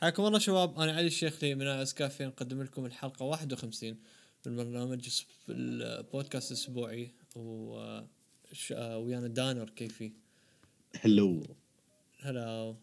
حياكم الله شباب، أنا علي الشيخ لي من أسكافي نقدم لكم الحلقة 51 من برنامج البودكاست الأسبوعي ويانا دانر كيفي. هلو هلا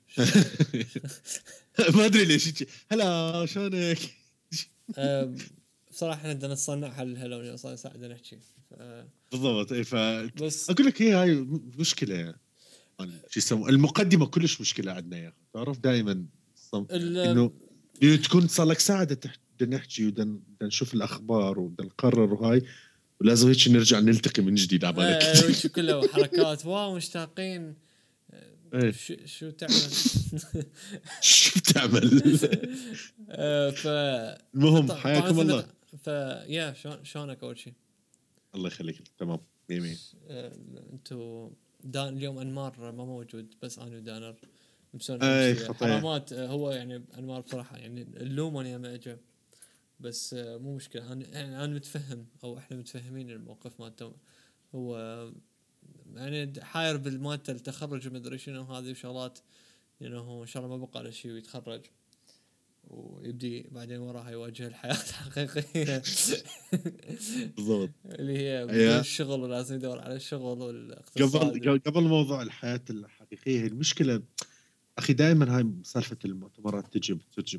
ما ادري ليش هلا شلونك. بصراحة احنا بدنا نصنع هالهلوني اصلا يساعدنا نحكي بالضبط. اي بس اقول لك هي هاي مشكله، شو يسمون المقدمه كلش مشكله عندنا يا اخي. تعرف دائما انه تكون صار لك ساعه بدنا نحكي بدنا نشوف الاخبار وبدنا نقرر وهاي، ولازم هيك نرجع نلتقي من جديد على بالك. شو كله حركات واو مشتاقين. شو تعمل؟ شو تعمل؟ ف المهم حياكم الله. يا شلونك اول شيء؟ الله يخليك تمام مية. انتو دان اليوم انمار ما موجود، بس انا ودانر اي مسوي حرامات. هو يعني انمار بصراحه يعني اللومون يا ما اجى، بس مو مشكله. انا متفهم او احنا متفهمين الموقف مالته. هو يعني حاير بالمادة التخرج ومدري شنو هذه وشغلات، يعني هو ان شاء الله ما بقى له شيء ويتخرج ويبدي بعدين وراها يواجه الحياة الحقيقية بالضبط. اللي هي بدون الشغل ولازم يدور على الشغل والاقتصاد. قبل موضوع الحياة الحقيقية، هي المشكلة أخي دائما هاي سالفة المؤتمرات تجي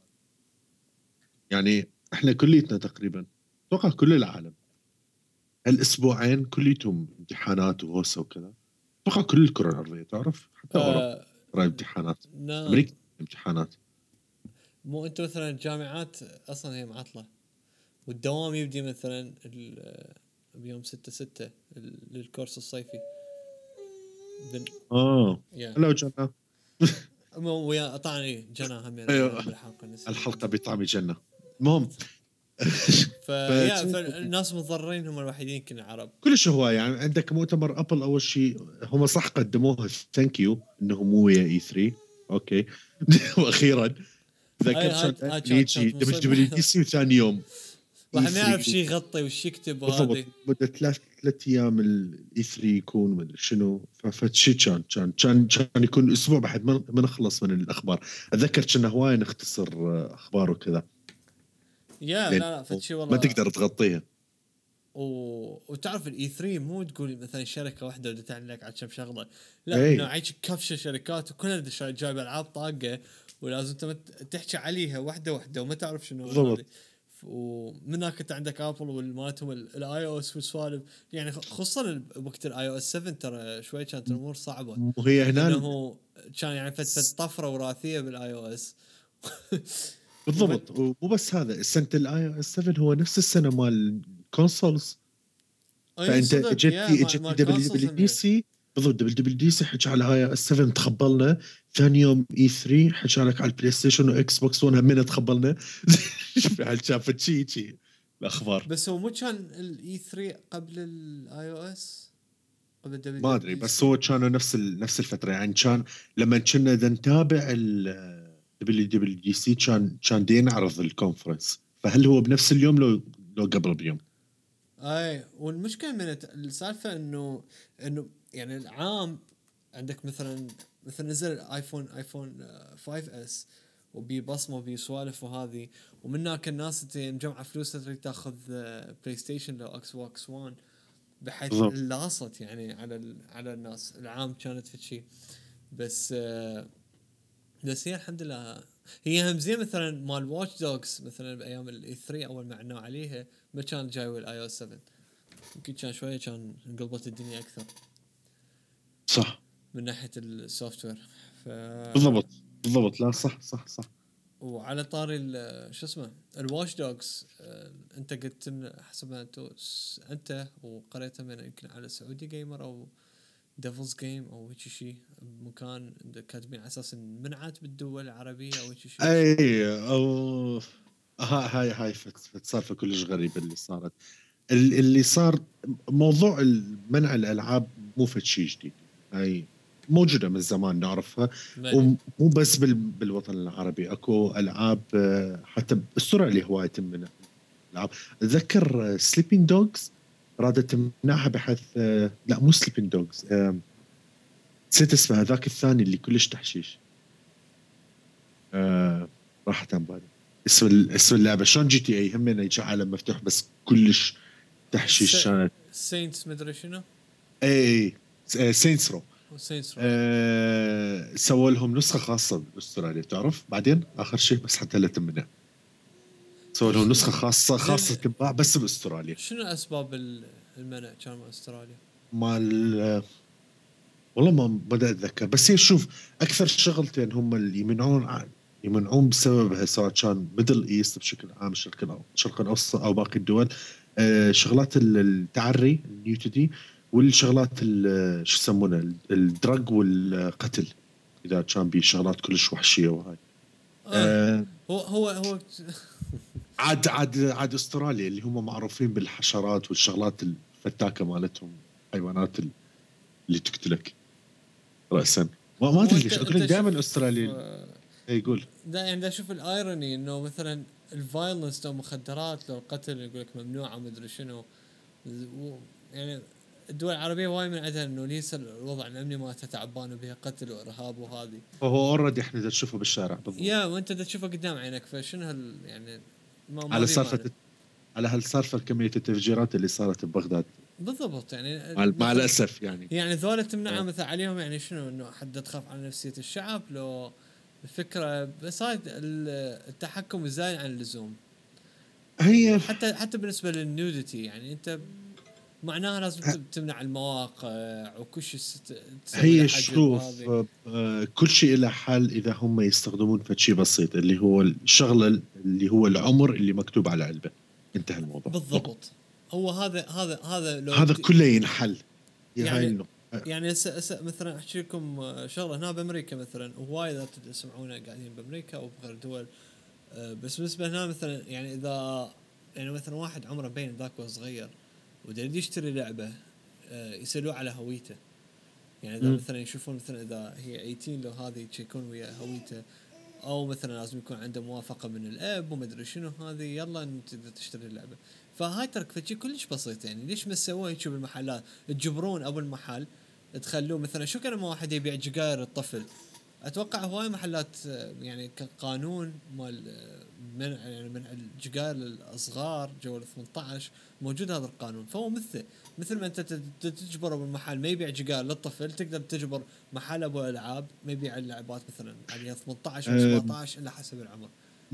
يعني إحنا كليتنا تقريبا أتوقع كل العالم هالأسبوعين كليتهم امتحانات وهوسة وكذا. أتوقع كل الكرة الأرضية تعرف، حتى أوروبا راي امتحانات، أمريكا امتحانات. مو أنت مثلا الجامعات أصلا هي معطلة، والدوام يبدي مثلا بيوم 6/6 للكورس الصيفي. هلا وجنة. ويا طعني جنة هم أيوة. الحلقة بطعم جنة. المهم فالناس مضررين هم الوحيدين كنا عرب. كلش هو يعني عندك مؤتمر ابل اول شيء هم صح قدموها ثانك يو انهم مو ويا اي 3 اوكي. واخيرا ذكرت كان يجي دبليو دي سي وثاني يوم واحد ما يعرف شيء يغطي وش يكتب. وهذه بدأ ثلاث ايام الاي 3 يكون من شنو، فشي كان يكون اسبوع بعد ما نخلص من الاخبار. اتذكر كنا هواي نختصر اخبار وكذا. لا فتشي والله ما تقدر تغطيها. وتعرف الاي 3 مو تقول مثلا شركه واحده بدها تعمل لك على كم شغله، لا أي. انه عايش كفشه شركات وكلها جايبه العاب طاقه، ولازم انت تحكي عليها واحده وما تعرف شنو هذه. ومن هناك انت عندك ابل والمالتهم الاي او اس والسوالف، يعني خصوصا وقت الاي او اس 7 ترى شوي كانت الامور صعبه. وهي هنا انه كان يعني طفره وراثيه بالاي او اس. بالضبط. ومو بس هذا، السنه الاي او اس 7 هو نفس السنه مال الكونسولز. فانت اجت دبليو دي سي. بالضبط دبليو دي سي حكى على هاي اس 7 تقبلنا، ثاني يوم اي 3 حكى لك على البلاي ستيشن واكس بوكس 1 همين تقبلنا. شافت شيء الاخبار. بس هو مو كان الاي 3 قبل الاي او اس؟ قبل دبليو ما ادري، بس هو كانوا نفس الفتره يعني. كان لما كنا نتابع دبليو دي سي كان دي نعرض الكونفرنس، فهل هو بنفس اليوم لو قبل بيوم؟ اي والمشكله من السالفه انه يعني العام عندك مثلا نزل ايفون 5 اس وبي بصمه وبي سوالف وهذه، ومن هناك الناس مجمعه فلوس تريد تاخذ بلاي ستيشن لو اكس بوكس 1، بحيث لاصت يعني على الناس. العام كانت في شيء بس هي الحمد لله هي هم زين. مثلا مال واتش دوجز مثلا بايام الاي 3 اول ما عنوا عليها ما كان جاي الاي او 7، يمكن كان شويه كان انقلبت الدنيا اكثر صح من ناحيه السوفت وير. بالضبط لا صح. وعلى طاري شو اسمه الواتش دوجز، انت قلت حسب ما انت وقريتها من يمكن على سعودي جيمر او ديفلز جيم او هيك شيء، مكان كاتبين على اساس منعت بالدول العربيه او هيك شيء. اي او هاي صار كلش غريب اللي صارت. اللي صار موضوع منع الالعاب مو شيء جديد، هاي موجوده من زمان نعرفها. ومو بس بالوطن العربي اكو العاب حتى بالسرعه اللي هوايه من العاب. اتذكر سليبينج دوجز رادت تمنعها بحيث لا مو سليبينج دوجز، نسيت اسمها ذاك الثاني اللي كلش تحشيش. راحت عن بالي اسم اللعبه شلون جي تي اي هم يجي عالم مفتوح بس كلش تحشيش كانت. سينتس مدري شنو اي سينس رو. سينتس رو. سووا لهم نسخه خاصه باستراليا تعرف بعدين اخر شيء بس حتى لا تمنع سووا لهم نسخه خاصه تنباع بس باستراليا. شنو اسباب المنع كان باستراليا؟ مال والله ما بدي اتذكر بس هي شوف اكثر شغلتين هم اللي يمنعون بسببها سواء كان ميدل ايست بشكل عام الشرق الاوسط او باقي الدول. شغلات التعري النيوتيدي والشغلات شو يسمونه الدرج والقتل اذا كان بشغلات كلش وحشيه وهاي. هو عاد استراليا اللي هم معروفين بالحشرات والشغلات الفتاكه مالتهم حيوانات اللي تقتلك رأسا. ما ادري ليش اقول لك دائما استراليا يقول دا يعني دا اشوف الايروني انه مثلا الفايلنس لو مخدرات لو القتل يقول لك ممنوعه مدري شنو يعني الدول العربيه وايد من عندها انه ليس الوضع الامني مالتها تعبان بها قتل وارهاب وهذه فهو اوريدي احنا دا نشوفه بالشارع بالضبط يا وانت دا تشوفه قدام عينك فشنو يعني ما على سالفه على هالسالفه كميه التفجيرات اللي صارت ببغداد بالضبط يعني مع الاسف يعني ذولا تمنعها مثلا عليهم يعني شنو انه حد تخاف على نفسيه الشعب لو الفكره بس هاي التحكم الزايد عن اللزوم هي حتى بالنسبه للنوديتي يعني انت معناها لازم تمنع المواقع وكل شيء هي شوف كل شيء له حل اذا هم يستخدمون فشي بسيط اللي هو الشغله اللي هو العمر اللي مكتوب على علبه انتهى الموضوع بالضبط. هو هذا لو هذا كله ينحل يعني مثلا احكي لكم شغله هنا بامريكا مثلا هواي تسمعونه قاعدين بامريكا او بغير دول بس بالنسبه هنا مثلا يعني اذا يعني مثلا واحد عمره بين ذاك وصغير ودري يشتري لعبه يسألوه على هويته يعني اذا مثلا يشوفون مثلا اذا هي 18 لو هذه يكون ويا هويته او مثلا لازم يكون عنده موافقه من الاب وما ادري شنو هذه يلا انت تشتري اللعبه. فهاي ترك فشي كلش بسيط يعني ليش ما سووه هيك بالمحلات تجبرون ابو المحل تخلوه مثلا شو كان ما واحد يبيع جقاير الطفل اتوقع هواي محلات يعني كقانون مال منع الجقاير للاصغار جو 18 موجود هذا القانون. فهو مثل ما انت تجبر ابو المحل ما يبيع جقاير للطفل تقدر تجبر محل ابو العاب ما يبيع اللعبات مثلا عليها 18 او 17 الا حسب العمر.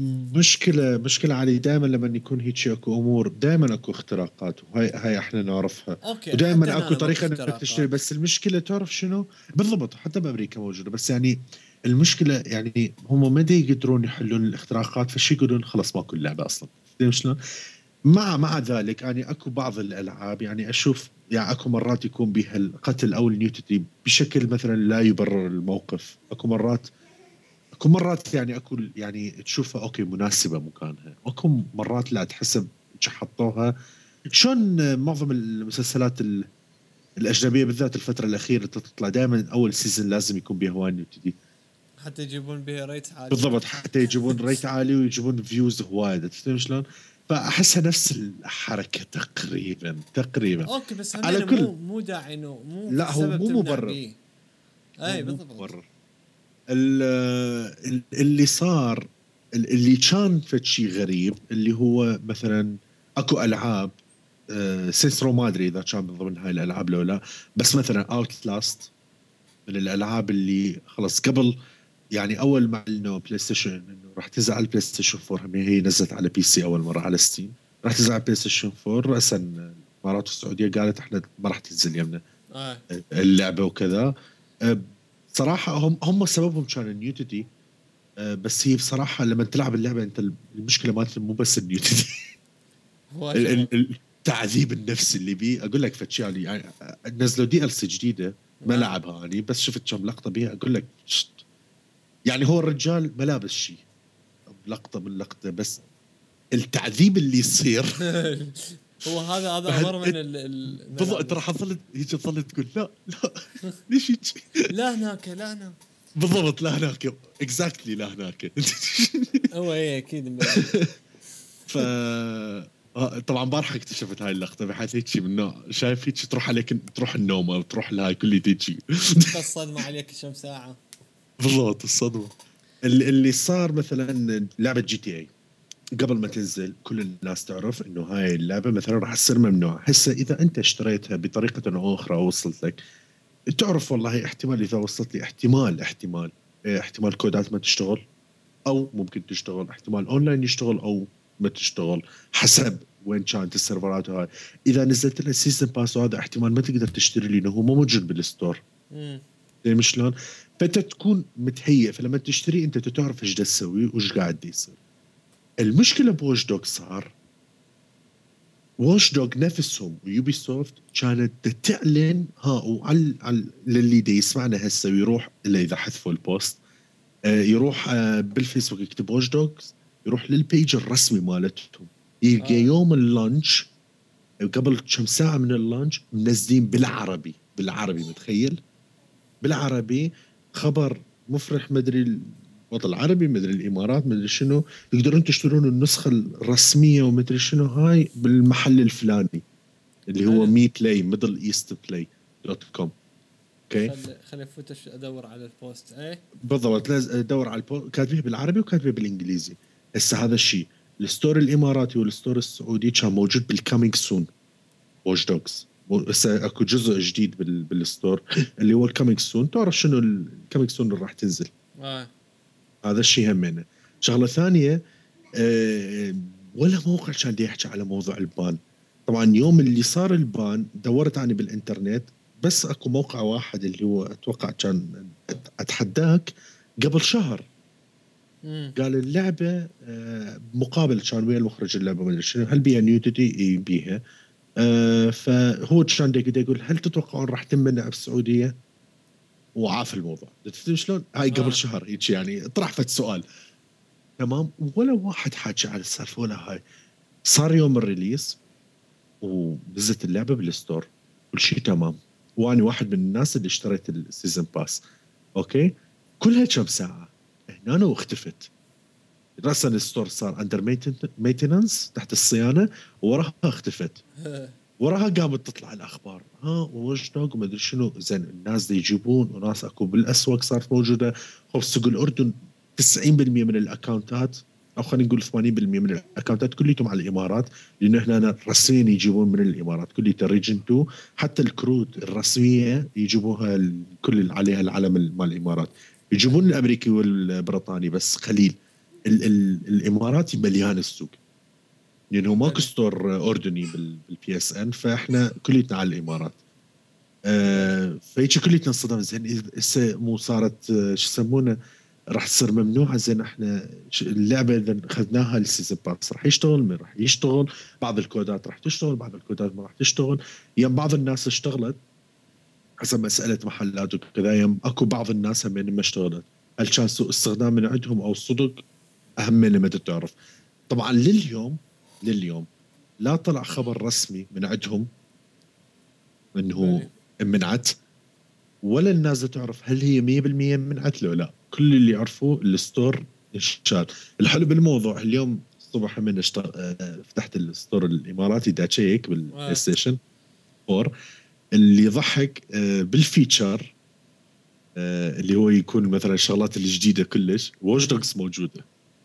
مشكلة علي دائما لما يكون هيك اكو امور دائما اكو اختراقات وهي احنا نعرفها ودائما اكو طريقة انك تشتري بس المشكلة تعرف شنو بالضبط حتى بامريكا موجودة بس يعني المشكلة يعني هم ما يقدرون يحلون الاختراقات فشي يقولون خلاص ماكو لعبة اصلا شلون. مع ذلك يعني اكو بعض الالعاب يعني اشوف يعني اكو مرات يكون بها القتل او النيوتيتي بشكل مثلا لا يبرر الموقف. اكو مرات يعني اكو يعني تشوفها اوكي مناسبه مكانها اكو مرات لا تحسب حطوها شلون معظم المسلسلات الاجنبيه بالذات الفتره الاخيره تطلع دائما اول سيزون لازم يكون بها هواي نيوتيتي حتى يجيبون بها ريت عالي بالضبط حتى يجيبون ريت عالي ويجيبون فيوز هواي تفهم شلون. فاحسها نفس الحركه تقريبا اوكي بس على كل مو داعي انه مو لا هو مو مبرر اي بالضبط اللي صار اللي كان فد شيء غريب اللي هو مثلا اكو العاب سيسرو ما ادري اذا كان من ضمن هاي الالعاب لو لا بس مثلا اوت لاست من الالعاب اللي خلص قبل يعني اول ما انه بلاي ستيشن انه راح تنزل على البلاي ستيشن 4 هي نزلت على بي سي اول مره على ستيم راح تنزل على بلاي ستيشن 4 راسا الامارات والسعوديه قالت احنا ما راح تنزل يمنا اللعبه وكذا. صراحه هم سببهم كان النيوتيتي بس هي بصراحه لما تلعب اللعبه انت المشكله مالت مو بس النيوتيتي التعذيب النفسي اللي بيه اقول لك فتشالي يعني نزلوا دي ال سي جديده ما لعبها اني بس شفت كم لقطه بيها اقول لك يعني هو الرجال ما لابس شيء لقطه من لقطه بس التعذيب اللي يصير هو هذا امر من بالضبط ترى حصلت هيك ظلت تقول لا ليش هيك لا هناك بالضبط لا هناك اكزاكتلي لا هناك هو ايه اكيد ف طبعا بارحه اكتشفت هاي اللقطه بحيث هيك من نوع شايف هيك تروح عليك تروح النوم او تروح لهاي كل تيجي الصدمه عليك كم ساعه بالضبط الصدمه اللي صار مثلا لعبه جي تي اي قبل ما تنزل كل الناس تعرف انه هاي اللعبه مثلا راح تصير ممنوعه. هسه اذا انت اشتريتها بطريقه او اخرى وصلت لك، تعرف والله احتمال اذا وصلت لي احتمال كودات ما تشتغل، او ممكن تشتغل، احتمال اونلاين يشتغل او ما تشتغل، حسب وين كانت السيرفرات هاي. اذا نزلت لها سيزون باس وهذا احتمال ما تقدر تشتري لانه هو مو موجود بالستور. امم زين شلون؟ فانت تكون متهيئ، فلما تشتري انت تعرف ايش تسوي وايش قاعد يصير. المشكله بوش دوغ صار ووش دوغ نفسهم ويوبي سوفت كانت تعلن للي دي يسمعنا هسه ويروح اللي اذا حذفوا البوست، يروح بالفيسبوك يكتب ووش دوغز، يروح للبيج الرسمي مالتهم، يلقى يوم اللانش قبل كم ساعه من اللانش منزلين بالعربي متخيل؟ بالعربي خبر مفرح، مدري الوطن العربي مدري الامارات مدري شنو، تقدرون تشترون النسخه الرسميه ومدري شنو هاي بالمحل الفلاني اللي هو حلو. مي بلاي ميدل ايست بلاي دوت كوم. اوكي خلي افوت ادور على البوست. ايه بالضبط، لازم ادور على كاتبيه بالعربي وكاتبيه بالانجليزي. هسه هذا الشيء الستور الاماراتي والستور السعودي كان موجود بالكامينج سون ووش دوجز. هسه اكو جزء جديد بالستور اللي هو الكامينج سون. تعرف شنو الكامينج سون اللي راح تنزل؟ اه هذا الشيء همينه. شغله ثانيه، أه ولا موقع كان يحكي على موضوع البان. طبعا يوم اللي صار البان دورت عني بالانترنت، بس اكو موقع واحد اللي هو اتوقع كان اتحداك قبل شهر امم قال اللعبه مقابل كان ويا المخرج اللعبه ما ادري شنو، هل بيها نيوتيتي؟ اي بيها. فهو كان يقول هل تتوقعون راح تمنع بالسعوديه؟ وعاف الموضوع. تدري شلون؟ هاي قبل شهر هيك يعني طرح فت سؤال. تمام، ولا واحد حاكي على السالفه ولا هاي. صار يوم الريليس ونزلت اللعبه بالستور، كل شيء تمام، وانا واحد من الناس اللي اشتريت السيزون باس. اوكي، كلها كم ساعه هنا واختفت. راسا الستور صار اندر مينتننس تحت الصيانه، وراها اختفت. وراها قامت تطلع الاخبار ووش دوغ وما ادري شنو. زين الناس دي يجيبون، وناس اكو بالاسواق صارت موجوده. خب سوق الاردن 90% من الاكونتات، او خلينا نقول 80% من الاكونتات كليتهم على الامارات، لانه هنا رسميا يجيبون من الامارات كليتها ريجن 2. حتى الكروت الرسميه يجيبوها كل عليها العلم مال الامارات. يجيبون الامريكي والبريطاني بس قليل. ال الاماراتي مليان السوق، لانه ماكو حلو ستور اردني بالبي اس ان، فاحنا كليتنا على الامارات. حلو. فهيك كليتنا انصدمنا. زين هسه مو صارت شو يسمونه راح تصير ممنوعه. زين احنا اللعبه اذا اخذناها السيزون باس راح يشتغل ما راح يشتغل؟ بعض الكودات راح تشتغل، بعض الكودات ما راح تشتغل. يم بعض الناس اشتغلت حسب مساله محلات وكذا، يم اكو بعض الناس هم ما اشتغلت. هل كان سوء استخدام من عندهم او صدق؟ اهم من ما تعرف. طبعا لليوم لا طلع خبر رسمي من عندهم بلي. انه منعت، ولا الناس تعرف هل هي 100% منعت لو لا. كل اللي يعرفوه الستور انشال. الحلو بالموضوع اليوم الصبح من فتحت الستور الاماراتي دا تشيك بالبلاي ستيشن 4. اللي يضحك بالفيتشر اللي هو يكون مثلا الشغلات الجديده كلش ووش دوجز موجوده.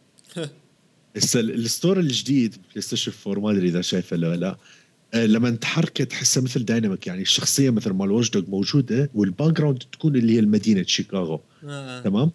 هسه الستور الجديد بلاي ستيشن 4 ما ادري اذا شايفه ولا لا. لما تحركه تحسه مثل دايناميك، يعني الشخصيه مثل مال ووش دوغ موجوده، والباك جراوند تكون اللي هي المدينه شيكاغو. تمام.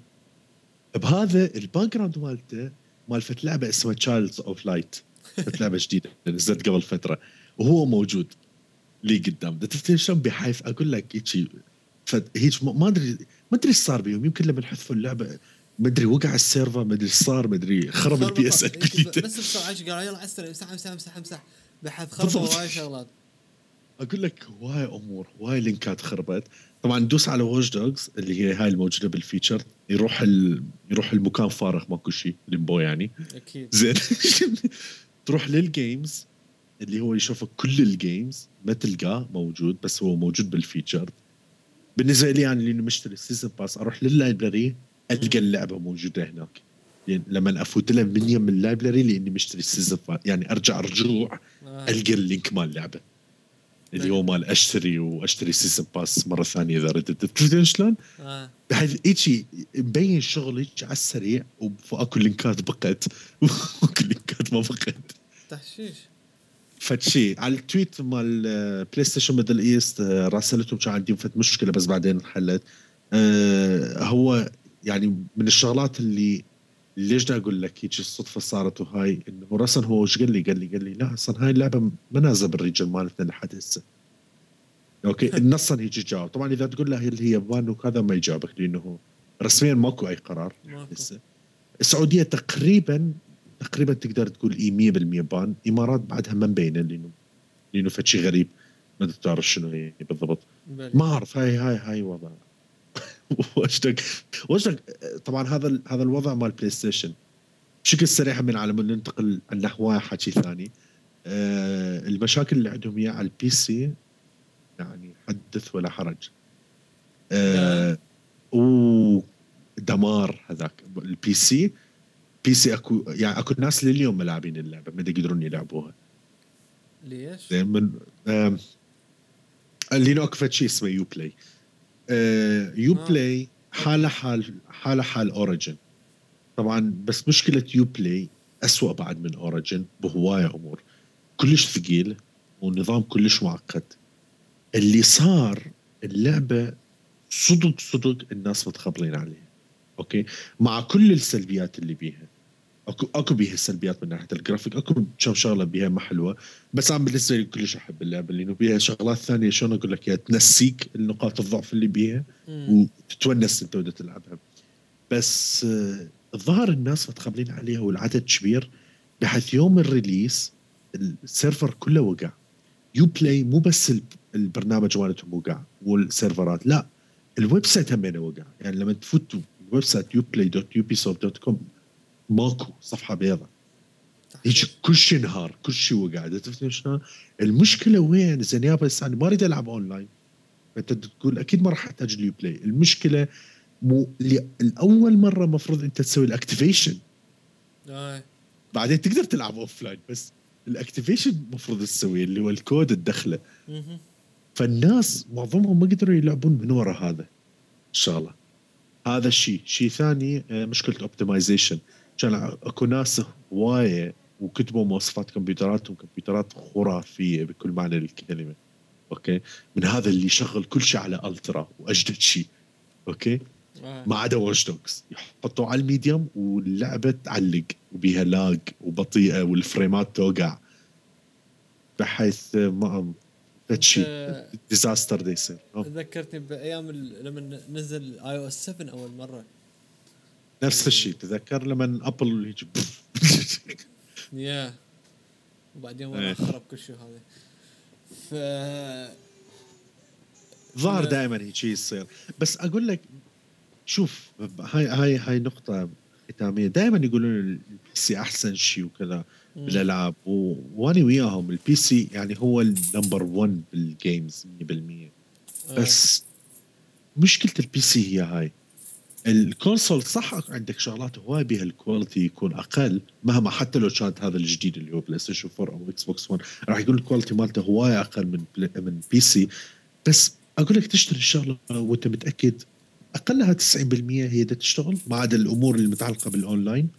بهذا الباك جراوند مالته مالفت لعبه اسمها تشايلدز اوف لايت، لعبه جديده نزلت قبل فتره، وهو موجود لي قدام. تفتكر شلون بحيف اقول لك هيك؟ هيك ما ادري ايش صار بيهم. يمكن لما حذفوا اللعبه ما ادري وقع السيرفر، ما ادري ايش صار، ما ادري خرب البي اس ان كليته. بس بسرعه قال يلا عسل امسح امسح امسح امسح. بحد خربوا بالضبط. هواي شغلات. اقول لك هواي امور، هواي لينكات خربت. طبعا دوس على ووش دوجز اللي هي هاي الموجوده بالفيتشر، يروح المكان فارغ ماكو شيء ليمبو يعني. اكيد. زين تروح للجيمز اللي هو يشوفك كل الجيمز ما تلقاه موجود، بس هو موجود بالفيتشر. بالنسبه لي يعني لانه مشتري السيزون باس اروح لللايبراري القى اللعبه موجوده هناك. يعني لما افوت لها من يم اللايبراري لاني مشتري السيزون باس، يعني ارجع رجوع القى اللينك مال اللعبه. اللي هو مال اشتري سيزن باس مره ثانيه اذا ردت شلون بحيث هيك مبين شغل هيك على السريع واكو لينكات بقت واكو لينكات ما بقت تحشيش. فتشي على التويت مال بلاي ستيشن ميدل ايست راسلتهم كان عندي فت مشكله بس بعدين انحلت. هو يعني من الشغلات اللي ليش دا اقول لك هيك الصدفه صارت وهاي انه رسن هو ايش قال لي لا اصلا هاي اللعبه ما نازله بالريجن مالتنا لحد هسه. اوكي النص هيك جاوب طبعا اذا تقول له هي يابان وكذا ما يجاوبك لانه رسميا ماكو اي قرار هسه. السعوديه تقريبا تقدر تقول 100% بان. امارات بعدها ما مبينه لانه فشي غريب ما تعرف شنو هي بالضبط. ما اعرف هاي وضع واشتك طبعا هذا الوضع مال بلاي ستيشن بشكل سريع من على ننتقل عن هوايه حكي ثاني. المشاكل اللي عندهم اياها على البي سي يعني حدث ولا حرج. ودمار هذاك البي سي. اكو ناس لليوم ملاعبين اللعبه ما يقدرون يلعبوها. ليش؟ من اللي اكو شيء اسمه يو بلاي. يو بلاي حال اوريجن طبعا. بس مشكله يو بلاي أسوأ بعد من اوريجن بهوايه امور كلش ثقيل ونظام كلش معقد. اللي صار اللعبه صدق الناس متخبرين عليها. اوكي مع كل السلبيات اللي بيها اكو بيها سلبيات من ناحيه الجرافيك اكو كم شغله بيها ما حلوه. بس انا بالنسبه لي كلش احب اللعبه لانه بيها شغلات ثانيه شلون اقول لك تنسيك النقاط الضعف اللي بيها وتتونس انت وانت تلعبها. بس الظاهر الناس متخبرين عليها والعدد كبير بحيث يوم الريليس السيرفر كله وقع. يو بلاي مو بس البرنامج مالتهم وقع والسيرفرات لا الويب سايت هم وقع. يعني لما تفوتوا الويب سايت uplay.ubisoft.com ماكو صفحه بيضاء هيك كل شيء انهار كل شيء وقع. تفهم شلون المشكله وين؟ زين يابا انا ما اريد العب اونلاين فانت تقول اكيد ما راح احتاج اليو بلاي. المشكله مو الاول مره مفروض انت تسوي الاكتيفيشن بعدين تقدر تلعب اوفلاين. بس الاكتيفيشن مفروض تسويه اللي هو الكود الدخله. فالناس معظمهم ما قدروا يلعبون من وراء هذا الشغله. هذا شيء ثاني مشكله اوبتمايزيشن. كان اكو ناس هوايه وكتبوا مواصفات كمبيوترات خرافيه بكل معنى الكلمه. اوكي من هذا اللي يشغل كل شيء على الترا واجدد شيء. اوكي ما عدا واتش دوجز يحطوا على الميديوم واللعبه تعلق وبيها لاج وبطيئه والفريمات توقع بحيث ما شيء ديزاستر دي يصير. ذكرتني بايام لما نزل اي او اس 7 اول مره نفس الشيء. تذكر لما ابل هيك يا وبعدين ورا خرب كل شيء هذا. ف ظهر دائما هيك شيء يصير. بس اقول لك شوف هاي نقطه ختاميه. دائما يقولون البي سي احسن شيء وكذا بالالعاب وانا وياهم. البي سي يعني هو النمبر 1 بالجيمز 100%. بس مشكله البي سي هي هاي. الكونسول صح عندك شغلات هواي بها الكواليتي يكون اقل مهما حتى لو كانت هذا الجديد اللي هو بلاي ستيشن 4 او اكس بوكس 1 راح يكون الكواليتي مالته هواي اقل من بي سي. بس اقول لك تشتري الشغله وانت متاكد اقلها 90% هي دا تشتغل ما عدا الامور المتعلقه بالاونلاين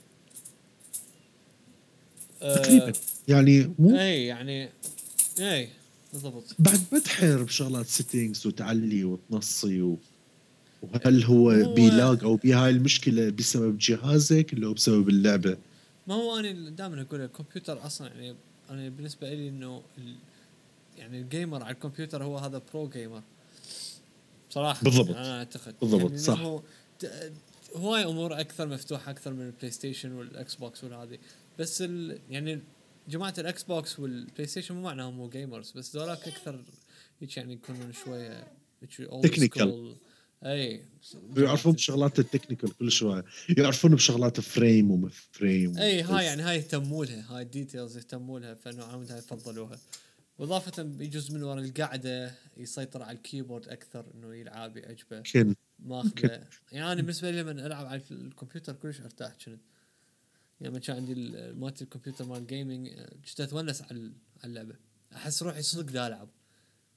تقريبا. يعني مو يعني بالضبط. بعد بتحر بشغلات سيتينجز وتعلي وتنصي وهل هو بيلاج او بهاي المشكله بسبب جهازك اللي هو بسبب اللعبه. ما هو انا دائما اقول الكمبيوتر اصلا يعني انا بالنسبه لي انه يعني الجيمر على الكمبيوتر هو هذا برو جيمر بصراحه. بالضبط يعني انا اعتقد بالضبط يعني صح. هواي امور اكثر مفتوحه اكثر من البلاي ستيشن والاكس بوكس والهذه. بس يعني جماعه الاكس بوكس والبلاي ستيشن مو معناهم مو جيمرز بس ذولاك اكثر هيك يعني يكونون شويه تكنيكال. اي يعرفون بشغلات التكنيكال كل شويه يعرفون بشغلات فريم وما فريم. اي هاي يعني هاي يهتموا لها هاي الديتيلز يهتموا لها فانه عامل هاي يفضلوها. واضافه بيجوز من وراء القعده يسيطر على الكيبورد اكثر انه يلعب يعجبه ماخذه. يعني انا بالنسبه لي لما العب على الكمبيوتر كلش ارتاح كنت. يعني كان عندي مالت الكمبيوتر مال جيمنج كنت اتونس على اللعبه احس روحي صدق دا العب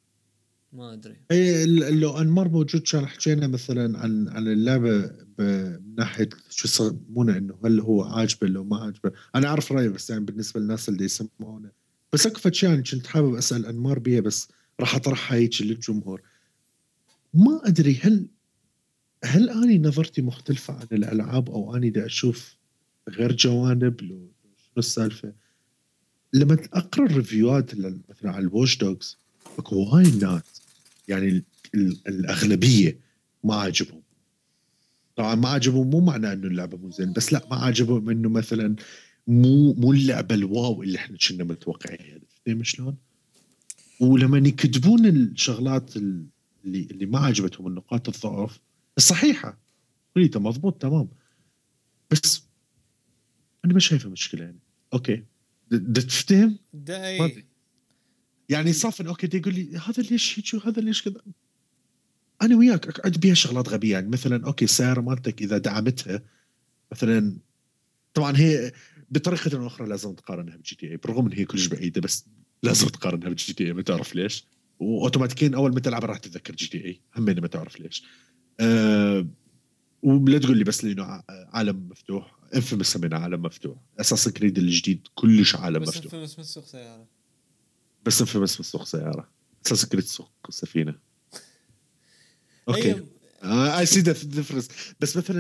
ما ادري. اي لو انمار موجود كان حكينا مثلا عن اللعبه من ناحيه شو يسمونه انه هل هو عاجبه لو ما عاجبه. انا اعرف رايي بس يعني بالنسبه للناس اللي يسمعونه بس اكو شيء يعني كنت حابب اسال انمار بيها بس راح اطرحها هيك للجمهور. ما ادري هل اني نظرتي مختلفه عن الالعاب او اني دا اشوف غير جوانب لو شنو السالفه. لما اقرا الريفيوات مثلا على الواتش دوجز اكو هاي الناس يعني الاغلبيه ما عجبهم. طبعا ما عجبهم مو معناه انه اللعبه مو زين بس لا ما عجبهم انه مثلا مو اللعبه الواو اللي احنا كنا متوقعينها. فاهم شلون؟ ولما يكتبون الشغلات اللي ما عجبتهم النقاط الضعف الصحيحه كليته مضبوط تمام بس انا ما شايفه مشكله يعني. اوكي تفتهم ده ما اي ادري يعني صافن اوكي دي يقول لي هذا ليش هيك وهذا ليش كذا. انا وياك اقعد بيها شغلات غبيه يعني مثلا اوكي السياره مالتك اذا دعمتها مثلا طبعا هي بطريقه او اخرى لازم تقارنها بجي تي اي بالرغم ان هي كلش بعيده بس لازم تقارنها بجي تي اي ما تعرف ليش. واوتوماتيكيا اول ما تلعب راح تتذكر جي تي اي هم ما تعرف ليش. أه ولا تقول لي بس لانه عالم مفتوح انفيمس من عالم مفتوح اساسا كريد الجديد كلش عالم بس مفتوح انفيمس مسوق سياره. بس انفيمس بتسوق سياره اساسا كريد تسوق سفينه. اوكي هي اي سي ذا ديفرنس. بس مثلا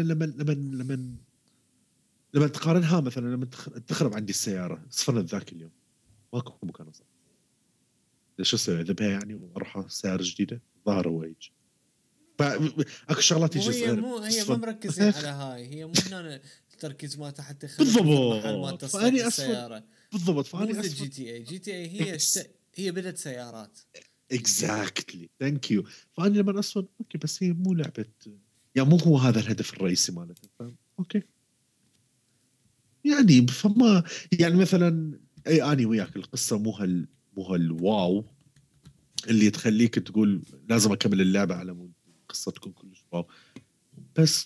لما تقارنها مثلا لما تخرب عندي السياره صفرت ذاك اليوم ماكو مكان اصلا شو اسوي اذبها يعني واروح سياره جديده ظاهر هو هيك. اكو شغلات مو يجي هي صغيره مو هي ما تصفن مركزين على هاي، هي مو هنا التركيز مالته حتى يخلوك مثل محل مال بالضبط تصليح فاني اسفل السياره. بالضبط مو فاني مثل اسفل جي تي اي. جي تي اي هي هي بدت سيارات. اكزاكتلي ثانك يو. فاني لما اسفل اوكي بس هي مو لعبه يعني مو هو هذا الهدف الرئيسي مالتها اوكي يعني فما يعني مثلا اي اني وياك القصه مو هالواو اللي تخليك تقول لازم اكمل اللعبه على مود القصه تكون كلش واو. بس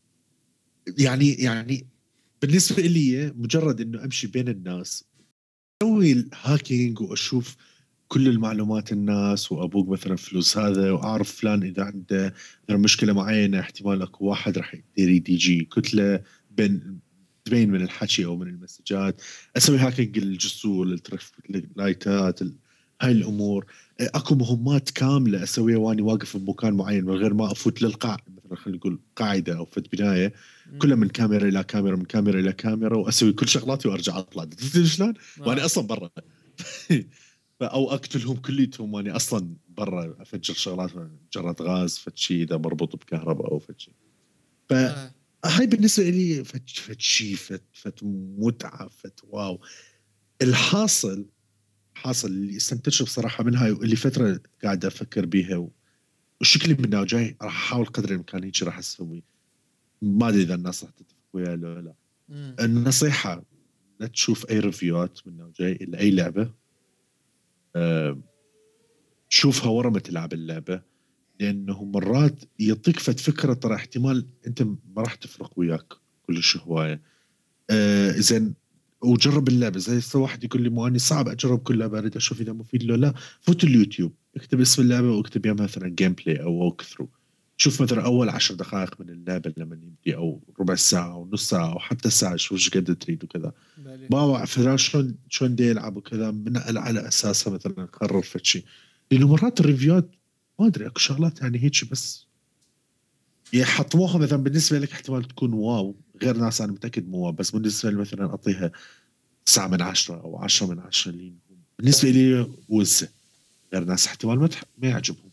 يعني بالنسبه لي مجرد انه امشي بين الناس اسوي الهاكينج واشوف كل المعلومات الناس وابوق مثلا فلوس هذا واعرف فلان اذا عنده مثلا مشكله معينه احتمال اكو واحد راح يريد يجي كتله بين تبين من الحكي او من المسجات. اسوي هاكينج الجسور اللايتات هاي الامور. اكو مهمات كامله اسويها واني واقف بمكان معين من غير ما افوت للقاع مثلا خلينا نقول قاعده او فت بنايه كلها من كاميرا الى كاميرا من كاميرا الى كاميرا واسوي كل شغلاتي وارجع اطلع. تدري شلون؟ وانا اصلا برا او اقتلهم كليتهم وانا اصلا برا افجر شغلات جرات غاز فتشي اذا مربوط بكهرباء او فتشي. آه. فهاي بالنسبه لي فتشي فت متعه فت واو. الحاصل حاصل اللي استنتجه بصراحه من هاي واللي فتره قاعد افكر بيها وشكلي منها وجاي راح احاول قدر الامكان هيك راح اسوي. ما ادري اذا الناس راح تتفق وياي ولا لا. مم. النصيحه لا تشوف اي ريفيوات منها وجاي الا اي لعبه أه شوفها ورا ما تلعب اللعبه لانه مرات يعطيك فكره ترى احتمال انت ما راح تفرق وياك كلش هوايه. زين وجرب اللعبه زي واحد يقول لي مو اني صعب اجرب كل لعبه اريد اشوف اذا مفيد له لا فوت اليوتيوب اكتب اسم اللعبه واكتب يا مثلا جيم بلاي او ووك ثرو. شوف مثلا اول 10 دقائق من اللعبه لما يبدي او ربع ساعه او نص ساعه او حتى ساعه شوف ايش قد تريد وكذا. بالي. ما بعرف شلون دي يلعب وكذا من على اساسها مثلا قرر فشي. لانه مرات الريفيوات ما ادري اكو شغلات يعني هيك بس يحطموها مثلا بالنسبه لك احتمال تكون واو غير ناس انا متاكد مو واو بس بالنسبه لي مثلا اعطيها 9 من 10 او 10 من 10 لي بالنسبه لي وزه غير ناس احتمال ما يعجبهم.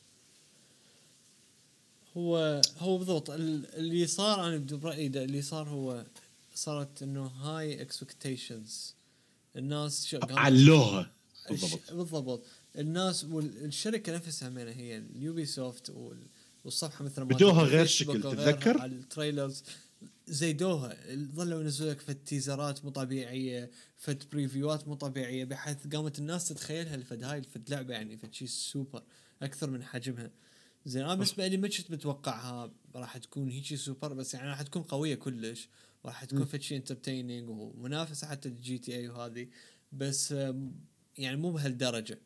هو بالضبط اللي صار، انا برايي اللي صار هو صارت انه هاي اكسبكتيشنز. الناس قامت علوها بالضبط. بالضبط. الناس والشركه نفسها من هي اليوبي سوفت والصفحه مثل مالت بدوها غير الفيسبوك شكل وغيرها تتذكر. على التريلرز زيدوها. ظلوا ينزلوا لك فد تيزرات مو طبيعيه، فد بريفيوات مو طبيعيه، بحيث قامت الناس تتخيلها الفد هاي الفد لعبه يعني فد شيء سوبر اكثر من حجمها. زين انا بالنسبه لي ما كنت متوقعها راح تكون هيجي سوبر، بس يعني راح تكون قويه كلش، وراح تكون فد شيء انترتيننج ومنافسه حتى الجي تي اي وهذه. بس يعني مو بهالدرجه.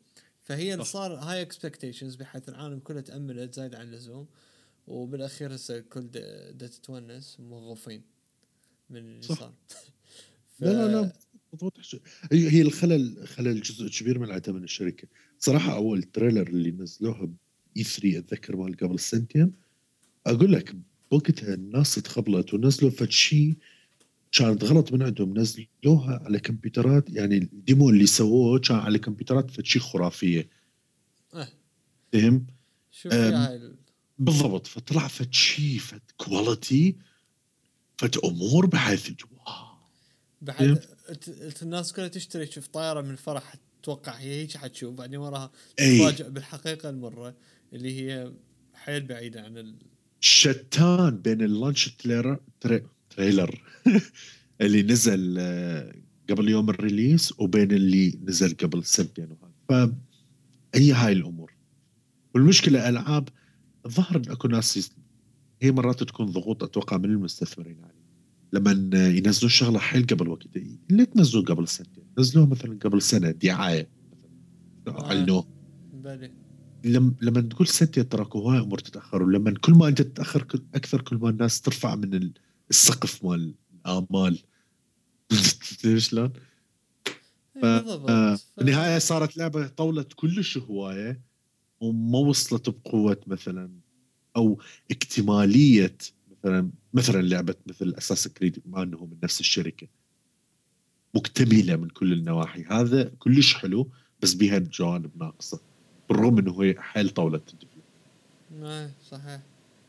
فهي اللي صار هاي اكسبكتيشنز بحيث العالم كله تأملت زايد عن اللزوم، وبالاخير هسه كل تتونس موظفين من اللي صح. صار. لا مضبوط. هي خلل جزء كبير من عدم من الشركه صراحه. اول تريلر اللي نزلوه اي 3 اتذكر مال قبل سنتين، اقول لك بوقتها الناس تخبلت ونزلوا فد شيء كانت غلط من عندهم، نزلوها على كمبيوترات، يعني الديمو اللي سووه كان على كمبيوترات فد شيء خرافيه. اه فهم؟ شوف فيها هاي بالضبط. فطلع فد شيء فد كواليتي فد امور بحيث بحيث الناس كلها تشتري، تشوف طائرة من الفرح تتوقع هي هيك حتشوف، بعدين وراها اي تتفاجأ بالحقيقة المرة اللي هي حيل بعيدة عن شتان بين اللانش تريلر اللي نزل قبل يوم الريليس وبين اللي نزل قبل سنتين وهذا. فهي هاي الامور. والمشكله العاب الظاهر ان اكو ناس هي مرات تكون ضغوط اتوقع من المستثمرين عليه لما ينزلون شغله حيل قبل وقت. اللي تنزلوه قبل سنتين نزلوه مثلا قبل سنه دعايه مثلا اعلنوه. بالي. لما تقول سنتين تراك هواي امور تتاخر، ولما كل ما انت تتاخر اكثر كل ما الناس ترفع من السقف مال الامال. شلون؟ بالضبط. بالنهايه صارت لعبه طولت كلش هوايه وما وصلت بقوه مثلا او اكتماليه مثلا لعبه مثل اساس كريد، مع انه من نفس الشركه مكتمله من كل النواحي. هذا كلش حلو بس بها جوانب ناقصه بالرغم انه هي حيل طولت الديفلوب. صحيح.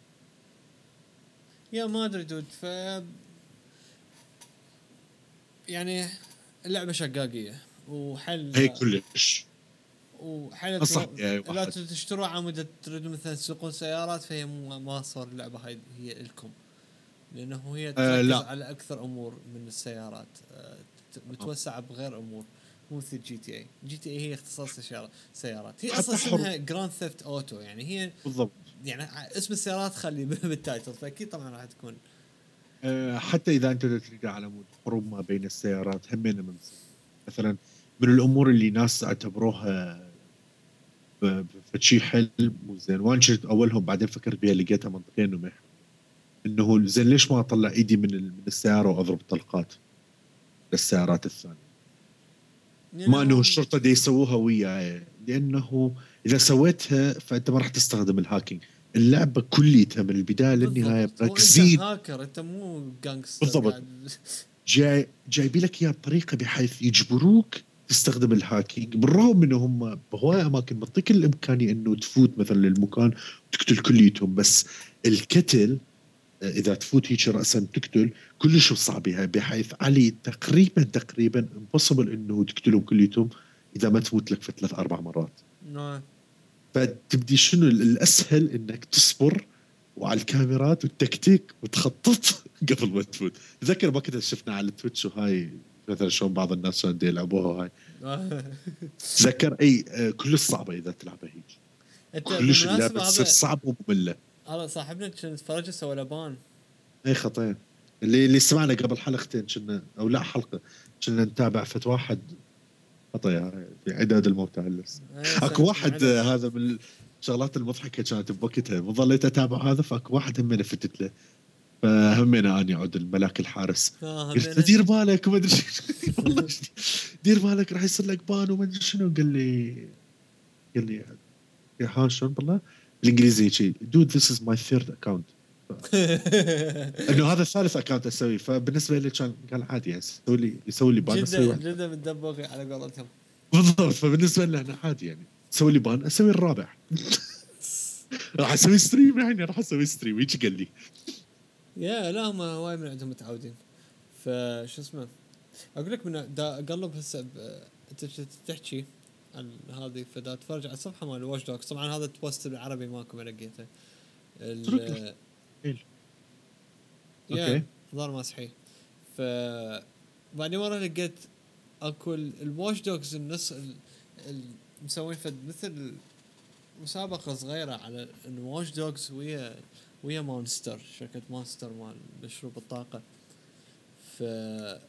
يا ما ادري دود. يعني اللعبه شقاقيه وحل هي كلش وحل انصح بها اي لا واحد. تشتروا عمود تريدوا مثلا تسوقون سيارات، فهي ما صار اللعبه هاي هي لكم، لانه هي تركز لا على اكثر امور من السيارات، متوسعه بغير امور، مو مثل جي تي اي هي اختصاص سيارات. هي اصلا حتى حر اسمها جراند ثيفت اوتو، يعني هي بالضبط. يعني اسم السيارات خلي بالتايتل، فاكيد طبعا راح تكون حتى اذا انت تريد على مود حروب ما بين السيارات همين من مثلا من الامور اللي ناس اعتبروها فشي حلو وزين وان شفت اولهم بعدين فكرت بها لقيتها منطقيا انه ما انه زين ليش ما اطلع ايدي من السياره واضرب طلقات للسيارات الثانيه. ما انه لانه الشرطه دي يسووها وياي، لانه اذا سويتها فانت ما راح تستخدم الهاكينج. اللعبه كليتها من البدايه للنهايه بالضبط. مو انت مركزين. هاكر، انت مو جانجستر بالضبط. قاعد. جايبي لك اياها بطريقه بحيث يجبروك تستخدم الهاكينج بالرغم من هم بهواي اماكن بتعطيك الامكانيه انه تفوت مثلا للمكان وتقتل كليتهم، بس الكتل اذا تفوت هيك راسا تقتل كلش صعبه بحيث علي تقريبا امبوسيبل انه تقتلهم كليتهم اذا ما تموت لك في 3 4 مرات. نعم. فتبدي شنو الاسهل انك تصبر وعلى الكاميرات والتكتيك وتخطط قبل ما تفوت. تذكر ما كنا شفنا على تويتش وهاي مثلا شلون بعض الناس كانوا يلعبوها هاي. تذكر اي كلش صعبه اذا تلعبها هيك. انت كلش اللعبه بالمناسبة تصير هذا صعبه وممله. هذا صاحبنا كان يتفرج سوى لبان. اي خطين. اللي سمعنا قبل حلقتين كنا او لا حلقه كنا نتابع فت واحد خطيه في عداد الموتى هلس. اكو واحد انعدد. هذا من الشغلات المضحكه كانت بوقتها ظليت اتابع هذا. فاكو واحد همينه فتت له فهمينا اني اعود الملاك الحارس. قلت له همينه. دير بالك وما ادري والله دير بالك راح يصير لك بان وما ادري شنو. قال لي يا ها شلون بالله بالانجليزي شيء دود ذيس از ماي ثيرد اكونت. انه هذا الثالث اكونت اسويه. فبالنسبه لي كان قال عادي يعني يسوي لي بان اسوي جلده واحد. جلده متدبغ على قولتهم. بالضبط. فبالنسبه لنا انا عادي يعني سوي لي بان اسوي الرابع. راح اسوي ستريم يعني راح اسوي ستريم هيك قال لي. يا لا هم هواي من عندهم متعودين. فشو اسمه اقول لك من دا اقلب هسه انت تحكي عن هذه، فدا اتفرج على الصفحه مال واتش دوكس. طبعا هذا البوست بالعربي ماكو ما لقيته. تركر يا اوكي. ظهر ما صحيح. ف بعدين ورا لقيت اكو الواتش دوجز النص مسوين فد مثل مسابقة صغيرة على انه واتش دوجز ويا مونستر، شركة مونستر مال مشروب الطاقة. ف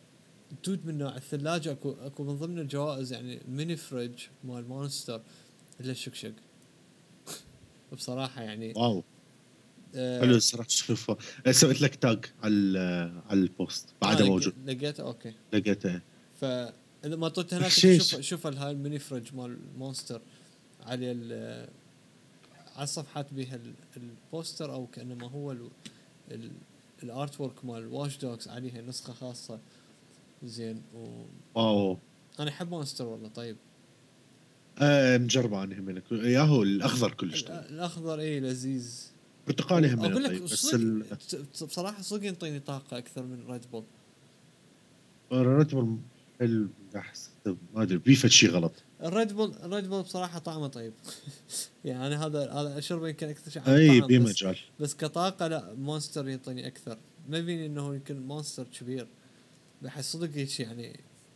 دود من نوع الثلاجة اكو من ضمن الجوائز يعني ميني فريج مال مونستر الا الشكشك. بصراحه يعني واو حلو صراحة. شوفه سويت لك تاج على البوست بعده موجود. لقيته اوكي. لقيته. فاذا ما طلت هناك بخشيش. شوف هاي الميني فريج مال مونستر على على الصفحات بها البوستر او كانما هو الارت وورك مال واش دوغز عليها نسخه خاصه. زين واو انا احب مونستر والله. طيب نجربه انا منك ياهو الاخضر كلش طيب. الاخضر ايه لذيذ. برتقالي هم اقول لك طيب بس بصراحه صدق ينطيني طاقه اكثر من ريد بول. الرتب حلو احسن ما ادري بيفت شيء غلط. الريد بول بصراحه طعمه طيب. يعني انا هذا اشربه يمكن اكثر شيء عن اي الطعم بمجال. بس كطاقه لا مونستر يعطيني اكثر. ما بيني انه يمكن مونستر كبير بحس صدق هيك يعني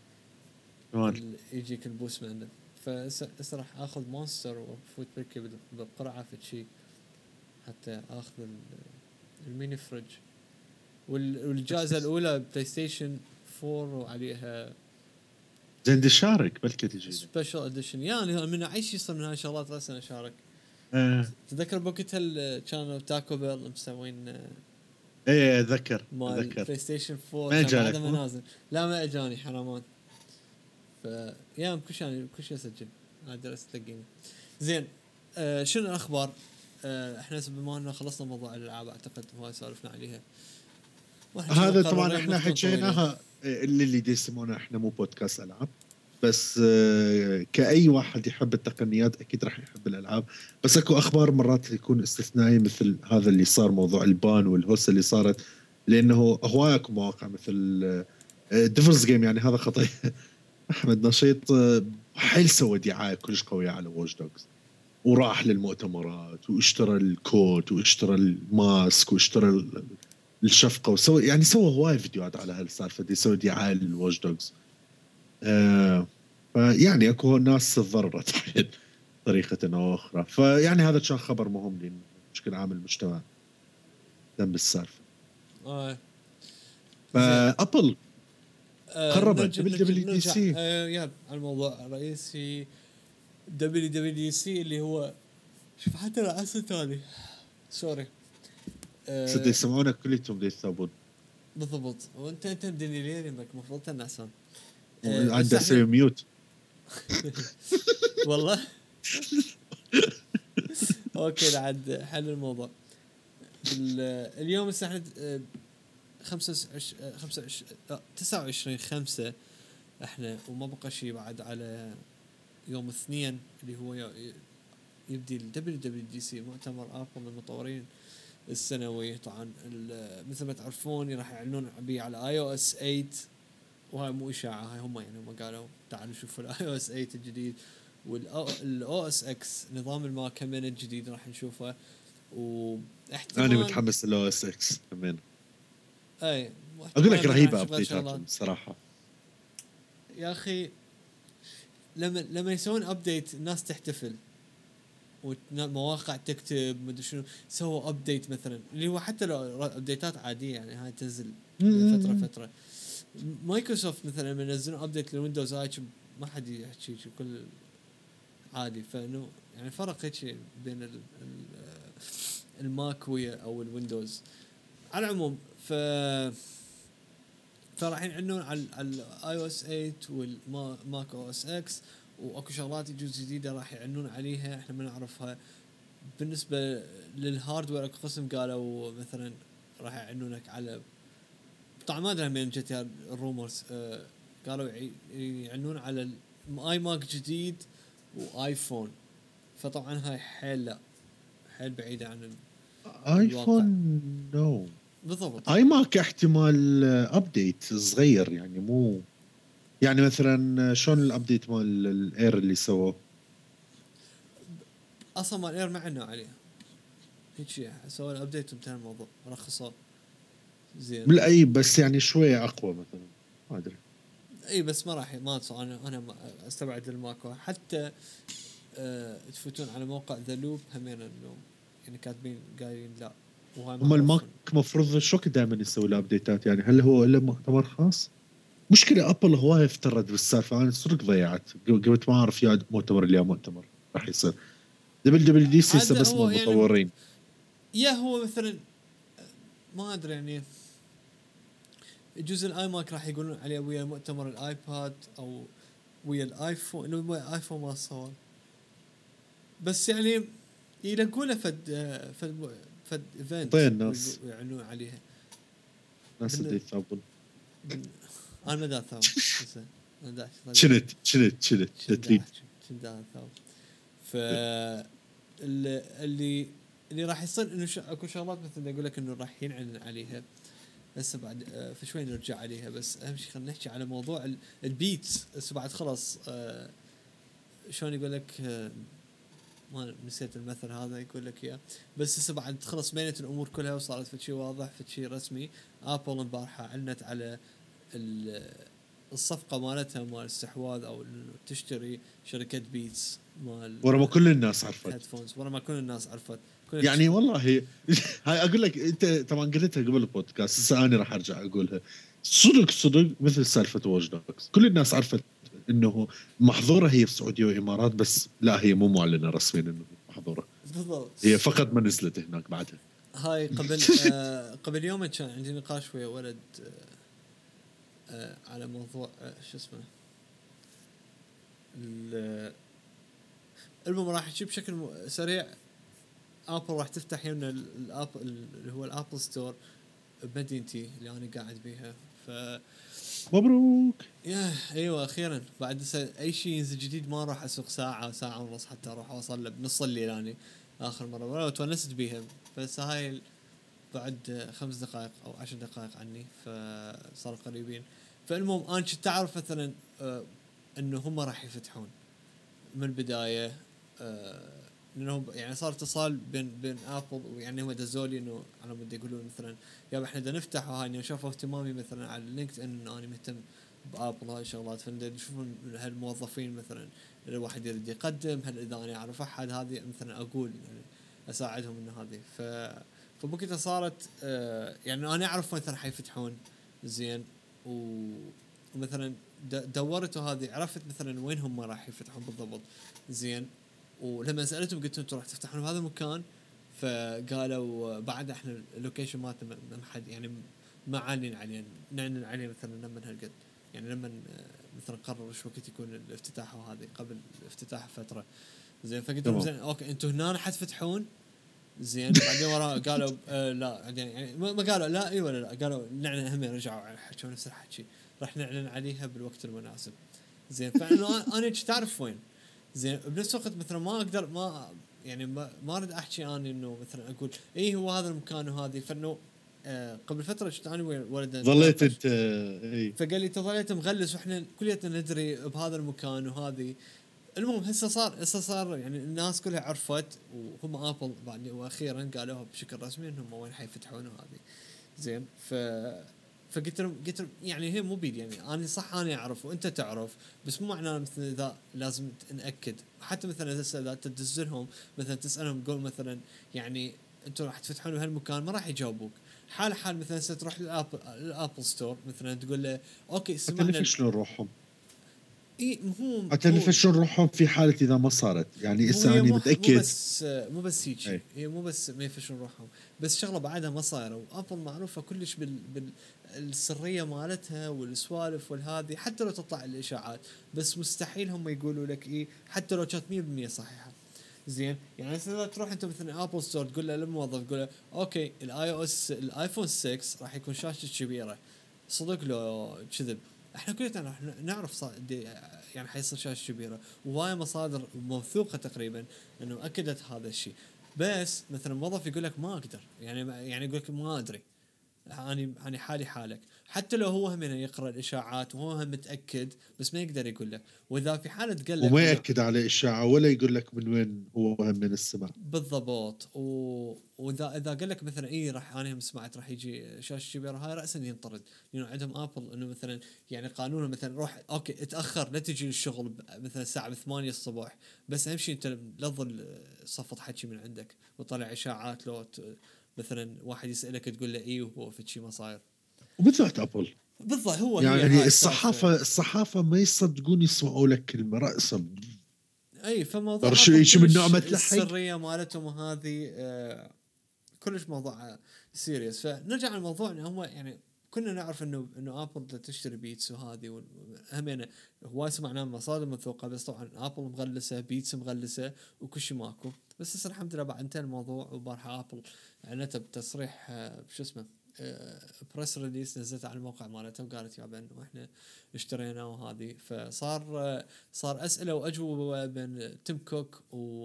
يجيك البوس من عنده. راح اخذ مونستر وفوت بركي بالقرعه في شيء حتى اخذ الميني فريج. والجائزه الاولى بلاي ستيشن 4 وعليها زين دي شارك بلكي تجي سبيشل اديشن. يعني من اي شيء يصير من هاي الشغلات لازم اشارك. تذكر بوقتها كانوا تاكو بيل مسوين ايه اتذكر بلاي ستيشن 4 كان بعدها منازل. لا ما اجاني حرامات. فيا كل شيء اسجل اقدر استلقيني. زين شنو الاخبار؟ احنا بما انه خلصنا موضوع الالعاب اعتقد هواي سولفنا عليها. هذا طبعا احنا حكيناها اللي يسمونه احنا مو بودكاست العاب بس كأي واحد يحب التقنيات أكيد راح يحب الألعاب. بس أكو أخبار مرات يكون استثنائي مثل هذا اللي صار موضوع البان والهوسة اللي صارت لأنه هواي أكو مواقع مثل ديفلز جيم يعني هذا خطأ. أحمد نشيط حيل سوى دعاية كلش قوية على ووش دوغز وراح للمؤتمرات واشترى الكوت واشترى الماسك واشترى الشفقة وسوى يعني سوى هواي فيديوهات على هالسالفة دي سوى دعاية للووش دوغز. فيعني اكو ناس تضررت بطريقه او اخرى. فيعني هذا كان خبر مهم لان بشكل عام المجتمع ذنب بالسالفه. فابل خربت WWDC. يا الموضوع الرئيسي WWDC اللي هو شوف حتى الاسد هذه سوري صدق يسمعونا كليتهم دي يثابون بالضبط. وانت مدني ليه انك المفروض تنعسان عنده سوي ميوت. والله اوكي لعد حل الموضوع. اليوم الساعه 29/5 احنا وما بقى شيء بعد على يوم الاثنين اللي هو يبدي WWDC مؤتمر ابل من المطورين السنوي. طبعا مثل ما تعرفون راح يعلنون بيه على iOS 8 وهاي مو اشاعه هاي هم يعني هم قالوا تعالوا شوفوا iOS 8 الجديد والOS X نظام الماك كمان الجديد راح نشوفه. واحتمال انا متحمس للOS X كمان. اي اقول لك رهيبه ابديتاتهم الصراحه يا اخي. لما يسوون ابديت الناس تحتفل ومواقع تكتب مدري شنو. سووا ابديت مثلا اللي هو حتى لو ابديتات عاديه يعني هاي تنزل فتره. مايكروسوفت مثلا لما ينزلون ابديت للويندوز هاي ما حد يحكي كل عادي. فانه يعني فرق هيك بين الماك ويا او الويندوز على العموم. فراح يعلنون على الاي او اس 8 والماك او اس اكس واكو شغلات يجوز جديده راح يعلنون عليها احنا ما نعرفها. بالنسبه للهاردوير اكو قسم قالوا مثلا راح يعلنونك على طبعا ما ادري من جت الرومرز. قالوا يعلنون على اي ماك جديد وايفون. فطبعا هاي حيل بعيده عن ايفون نو بالضبط. اي ماك احتمال ابديت صغير يعني مو يعني مثلا شلون الابديت مال الاير اللي سووه اصلا مال الاير ما عندنا عليه هيك سووا الابديت وانتهى الموضوع رخصوه زين بالاي بس يعني شويه اقوى مثلا ما ادري. اي بس ما راح ما انا استبعد الماكو حتى تفوتون على موقع ذا لوب همين انه يعني كاتبين قايلين لا. هم الماك مفروض شو دائما يسوي الابديتات يعني هل هو الا مؤتمر خاص؟ مشكله ابل هواي افترض بالسالفه انا صدق ضيعت قلت ما اعرف يا مؤتمر اللي مؤتمر راح يصير. WWDC عادة بس هو يعني مطورين. هو مثلا ما ادري يعني يجوز الاي ماك راح يقولون عليه ويا مؤتمر الايباد او ويا الايفون، انه ويا الايفون ما صور، بس يعني يلقونه فد ايفنت طيب الناس ويعنون عليها ناس اللي يثابون انا ما دا ثاو انا شنت تتليد. دا ثاو ف اللي راح يصير انه اكو شغلات مثل اقول لك انه راح ينعلن عليها هسه بعد في شوي نرجع عليها، بس اهم شيء خلينا نحكي على موضوع البيتس هسه بعد خلاص. شلون يقول لك ما نسيت المثل هذا يقول لك اياه، بس هسه بعد خلص بينت الامور كلها وصارت في شيء واضح في شيء رسمي. ابل امبارحه اعلنت على الصفقه مالتها مال استحواذ او انه تشتري شركه بيتس مال ورا ما كل الناس عرفت هيدفونز، ورا ما كل الناس عرفت يعني والله هاي اقول لك انت طبعا قلتها قبل البودكاست، هسه انا راح ارجع اقولها صدق مثل سالفه واتش دوجز. كل الناس عرفت انه محظوره هي في السعوديه والامارات، بس لا هي مو معلنه رسميا انه محظوره، بالضبط. هي فقط ما نزلت هناك بعدها. هاي قبل يومين كان عندي نقاش ويا ولد على موضوع شو اسمه المهم راح احكي بشكل سريع. ابل راح تفتح يومنا الابل اللي هو الابل ستور بمدينتي اللي انا قاعد بيها. ف مبروك. ايوه اخيرا بعد اي شيء ينزل جديد ما راح اسوق ساعه ونص حتى اروح اوصل له بنص الليل يعني اخر مره، ولا تونست بيها. بس هاي بعد 5 دقائق او 10 دقائق عني فصار قريبين. فالمهم انا كنت تعرف مثلا انه هم راح يفتحون من البدايه، لانهم يعني صار اتصال بين ابل ويعني هم دزولي انه على مود يقولون مثلا يا احنا بدنا نفتح، وهاي شافوا اهتمامي مثلا على لينكد ان انه انا مهتم بابل هاي الشغلات، فنشوفون هالموظفين مثلا الواحد يريد يقدم، هل اذا انا اعرف احد هذه مثلا اقول يعني اساعدهم انه هذه. فبوقتها صارت يعني انا اعرف مثلا حيفتحون زين ومثلا دورت هذه عرفت مثلا وين هم راح يفتحون بالضبط زين. ولما سالتهم قلت انتم راح تفتحون بهذا المكان، فقالوا بعد احنا اللوكيشن مالتنا ما حد يعني ما عالين عليه، نعلن عليه مثلا لما هالقد يعني لما مثلا قرر شو وقت يكون الافتتاح، وهذه قبل الافتتاح فتره زين. فقلت لهم زين اوكي انتم هنا حتفتحون زين. بعدين ورا قالوا لا يعني ما قالوا لا اي ولا لا، قالوا نعلن هم رجعوا حكوا نفس الحكي راح نعلن عليها بالوقت المناسب زين. فانه انا تعرف وين زين. بنفس الوقت مثلا ما اقدر يعني ما اريد احكي اني انه مثلا اقول اي هو هذا المكان وهذه. فانه قبل فتره كنت انا ولد ظليت انت اي فقال لي تظليت مغلس واحنا كليتنا ندري بهذا المكان وهذه. المهم هسه صار يعني الناس كلها عرفت، وهم ابل بعد واخيرا قالوها بشكل رسمي انهم وين حيفتحون هذه زين. فقلت لهم يعني هي مو بيد يعني انا صح انا اعرف وانت تعرف، بس مو معناه مثلا اذا لازم ناكد. حتى مثلا اذا تدزلهم مثلا تسالهم قول مثلا يعني انتم راح تفتحون بهالمكان ما راح يجاوبوك. حال مثلا ستروح للابل ستور مثلا تقول له اوكي سمعنا شلون روحهم اي حتى شلون روحهم في حاله اذا ما صارت يعني هسه انا متاكد مو بس هيك هي مو بس ما يفشون روحهم، بس شغله بعدها ما صايره. وابل معروفه كلش بالسريه مالتها والسوالف والهذه، حتى لو تطلع الاشاعات بس مستحيل هم يقولوا لك ايه حتى لو كانت 100% صحيحه زين. يعني اذا تروح انت مثلا ابل ستور تقول له للموظف تقول له اوكي الايفون 6 راح يكون شاشته كبيره، صدق لو كذب احنا كلنا نعرف يعني حيصير شاشه كبيره، وهاي مصادر موثوقه تقريبا انه اكدت هذا الشيء. بس مثلا موظف يقول لك ما اقدر يعني يقول لك ما ادري اني حالي حالك، حتى لو هو هم يقرا الاشاعات وهو هم متاكد بس ما يقدر يقول لك. واذا في حاله قال لك وما ياكد على اشاعه ولا يقول لك من وين هو من السماء بالضبط. واذا قال لك مثلا اي راح انا هم سمعت راح يجي شاشه كبيره، هاي راسا ينطرد لانه عندهم ابل انه مثلا يعني قانون مثلا روح اوكي اتاخر لا تجي الشغل مثلا الساعه 8 الصبح، بس اهم شيء انت لا تظل صفط حكي من عندك وطلع اشاعات لو مثلا واحد يسالك تقول له اي وهو في شيء ما صاير. وبالذات ابل بالضبط هو يعني هي هاي الصحافه ما يصدقون يسمعوا لك كلمه راسا اي فموضوع صار شيء من نوع كلش متلحق. السريه مالتهم وهذه كلش موضوع سيريس. فنرجع للموضوع انه هم يعني كنا نعرف انه ابل تشتري بيتس وهذه هم يعني هواي سمعناه مصادر موثوقه، بس طبعا ابل مغلسه، بيتس مغلسه، وكل شيء ماكو. بس هسه الحمد لله بعد انتهى الموضوع، وبارحه ابل اعلنت بتصريح شو اسمه بريس ريليس نزلت على الموقع مالتها، وقالت يابا انه احنا اشترينا وهذه. فصار صار اسئله واجوبه بين تيم كوك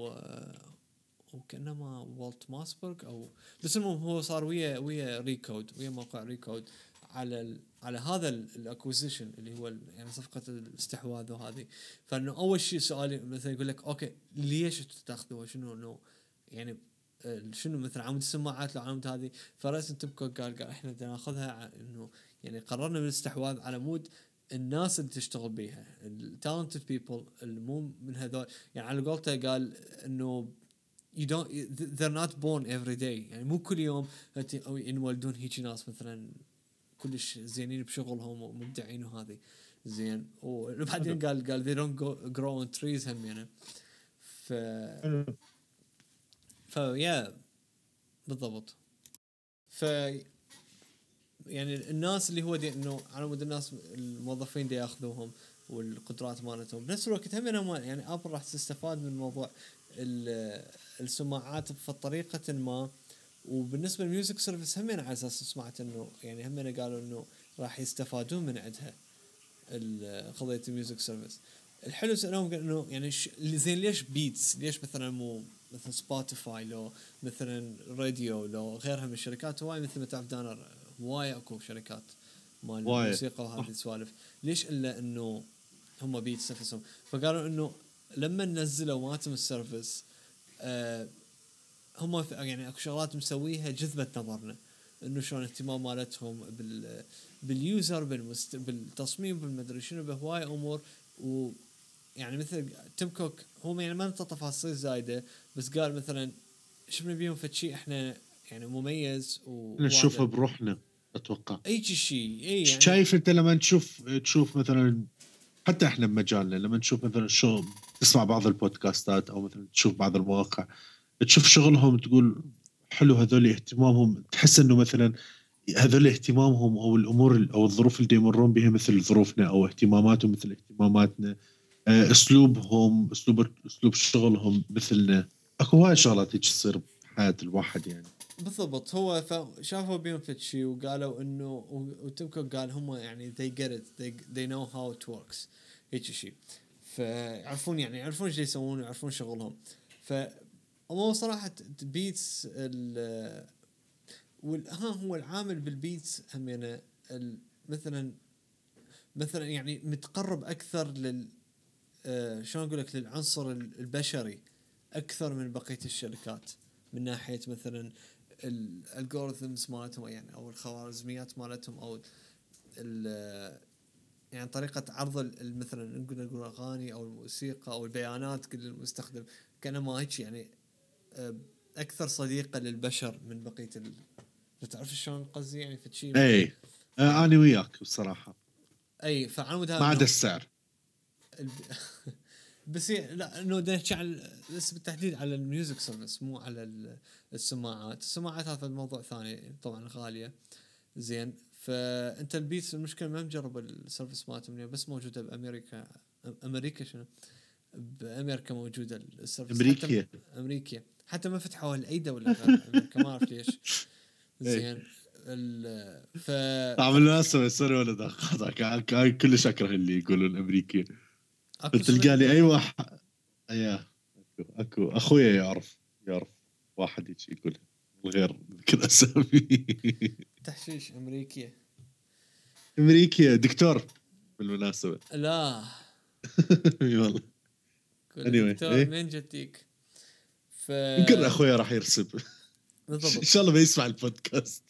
وكانما والت ماسبرغ او بس المهم هو صار ويا ريكود، ويا موقع ريكود على هذا الاكوزيشن اللي هو يعني صفقه الاستحواذ وهذه. فانه اول شيء سؤالي مثلا يقول لك اوكي ليش تاخذوها، شنو انه يعني شنو مثلا عمود السماعات لو عمود هذه. فرئيس تبكو قال احنا بدنا ناخذها انه يعني قررنا بالاستحواذ على مود الناس اللي تشتغل بيها، التالنتد بيبل، المو من هذول. يعني على قولته قال انه you don't they're not born every day، يعني مو كل يوم ينولدون هيك ناس مثلا كلش زينين بشغلهم ومبدعين وهذه زين. وبعدين قال they don't grow on trees هم يعني. يا بالضبط. يعني الناس اللي هو دي انه على مود الناس الموظفين دي ياخذوهم والقدرات مالتهم بنفس الوقت هم يعني ابل راح تستفاد من موضوع السماعات بطريقه ما. وبالنسبه للميوزك سيرفيس هم على اساس سمعت انه يعني هم قالوا انه راح يستفادون من عندها قضيه الميوزك سيرفيس. الحلو سألهم انه يعني زين ليش بيتس، ليش مثلا مو مثلا سبوتيفاي لو مثلا راديو لو غيرها من الشركات هواي مثل ما تعرف دانر هواي اكو شركات مال الموسيقى وهذه السوالف، ليش الا انه هم بيتس نفسهم. فقالوا انه لما نزلوا ماتم السيرفيس هم يعني اكو شغلات مسويها جذبت نظرنا، انه شلون اهتمام مالتهم باليوزر بالتصميم بالمدري شنو بهواي امور. ويعني مثل تيم كوك هو يعني ما نعطى تفاصيل زايده، بس قال مثلا شفنا بيهم فشي احنا يعني مميز نشوفه بروحنا اتوقع اي شيء اي يعني شايف انت لما تشوف مثلا حتى احنا بمجالنا لما نشوف مثلا شو تسمع بعض البودكاستات او مثلا تشوف بعض المواقع تشوف شغلهم تقول حلو هذول اهتمامهم، تحس انه مثلا هذول اهتمامهم او الامور او الظروف اللي يمرون بها مثل ظروفنا او اهتماماتهم مثل اهتماماتنا، اسلوبهم اسلوب شغلهم مثلنا. اكو هاي شغلات هيك تصير بحياة الواحد يعني. بالضبط. هو شافوا بيهم في شيء وقالوا انه وتمكو قال هم يعني they get it they know how it works هيك شيء. فيعرفون يعني يعرفون ايش يسوون ويعرفون شغلهم. هو صراحة بيتس هو العامل بالبيتس هم يعني مثلا يعني متقرب اكثر شلون اقول لك للعنصر البشري اكثر من بقية الشركات من ناحية مثلا الالجوريثمز مالتهم يعني او الخوارزميات مالتهم او يعني طريقة عرض مثلا نقول الاغاني او الموسيقى او البيانات كل المستخدم كانما هيك يعني اكثر صديقة للبشر من بقية تعرف شلون قصدي يعني في شيء اي يعني انا وياك بصراحة. اي فعمود ما عدا هذا السعر. بس لا انه ده على بس بالتحديد على الميوزك سيرفيس مو على السماعات هذا الموضوع ثاني طبعا غاليه زين. فانت البيتس المشكله ما مجرب السيرفيس مالتهم بس موجوده بامريكا شنو بامريكا موجوده السيرفيس امريكيه حتى امريكا حتى ما فتحوها لاي دوله غير امريكا ما اعرف ليش زين. طعم المناسبة سوري ولا دقيقة كلش اكره اللي يقولون امريكيه. اكو تلقاني اي واحد اكو اخويا يعرف واحد هيك يقول غير ذكر اسامي. تحشيش امريكيه امريكيه دكتور بالمناسبه. لا والله كل anyway دكتور ايه من جديك. يمكن اخويا راح يرسب. ان بالضبط. شاء الله ما يسمع البودكاست.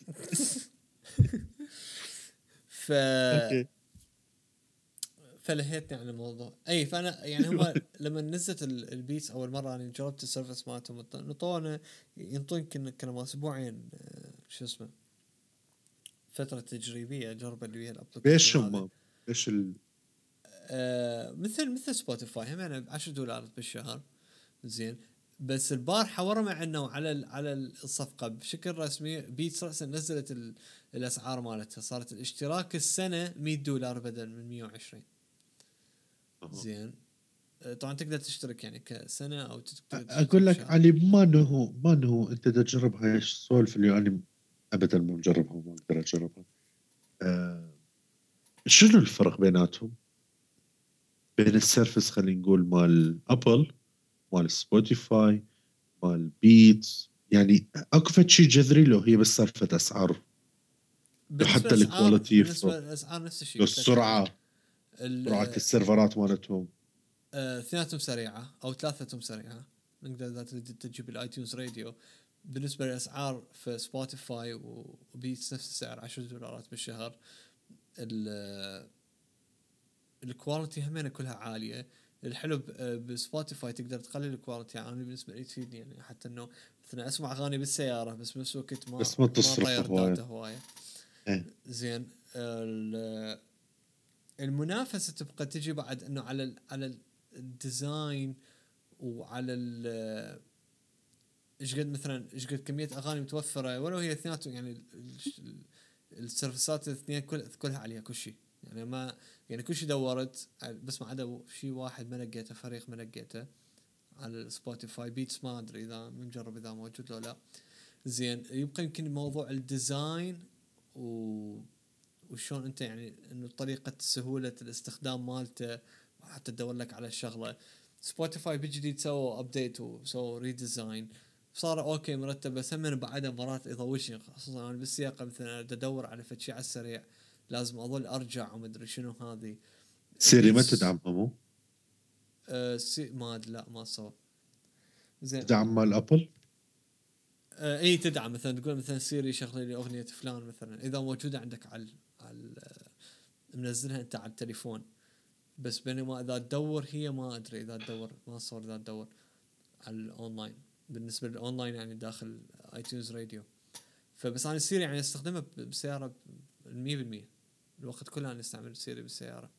ف اوكي فلهيتني عن الموضوع. اي فانا يعني هم لما نزلت البيتس اول مره انا جربت السيرفس مالتهم نطونا ينطون كنا اسبوعين شو اسمه فتره تجريبيه اجرب اللي هي الابلكيشن ليش هذا. هم ليش مثل سبوتيفاي هم يعني $10 بالشهر. زين بس البارحه ورا عنه على الصفقه بشكل رسمي بيتس رأسا نزلت الاسعار مالتها، صارت الاشتراك السنه $100 بدل من 120. زين طبعا تقدر تشترك يعني كسنه او تقدر تشترك اقول لك شهر. علي، ما هو انت تجرب هاي السوالف اللي انا ابدا ما مجربها وما اقدر اجربها. شنو الفرق بيناتهم؟ بين السيرفس خلينا نقول مال ابل، مال سبوتيفاي، مال بيتس، يعني اكو شيء جذري لو هي بس سالفه اسعار؟ لو بالنسبه حتى للاسعار الكواليتي يفرق، نفس الشيء لو قلت لك يعني. السرعه، سرعه السيرفرات مالتهم. اثنيناتهم سريعه او ثلاثتهم سريعه. نقدر اذا تريد تجيب الايتونز راديو بالنسبه للاسعار في سبوتيفاي وبيتس نفس السعر $10 بالشهر. الكواليتي همين كلها عاليه. الحلو بسبوتيفاي تقدر تقلل الكواليتي، يعني انا بالنسبه لي تفيدني يعني حتى انه مثلا اسمع اغاني بالسياره بس بنفس الوقت بس ما ما تصرف طير هوايه. داتا هوايه. ايه. زين المنافسه تبقى تجي بعد انه على الديزاين وعلى ايش قد مثلا ايش قد كميه اغاني متوفره، ولو هي اثنيناتهم يعني السيرفسات الاثنين كلها عليها كل شيء يعني ما يعني كل شيء دورت بس ما عدا شيء واحد ما لقيته، فريق ما لقيته على السبوتيفاي. بيتس ما ادري اذا مجرب اذا موجود لو لا. زين يبقى يمكن موضوع الديزاين وشون انت يعني انه طريقه سهوله الاستخدام مالته وحتى تدور لك على الشغله. سبوتيفاي بجديد سووا ابديت وسووا ريديزاين صار اوكي مرتب، بس هم بعدها مرات يضوجني خصوصا انا بالسياقه مثلا ادور على شيء على السريع لازم اظل ارجع وما ادري شنو هذه. سيري ما تدعمها مو؟ ما لا ما صار. زين تدعم مال ابل؟ اي تدعم مثلا تقول مثلا سيري شغلي لي اغنيه فلان مثلا اذا موجوده عندك على منزلها انت على التليفون. بس بينما اذا تدور هي ما ادري اذا تدور ما صار اذا تدور على الاونلاين بالنسبه للاونلاين يعني داخل ايتونز راديو. فبس انا سيري يعني استخدمها بالسياره 100% الوقت كله انا استعمل سيري بالسياره.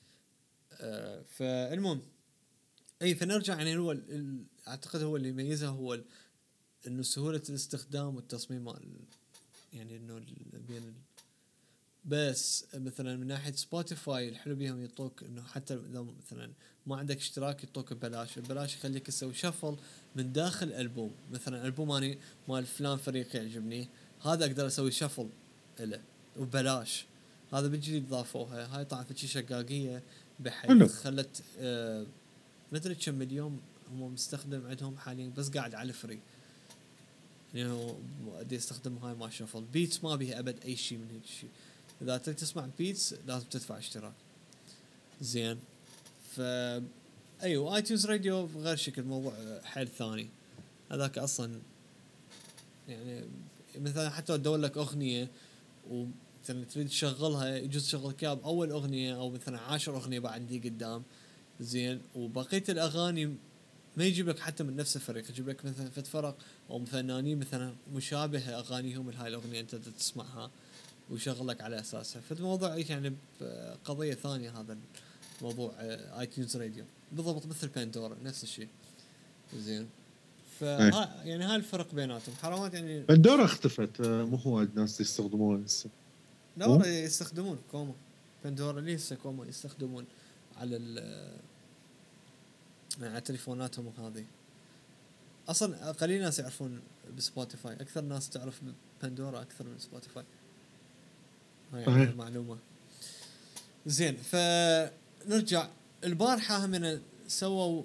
فالمهم اي فنرجع يعني هو اعتقد هو اللي يميزها هو انه سهوله الاستخدام والتصميم يعني انه بين بس مثلا من ناحيه سبوتيفاي الحلو بيهم يعطوك انه حتى اذا مثلا ما عندك اشتراك يعطوك ببلاش يخليك تسوي شفل من داخل البوم. مثلا البوم اني مال فلان فريق يعجبني هذا اقدر اسوي شفل له وببلاش. هذا بالجديد ضافوها هاي طبعا في شقاقيه بحيث حلو. خلت ما ادري كم مليون هم مستخدم عندهم حاليا بس قاعد على فري يعني ادي استخدم هاي ما شفل. بيتس ما بيها ابد اي شيء من هيك شيء. اذا تريد تسمع بيتس لازم تدفع اشتراك. زين ف ايوه ايتونز راديو غير شكل موضوع حل ثاني. هذاك اصلا يعني مثلا حتى لو تدور لك اغنيه ومثلا تريد تشغلها يجوز تشغل كاب اول اغنيه او مثلا 10 اغنيه بعد دي قدام. زين وبقيه الاغاني ما يجيب لك حتى من نفس الفريق، يجيب لك مثلا فرق او فنانين مثلا مشابهه اغانيهم لهاي الاغنيه انت تسمعها ويشغل لك على اساسها. فالموضوع يعني قضيه ثانيه هذا موضوع ايتونز راديو بالضبط مثل باندورا نفس الشيء. زين ايه. يعني هاي الفرق بيناتهم حرامات يعني. بندورة اختفت، مو هو الناس يستخدموها هسه. دورة يستخدمون كوما باندورا لسه كوما يستخدمون على على تليفوناتهم وهذه. اصلا قليل ناس يعرفون بسبوتيفاي، اكثر ناس تعرف باندورا اكثر من سبوتيفاي. هاي يعني معلومه. زين فنرجع البارحه هم سووا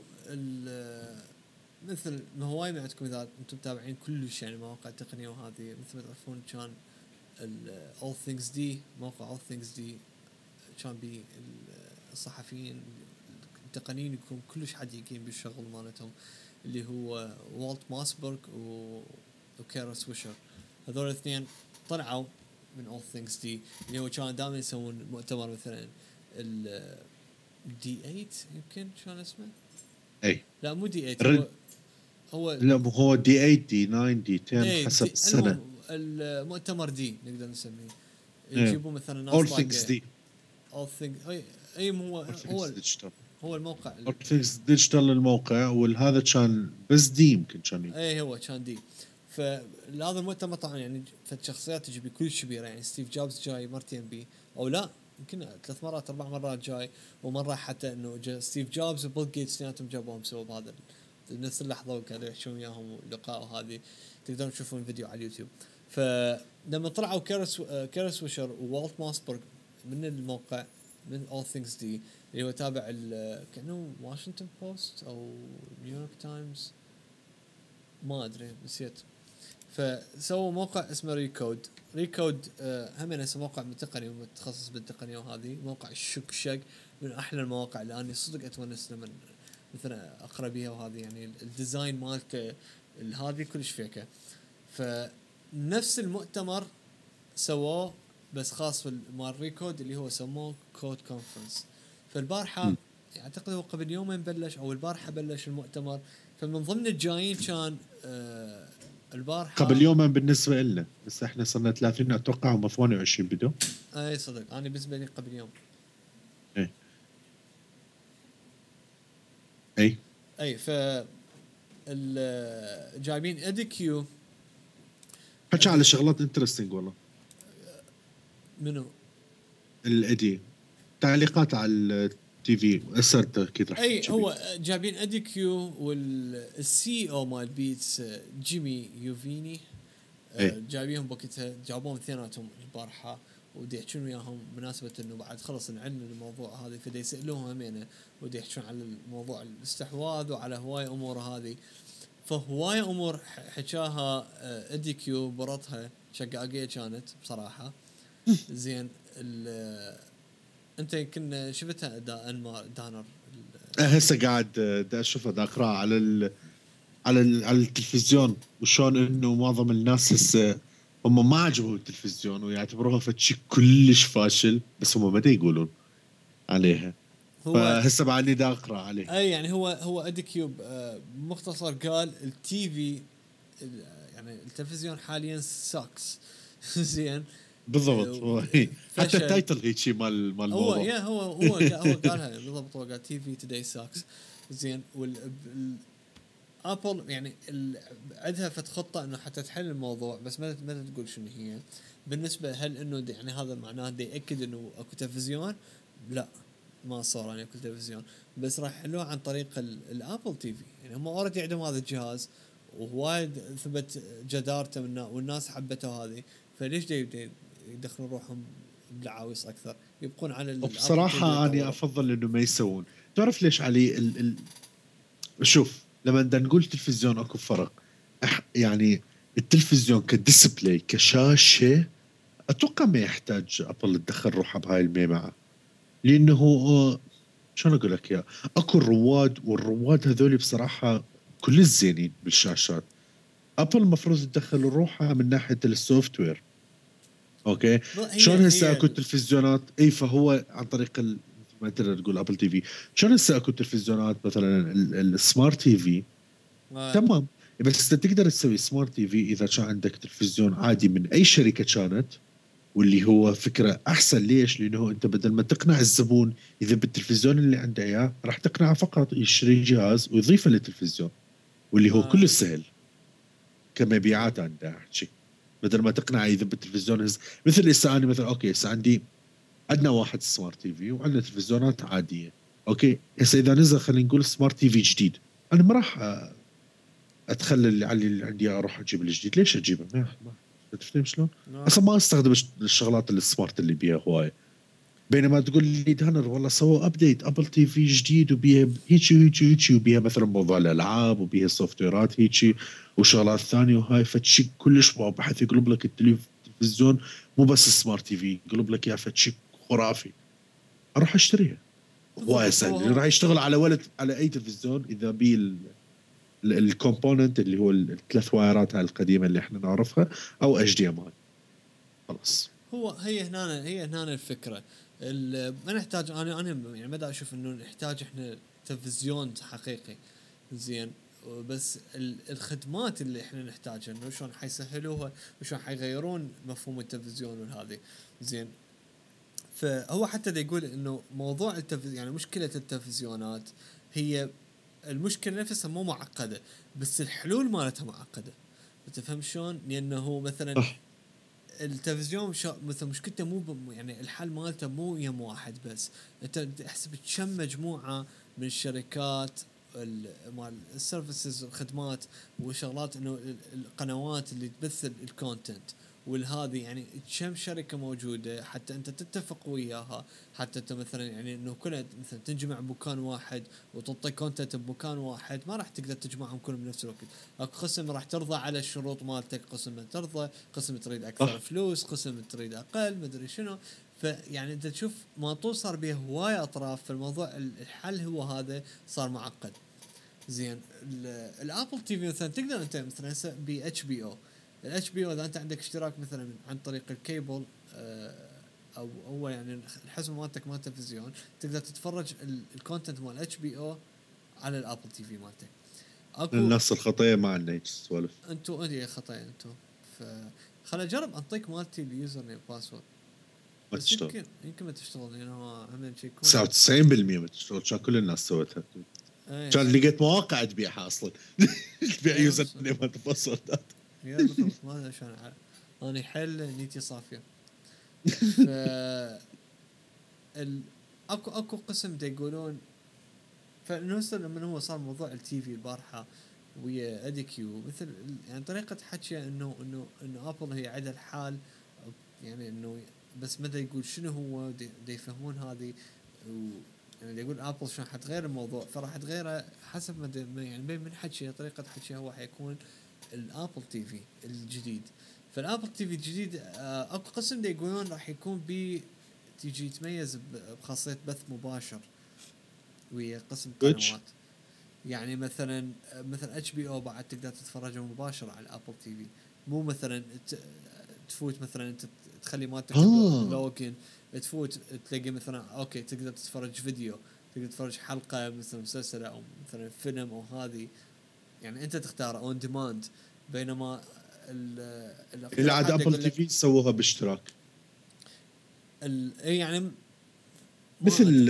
مثل ما هواي ما عندكم اذا انتم متابعين كلش يعني مواقع تقنيه وهذه مثل ما تعرفون كان All Things D موقع All Things D كان بي الصحفيين التقنيين يكون كلش حديقين بالشغل مالتهم اللي هو والت ماسبرغ وكيرا سويشر. هذول الاثنين طلعوا من All Things D اللي هو كان دائما يسوون مؤتمر مثلا ال D8 يمكن كان اسمه. اي لا مو D8 هو لا مو هو دي 8 دي 9 دي 10 حسب السنة. المؤتمر دي نقدر نسميه. ايه. يجيبوا مثلا all ناس things دي. All Things اي هو هو الموقع اورثينكس ديجيتال الموقع، والهذا كان بس دي يمكن كان اي هو كان دي. فهذا المؤتمر طبعا يعني فالشخصيات تجي كلش كبيره، يعني ستيف جوبز جاي مرتين بي او لا يمكن 3 مرات 4 مرات جاي، ومره حتى انه ستيف جوبز وبيل جيتس اثنيناتهم جابوهم سوا بهذا نفس اللحظه وكانوا يحشون وياهم لقاء، وهذه تقدرون تشوفون الفيديو على اليوتيوب. فلما طلعوا كيرس ويشر ووالت ماسبرغ من الموقع من All Things D اللي هو تابع كأنه واشنطن بوست او نيويورك تايمز ما ادري نسيت. فسووا موقع اسمه ريكود هم نفس موقع تقني ومتخصص بالتقنيه، وهذه موقع الشك من احلى المواقع اللي انا صدق اتونس لما مثلا اقرا بيها، وهذه يعني الديزاين مالته هذه كلش فيكه. فنفس المؤتمر سووه بس خاص مال ريكود اللي هو سموه كود كونفرنس. فالبارحه اعتقد هو قبل يومين بلش او البارحه بلش المؤتمر. فمن ضمن الجايين كان البارحه قبل يومين بالنسبه لنا، بس احنا صرنا 30 اتوقع هم 28 بدو. اي صدق انا بالنسبه لي قبل يوم. اي ف جايبين ادي كيو. حكى على شغلات انترستينج والله. منو الادي تعليقات على التي في اثرت اكيد راح اي هو جايبين ادي كيو والسي او مال بيتس جيمي يوفيني. جايبيهم بوقتها جابوهم اثنيناتهم البارحه ودي يحكون وياهم مناسبه انه بعد خلص نعلن الموضوع هذا، فدي يسالوهم همينه ودي يحكون على الموضوع الاستحواذ وعلى هوايه امور هذه. فهوايه امور حكاها ادي كيو برطها شقاقيه كانت بصراحه. زين انت يمكن شفتها دانر هسه قاعد دا اشوفه دا اقرا على التلفزيون، وشون انه معظم الناس هسه هم ما عجبهم التلفزيون ويعتبروها فشي كلش فاشل، بس هم ما يقولون عليها. فهسه بعدني دا اقرا عليه. اي يعني هو ادي كيوب مختصر قال التي في يعني التلفزيون حاليا ساكس. زين بالضبط. هو حتى التايتل هيك مال الموضوع. هو قالها بالضبط. هو قال تي في توداي ساكس. زين ابل يعني عندها فت خطه انه حتى تحل الموضوع، بس ما تقول شنو هي بالنسبه. هل انه يعني هذا معناه دي ياكد انه اكو تلفزيون؟ لا ما صار يعني اكو تلفزيون، بس راح يحلوه عن طريق الابل تي في. يعني هم اوريدي عندهم هذا الجهاز ووايد ثبت جدارته والناس حبته هذه، فليش يدخلون روحهم بالعاويص اكثر؟ يبقون على بصراحه انا افضل انه ما يسوون. تعرف ليش علي؟ شوف لما بدنا نقول تلفزيون اكو فرق. يعني التلفزيون كديسبلاي كشاشه اتوقع ما يحتاج ابل تدخل روحها بهاي الميمعه، لانه شلون اقول لك يا اكو الرواد، والرواد هذول بصراحه كل الزينين بالشاشات. ابل المفروض تدخل روحها من ناحيه السوفت وير. اوكي شلون هسه اكو تلفزيونات اي فهو عن طريق ما تقدر تقول ابل تي في. شلون هسه اكو تلفزيونات مثلا السمارت تي في تمام، بس تقدر تسوي سمارت تي في اذا كان عندك تلفزيون عادي من اي شركه كانت، واللي هو فكره احسن. ليش؟ لانه انت بدل ما تقنع الزبون اذا بالتلفزيون اللي عنده اياه راح تقنعه فقط يشتري جهاز ويضيفه للتلفزيون، واللي هو كله سهل كمبيعات عنده. احكي بدل ما تقنع اذا بالتلفزيون مثل هسه انا مثلا اوكي هسه عندنا واحد سمارت تي في وعندنا تلفزيونات عاديه. اوكي هسه اذا نزل خلينا نقول سمارت تي في جديد، انا ما راح اتخلى اللي عندي اروح اجيب الجديد. ليش اجيبه؟ ما تفهم شلون؟ اصلا ما استخدم الشغلات السمارت اللي بيها هوايه. بينما تقول لي دانر والله سووا ابديت ابل تي في جديد وبيها هيجي وبيها مثلا موضوع الالعاب وبيها سوفت ويرات هيجي وشغلات ثانيه، وهاي فتشي كلش واو، بحيث يقلب لك التلفزيون مو بس سمارت تي في، يقلب لك يا فتشي خرافي. اروح اشتريها هوايه سهل. راح يشتغل على اي تلفزيون اذا بيه الكومبوننت اللي هو الثلاث وايرات هاي القديمه اللي احنا نعرفها او اتش دي ام اي. خلاص هي هنا الفكره. ما نحتاج انا يعني ما دا اشوف انه نحتاج احنا تلفزيون حقيقي. زين بس الخدمات اللي احنا نحتاجها انه شلون حيسهلوها وشلون حيغيرون مفهوم التلفزيون وهذه. زين فهو حتى دا يقول انه موضوع يعني مشكله التلفزيونات هي المشكله نفسها مو معقده، بس الحلول مالتها معقده. تفهم شلون؟ لانه مثلا صح. التلفزيون مثلا مشكلته مو يعني الحل مالته مو يم واحد بس. انت تحسب كم مجموعه من الشركات مال السيرفيسز والخدمات وشغلات، انه القنوات اللي تبث الكونتنت والهذه، يعني كم شركه موجوده حتى انت تتفق وياها، حتى انت مثلا يعني انه كلها مثلا تنجمع بمكان واحد وتعطي كونتنت بمكان واحد، ما راح تقدر تجمعهم كلهم بنفس الوقت. اكو قسم راح ترضى على الشروط مالتك، قسم ما ترضى، قسم تريد اكثر صح. فلوس، قسم تريد اقل، مدري شنو. فيعني انت تشوف ما صار به هوايه اطراف في الموضوع. الحل هو هذا صار معقد. زين الابل تي في مثلا تقدر انت مثلا هسه باتش بي او، الاتش بي او اذا انت عندك اشتراك مثلا عن طريق الكيبل، او هو يعني الحزمه مالتك مال تلفزيون، تقدر تتفرج الكونتنت مال اتش بي او على الابل تي في مالتك. اكو الناس الخطيه ما عندنا هيك سوالف. انتو ادري خطايا انتو. ف خل اجرب انطيك مالتي اليوزر نيم باسورد، ما بس تشتغل يمكن ما تشتغل، لانه هم شيء يكون 99% ما تشتغل. كان كل الناس سوتها. ايه كان صح. لقيت مواقع تبيعها اصلا. تبيع ايه يوزر بس نيم باسوردات. يا بالضبط ما ادري شلون انا حل نيتي صافيه. ف ال... اكو قسم دا يقولون، فنوصل لما هو صار موضوع التي في البارحه ويا اديكيو، مثل يعني طريقه حكي انه ابل هي عندها الحال، يعني انه بس مدى يقول شنو هو دا يفهمون هذه. يعني دا يقول ابل شلون حتغير الموضوع، فراح تغيره حسب ما يعني من حكي طريقه حكي هو حيكون الابل تي في الجديد. فالابل تي في الجديد اكو قسم دا يقولون راح يكون تيجي يتميز بخاصيه بث مباشر ويا قسم ويتش. قنوات. يعني مثلا اتش بي او بعد تقدر تتفرج مباشره على الابل تي في، مو مثلا تفوت مثلا انت تخلي مالتك اه اللوجن، تفوت تلاقي مثلا اوكي تقدر تتفرج فيديو، تقدر تتفرج حلقه مثلا مسلسل او مثلا فيلم او هذه، يعني انت تختار اون ديماند. بينما اللي عاد الاقتراحات ابل يقول تي لك في سووها باشتراك. يعني ما مثل ادري.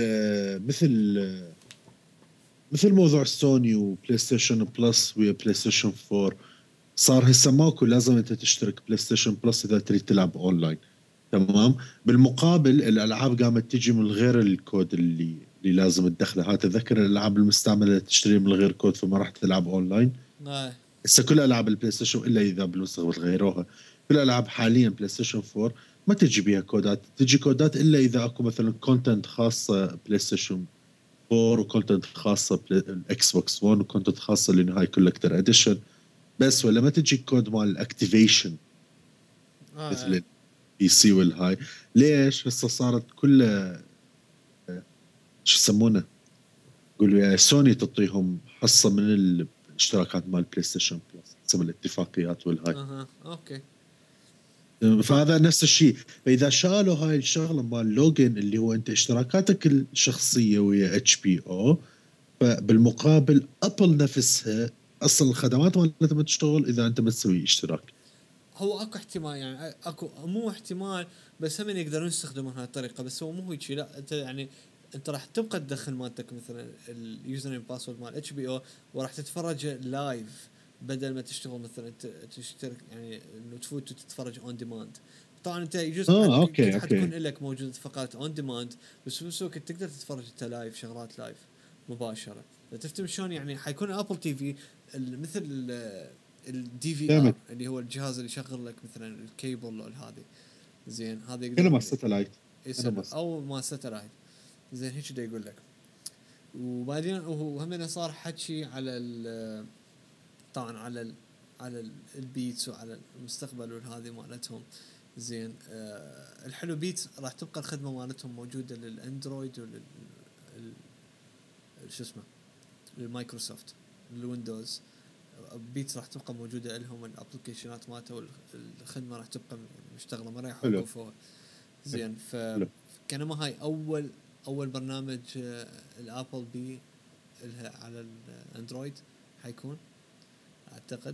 مثل موضوع سوني وبلاي ستيشن بلس ويا بلاي ستيشن 4. صار هسه ماكو لازم انت تشترك بلاي ستيشن بلس اذا تريد تلعب اونلاين. تمام. بالمقابل الالعاب قامت تجي من غير الكود اللي لازم تدخله. هذا تذكر الالعاب المستعمله تشتري من غير كود فما راح تلعب اونلاين. آه. هسه كل العاب البلاي ستيشن الا اذا بالمستقبل غيروها. كل الالعاب حاليا بلاي ستيشن 4 ما تجي بيها كودات. تجي كودات الا اذا اكو مثلا كونتنت خاصه بلاي ستيشن 4 وكونتنت خاصه الاكس بوكس 1 وكونتنت خاصه لانه هاي كولكتر اديشن. بس ولا ما تجي كود مال الاكتيفيشن آه. مثل البي سي والهاي. ليش هسه صارت كلها شو يسمونه؟ يقولوا يا سوني تعطيهم حصه من الاشتراكات مال بلاي ستيشن بلس حسب الاتفاقيات والهاي. اها اوكي. ف فهذا نفس الشيء. فاذا شالوا هاي الشغله مال لوجن اللي هو انت اشتراكاتك الشخصيه ويا اتش بي او، فبالمقابل ابل نفسها اصلا الخدمات مالتها ما تشتغل اذا انت ما تسوي اشتراك. هو اكو احتمال، يعني اكو مو احتمال، بس هم يقدرون يستخدمون هاي الطريقه، بس هو مو هيك. لا انت يعني انت راح تبقى تدخل مالتك مثلا اليوزر نيم باسورد مال اتش بي او، وراح تتفرج لايف بدل ما تشتغل مثلا تشترك، يعني انه تفوت وتتفرج اون ديماند. طبعا انت يجوز اه اوكي حتكون اوكي. لك موجود فقرات اون ديماند، بس بنفس الوقت تقدر تتفرج انت لايف شغلات لايف مباشره. تفتهم شلون؟ يعني حيكون ابل تي في مثل الدي في ار، فهمت. اللي هو الجهاز اللي يشغل لك مثلا الكيبل هذه. زين هذا كانوا مع يقدرون الستلايت. كانوا يسوي مع او ما ستلايت. زين هيك دا يقول لك. وبعدين وهم صار حكي على طبعا على البيتس وعلى المستقبل والهذه مالتهم. زين الحلو بيتس راح تبقى الخدمه مالتهم موجوده للاندرويد شو اسمه للمايكروسوفت للويندوز. بيتس راح تبقى موجوده لهم الابلكيشنات مالته، والخدمه راح تبقى مشتغله، ما راح حلو. يوقفوها. زين حلو. كانما هاي اول برنامج الابل بي لها على الاندرويد حيكون اعتقد.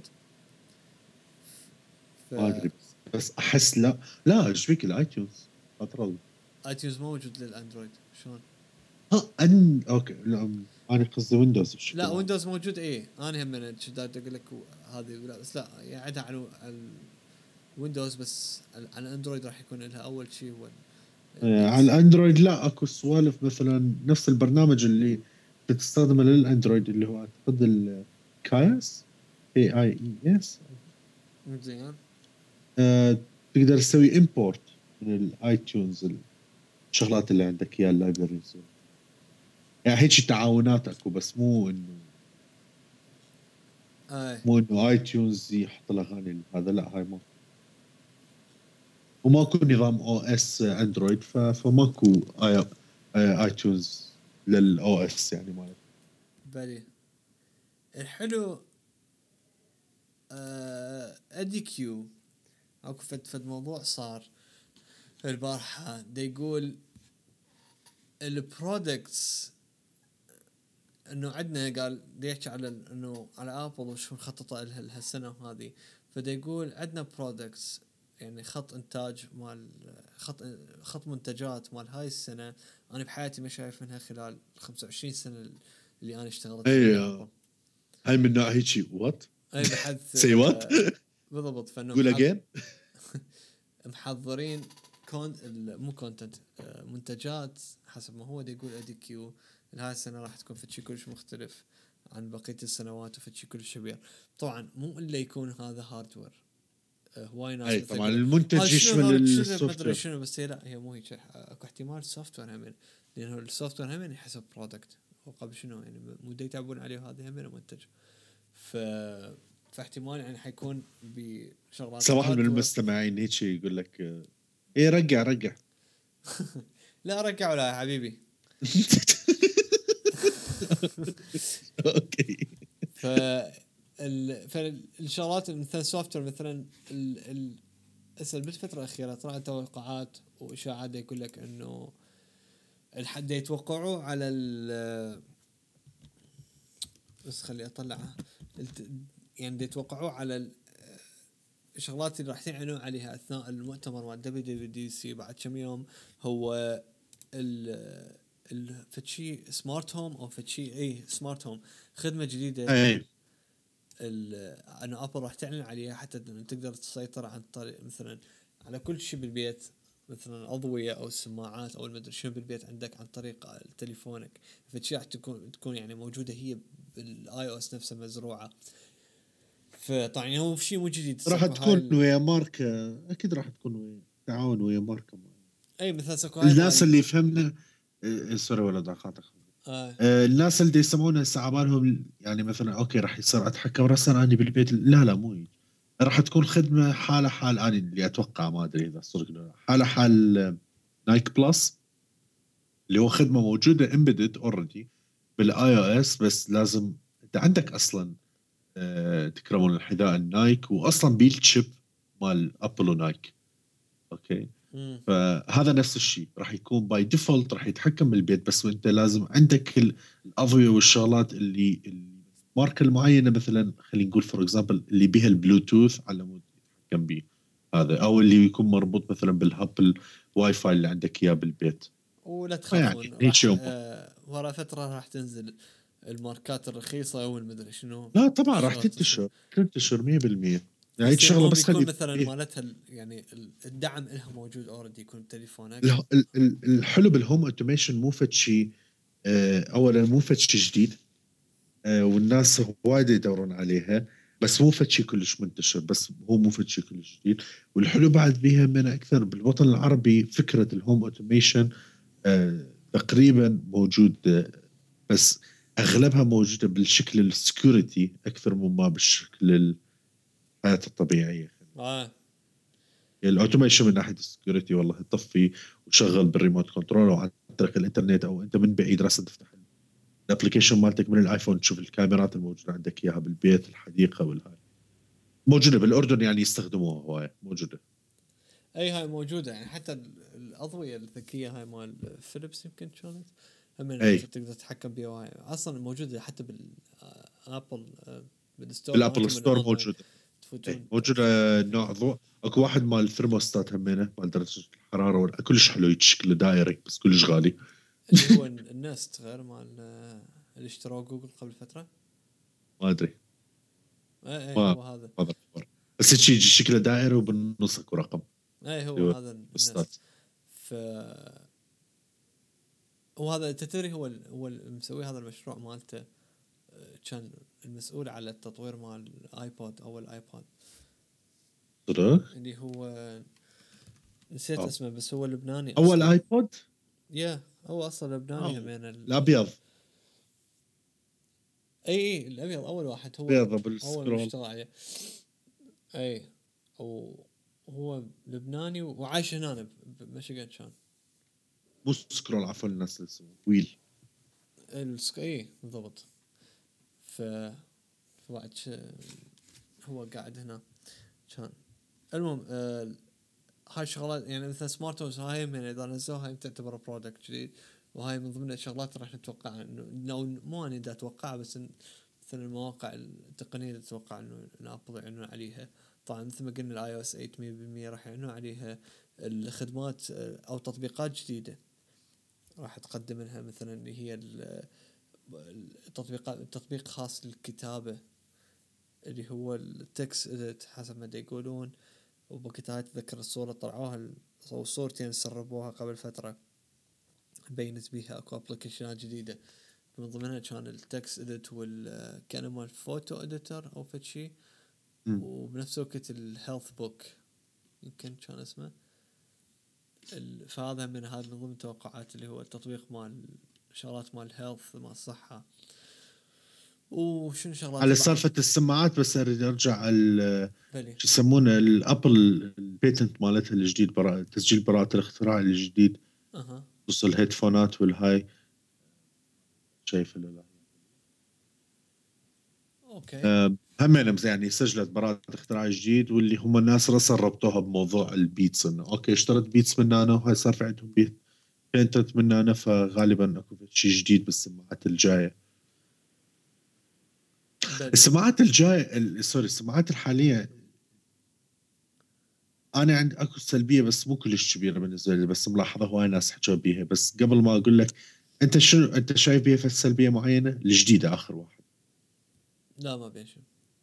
ف ما ادري بس احس لا. لا ايش فيك الايتونز فتره ايتونز موجود للاندرويد شلون؟ اوكي لا انا قصدي ويندوز بشكل لا عام. ويندوز موجود ايه انا هم انا شداد اقول لك هذه لا بس لا يعدها على الويندوز بس على الاندرويد راح يكون لها اول شيء هو على الاندرويد لا اكو سوالف مثلا نفس البرنامج اللي بتستخدمه للاندرويد اللي هو اعتقد الكايس KIES زين تقدر تسوي امبورت من الايتونز الشغلات اللي عندك اياها اللايبريز يعني هيك تعاونات اكو بس مو انه ايتونز يحط الاغاني هذا لا هاي ما وماكو نظام او اس اندرويد فماكو ايتونز للاو اس يعني مالك. بلي الحلو ادي كيو اكو فد موضوع صار البارحة دا يقول البرودكتس انه عندنا قال يحكي على انه على ابل وشو مخططه لها هالسنه هذه فدا يقول عندنا برودكتس يعني خط انتاج مال خط منتجات مال هاي السنه انا بحياتي ما شايف منها خلال 25 سنه اللي انا اشتغلت فيها هاي من نوع هيك وات اي بحث سي وات بالضبط فانه قول اجين محضرين مو كونتنت منتجات حسب ما هو دا يقول ادي كيو هاي السنه راح تكون في شيء كلش مختلف عن بقيه السنوات وفي شيء كلش كبير طبعا مو الا يكون هذا هاردوير هواي ناس اي طبعا المنتج يشمل السوفت وير شنو بس هي لا هي مو هيك اكو احتمال سوفت وير هم لانه السوفت وير هم يحسب برودكت وقبل شنو يعني مو يتعبون عليه هذا هم منتج فاحتمال يعني حيكون بشغلات صباح من المستمعين هيك يقول لك ايه رجع لا رجع ولا يا حبيبي اوكي فالشغلات مثلا سوفت وير مثلا هسه بالفتره الاخيره طلعت توقعات واشاعات يقول لك انه الحد يتوقعوا على بس خلي اطلعها يعني يتوقعوا على الشغلات اللي راح يعلنوا عليها اثناء المؤتمر مال WWDC بعد كم يوم هو فتشي سمارت هوم او فتشي سمارت هوم خدمه جديده اي انه ابل راح تعلن عليها حتى تقدر تسيطر عن طريق مثلا على كل شيء بالبيت مثلا الاضويه او السماعات او المدري شنو بالبيت عندك عن طريق تليفونك فتشي راح تكون يعني موجوده هي بالاي او اس نفسها مزروعه فطبعا هو في شيء مو جديد راح تكون ويا ماركه اكيد راح تكون ويا تعاون ويا ماركه اي مثلا سكو الناس اللي يفهمنا سوري ولا دقائق الناس اللي يسمعونها هسه عبالهم يعني مثلا اوكي راح يصير اتحكم راسا اني بالبيت لا مو هيك راح تكون خدمه حاله حال اني اللي اتوقع ما ادري اذا صدق حاله حال نايك بلس اللي هو خدمه موجوده امبيدد اوريدي بالاي او اس بس لازم انت عندك اصلا تكرمون الحذاء النايك واصلا بالشيب مال ابل ونايك اوكي فهذا نفس الشيء راح يكون باي ديفولت راح يتحكم بالبيت بس وانت لازم عندك الاضويه والشغلات اللي الماركه المعينه مثلا خلينا نقول فور اكزامبل اللي بها البلوتوث على مود يتحكم به هذا او اللي يكون مربوط مثلا بالهاب الواي فاي اللي عندك اياه بالبيت ولا تخافون يعني راح ورا فتره راح تنزل الماركات الرخيصه والمدري شنو لا طبعا راح تنتشر 100% يعني شغله بس يكون مثلا مالتها يعني الدعم لها موجود اوريدي يكون بتليفونك الحلو بالهوم اوتوميشن مو فد شيء اولا مو فد شيء جديد والناس وايد يدورون عليها بس مو فد شيء كلش منتشر بس هو مو فد شيء كلش جديد والحلو بعد بيها من اكثر بالوطن العربي فكره الهوم اوتوميشن تقريبا موجود بس اغلبها موجوده بالشكل السكيورتي اكثر مما بالشكل الحياه الطبيعيه الاوتوميشن من ناحيه السكيورتي والله تطفي وتشغل بالريموت كنترول او عن طريق الانترنت او انت من بعيد راسا تفتح الابلكيشن مالتك من الايفون تشوف الكاميرات الموجوده عندك اياها بالبيت الحديقه والهاي موجوده بالاردن يعني يستخدموها هوايه موجوده هاي موجوده يعني حتى الاضويه الذكيه هاي مال فيليبس يمكن كانت هم تقدر تتحكم بها اصلا موجوده حتى بالابل بالستور بالابل ستور موجوده موجوده نوع ضوء اكو واحد مال ثرموستات همينه مال درجه حراره ولا كلش حلو شكله دائري بس كلش غالي. اللي هو النست غير مال اللي اشتروه جوجل قبل فتره. ما ادري اي ما هو هذا. هذا الخبر بس شيء شكله دائري وبالنص اكو رقم. اي هو هذا النست. ف وهذا تدري هو مسوي هذا المشروع مالته. كان المسؤول على التطوير مال الايبود او الايباد صدق اللي هو نسيت اسمه بس هو لبناني اول اصلا. ايبود هو اصلا لبناني همين الابيض. اي الابيض اول واحد هو بيضة اول بالسكرول. مشتغل عليه. اي هو لبناني وعايش هنا بمشيغان كان. مو سكرول عفوا الناس اسمه ويل. اي بالضبط. فبعد هو قاعد هنا كان. المهم هاي شغلات يعني مثل سمارت هوز هاي من اذا نزلوها هاي تعتبر برودكت جديد. وهاي من ضمن الشغلات راح نتوقع انه مو انا دا اتوقع بس مثل المواقع التقنيه اللي تتوقع انه ابل يعلنون عليها. طبعا مثل ما قلنا الاي او اس 8 100% راح يعلنون عليها. الخدمات او تطبيقات جديده راح تقدم لها مثلا اللي هي تطبيق خاص للكتابه اللي هو التكست حسب ما يقولون. وبكتها تذكر الصورة طلعوها أو صورتين سربوها قبل فترة بينت بيها اكو ابلكيشنات جديدة من ضمنها كان التكست اديت كان مال فوتو اديتر او فشي. وبنفس الوقت الهيلث بوك يمكن كان اسمه. فهذا من ضمن التوقعات اللي هو التطبيق مال شغلات مال هيلث مال الصحة. وشنو شغلات على سالفة السماعات بس اريد ارجع شو يسمونه الابل البيتنت مالتها الجديد تسجيل براءة الاختراع الجديد. بص الهيدفونات والهاي شايف ولا لا؟ اوكي. همين يعني سجلت براءة اختراع جديد واللي هم الناس رسل ربطوها بموضوع البيتس انه اوكي اشتريت بيتس من انا وهاي صار في عندهم بيتنت من انا فغالبا اكو شيء جديد بالسماعات الجايه. السماعات الجايه سوري السماعات الحاليه انا عندي اكو سلبيه بس مو كلش كبيره بالنسبه لي بس ملاحظه هواي ناس حكوا بيها بس قبل ما اقول لك انت شنو انت شايف بيها في سلبيه معينه الجديده اخر واحد. لا ما بين شيء.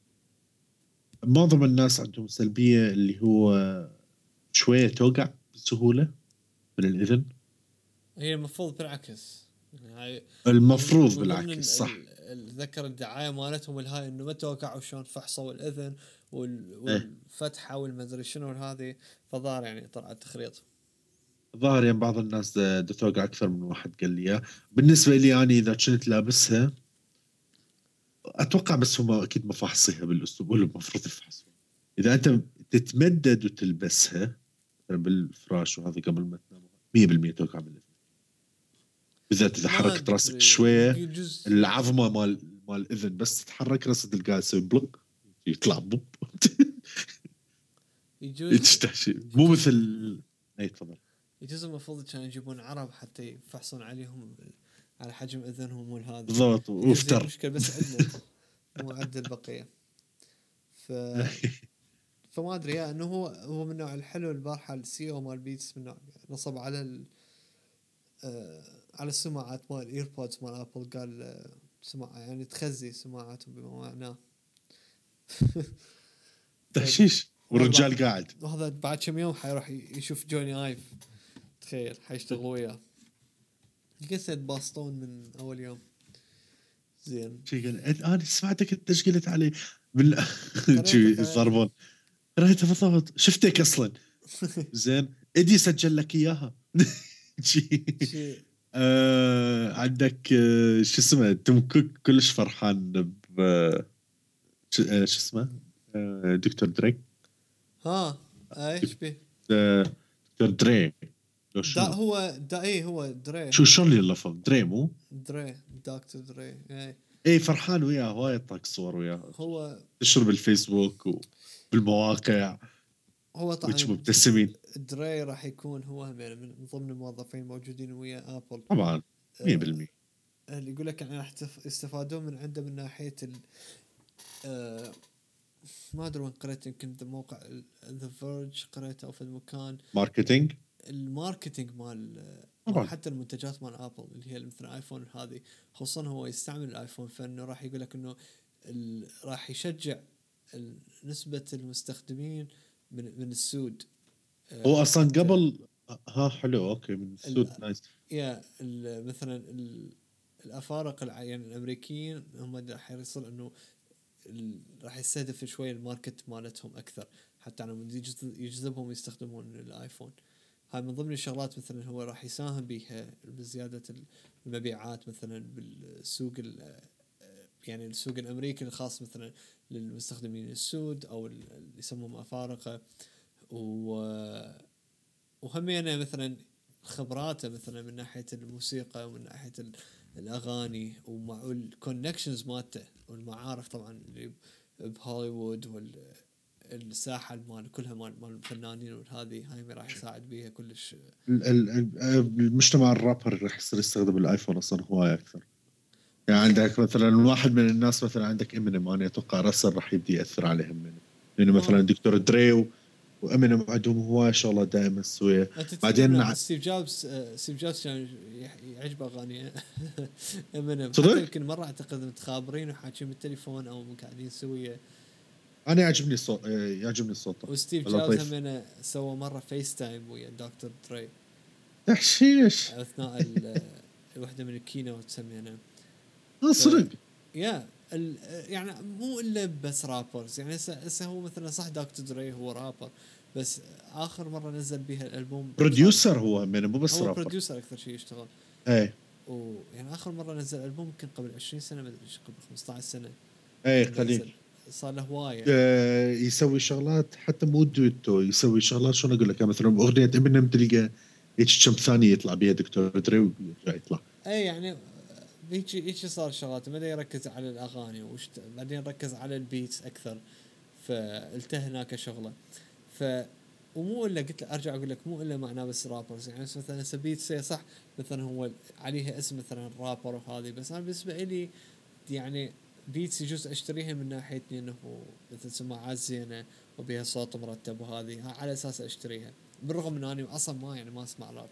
معظم الناس عندهم سلبيه اللي هو شويه توقع بسهوله من الاذن. هي المفروض بالعكس يعني المفروض بالعكس صح. ذكر الدعايه مالتهم الهاي انه ما توقعوا شلون فحصوا الاذن والفتحه والمدري شنو هذه. فظهر يعني طلعت تخريط. ظاهر يعني بعض الناس توقع اكثر من واحد قال لي بالنسبه لي انا اذا كنت لابسها اتوقع بس هم اكيد مفحصيها بالاسلوب اللي المفروض يفحصوها. اذا انت تتمدد وتلبسها بالفراش وهذا قبل ما تنام 100% توقع بالاذن بالذات اذا حركت راسك شويه العظمه مال الاذن بس تتحرك راسك تلقاه يسوي بلق يطلع بوب. يجوز مو مثل اي تفضل. يجوز المفروض كانوا يجيبون عرب حتى يفحصون عليهم على حجم اذنهم والهذا بالضبط وافتر المشكله بس عندنا مو عند البقيه. فما ادري يا انه هو من نوع الحلو. البارحه السي او مال بيتس من نوع نصب على على السماعات مال ايربودز مال ابل قال سماعه يعني تخزي سماعاتهم بما معناه. تحشيش والرجال قاعد. وهذا بعد كم يوم حيروح يشوف جوني ايف. تخيل حيشتغل وياه. قصة باستون من اول يوم. زين شي قال انا سمعتك انت ايش قلت عليه الضربون قريته بالضبط شفتك اصلا. زين ادي سجل لك اياها. عندك شو اسمه توم كوك كلش فرحان شو اسمه دكتور دريك. ايش بيه دكتور دري هو هو دري. شو شلون اللفظ دري مو دري دكتور دري اي فرحان وياه هواي طاق صور وياه هو تشر بالفيسبوك وبالمواقع. هو طبعا مبتسمين. دري راح يكون هو من ضمن الموظفين الموجودين ويا ابل طبعا 100%. اللي يقول لك يعني راح يستفادون من عنده من ناحيه ما ادري وين قريت يمكن موقع ذا فيرج قريته او في المكان ماركتينج الماركتينج مال طبعا. حتى المنتجات مال ابل اللي هي مثل ايفون هذه، خصوصا هو يستعمل الايفون، فانه راح يقول لك انه راح يشجع نسبة المستخدمين من السود. هو اصلا حتى قبل حلو اوكي من السود نايس. مثلا الافارقه يعني الامريكيين هم راح يصير انه راح يستهدف شوي الماركت مالتهم اكثر، حتى على مود يجذبهم يستخدمون الايفون. هاي من ضمن الشغلات مثلا هو راح يساهم بها بزياده المبيعات مثلا بالسوق يعني السوق الامريكي الخاص مثلا للمستخدمين السود او اللي يسموهم افارقه. وهمينا مثلا خبراته مثلا من ناحيه الموسيقى ومن ناحيه الاغاني ومع الكونكشنز مالته والمعارف طبعا اللي بهوليوود والساحه مال كلها مال الفنانين، وهذه هاي راح يساعد بيها كلش. المجتمع الرابر راح يصير يستخدم الايفون اصلا هواي اكثر. يعني عندك مثلا واحد من الناس مثلا عندك امينيم، انا اتوقع راسل راح يبدي ياثر عليهم لانه مثلا دكتور دري وامينيم عندهم هواي شغله دائما تسويها. انت تدري بعدين انه ستيف جوبز كان يعجبه اغاني امينيم، حتى صدق يمكن مره اعتقد متخابرين وحاكين بالتليفون او قاعدين سويه. انا يعجبني الصوت، يعجبني صوته وستيف جوبز لطيف. هم سوى مره فيس تايم ويا دكتور دري تحشيش اثناء واحده من الكينوت سمينا. صدق. يا يعني مو الا بس رابرز، يعني هسه هو مثلا صح دكتور دري هو رابر، بس اخر مره نزل بها الالبوم بروديوسر هو من مو بس هو رابر. بروديوسر اكثر شيء يشتغل. ايه ويعني اخر مره نزل البوم يمكن قبل 20 سنه، ما ادري قبل 15 سنه ايه نزل، قليل. صار له هوايه. يسوي شغلات حتى مو دويتو، يسوي شغلات شلون اقول لك، مثلا باغنيه امينيم تلقى هيك كم ثانيه يطلع بيها دكتور دري ويرجع يطلع. اي يعني هيك صار شغلاته، بدا يركز على الاغاني بعدين ركز على البيتس اكثر، فالته هناك شغله. ف ومو الا قلت ارجع اقول لك مو الا معناه بس رابرز، يعني مثلا بيتس صح مثلا هو عليها اسم مثلا رابر وهذه، بس انا بالنسبه لي يعني بيتس يجوز اشتريها من ناحيه انه مثل سماعات زينه وبيها صوت مرتب، وهذه على اساس اشتريها، بالرغم ان انا اصلا ما اسمع راب.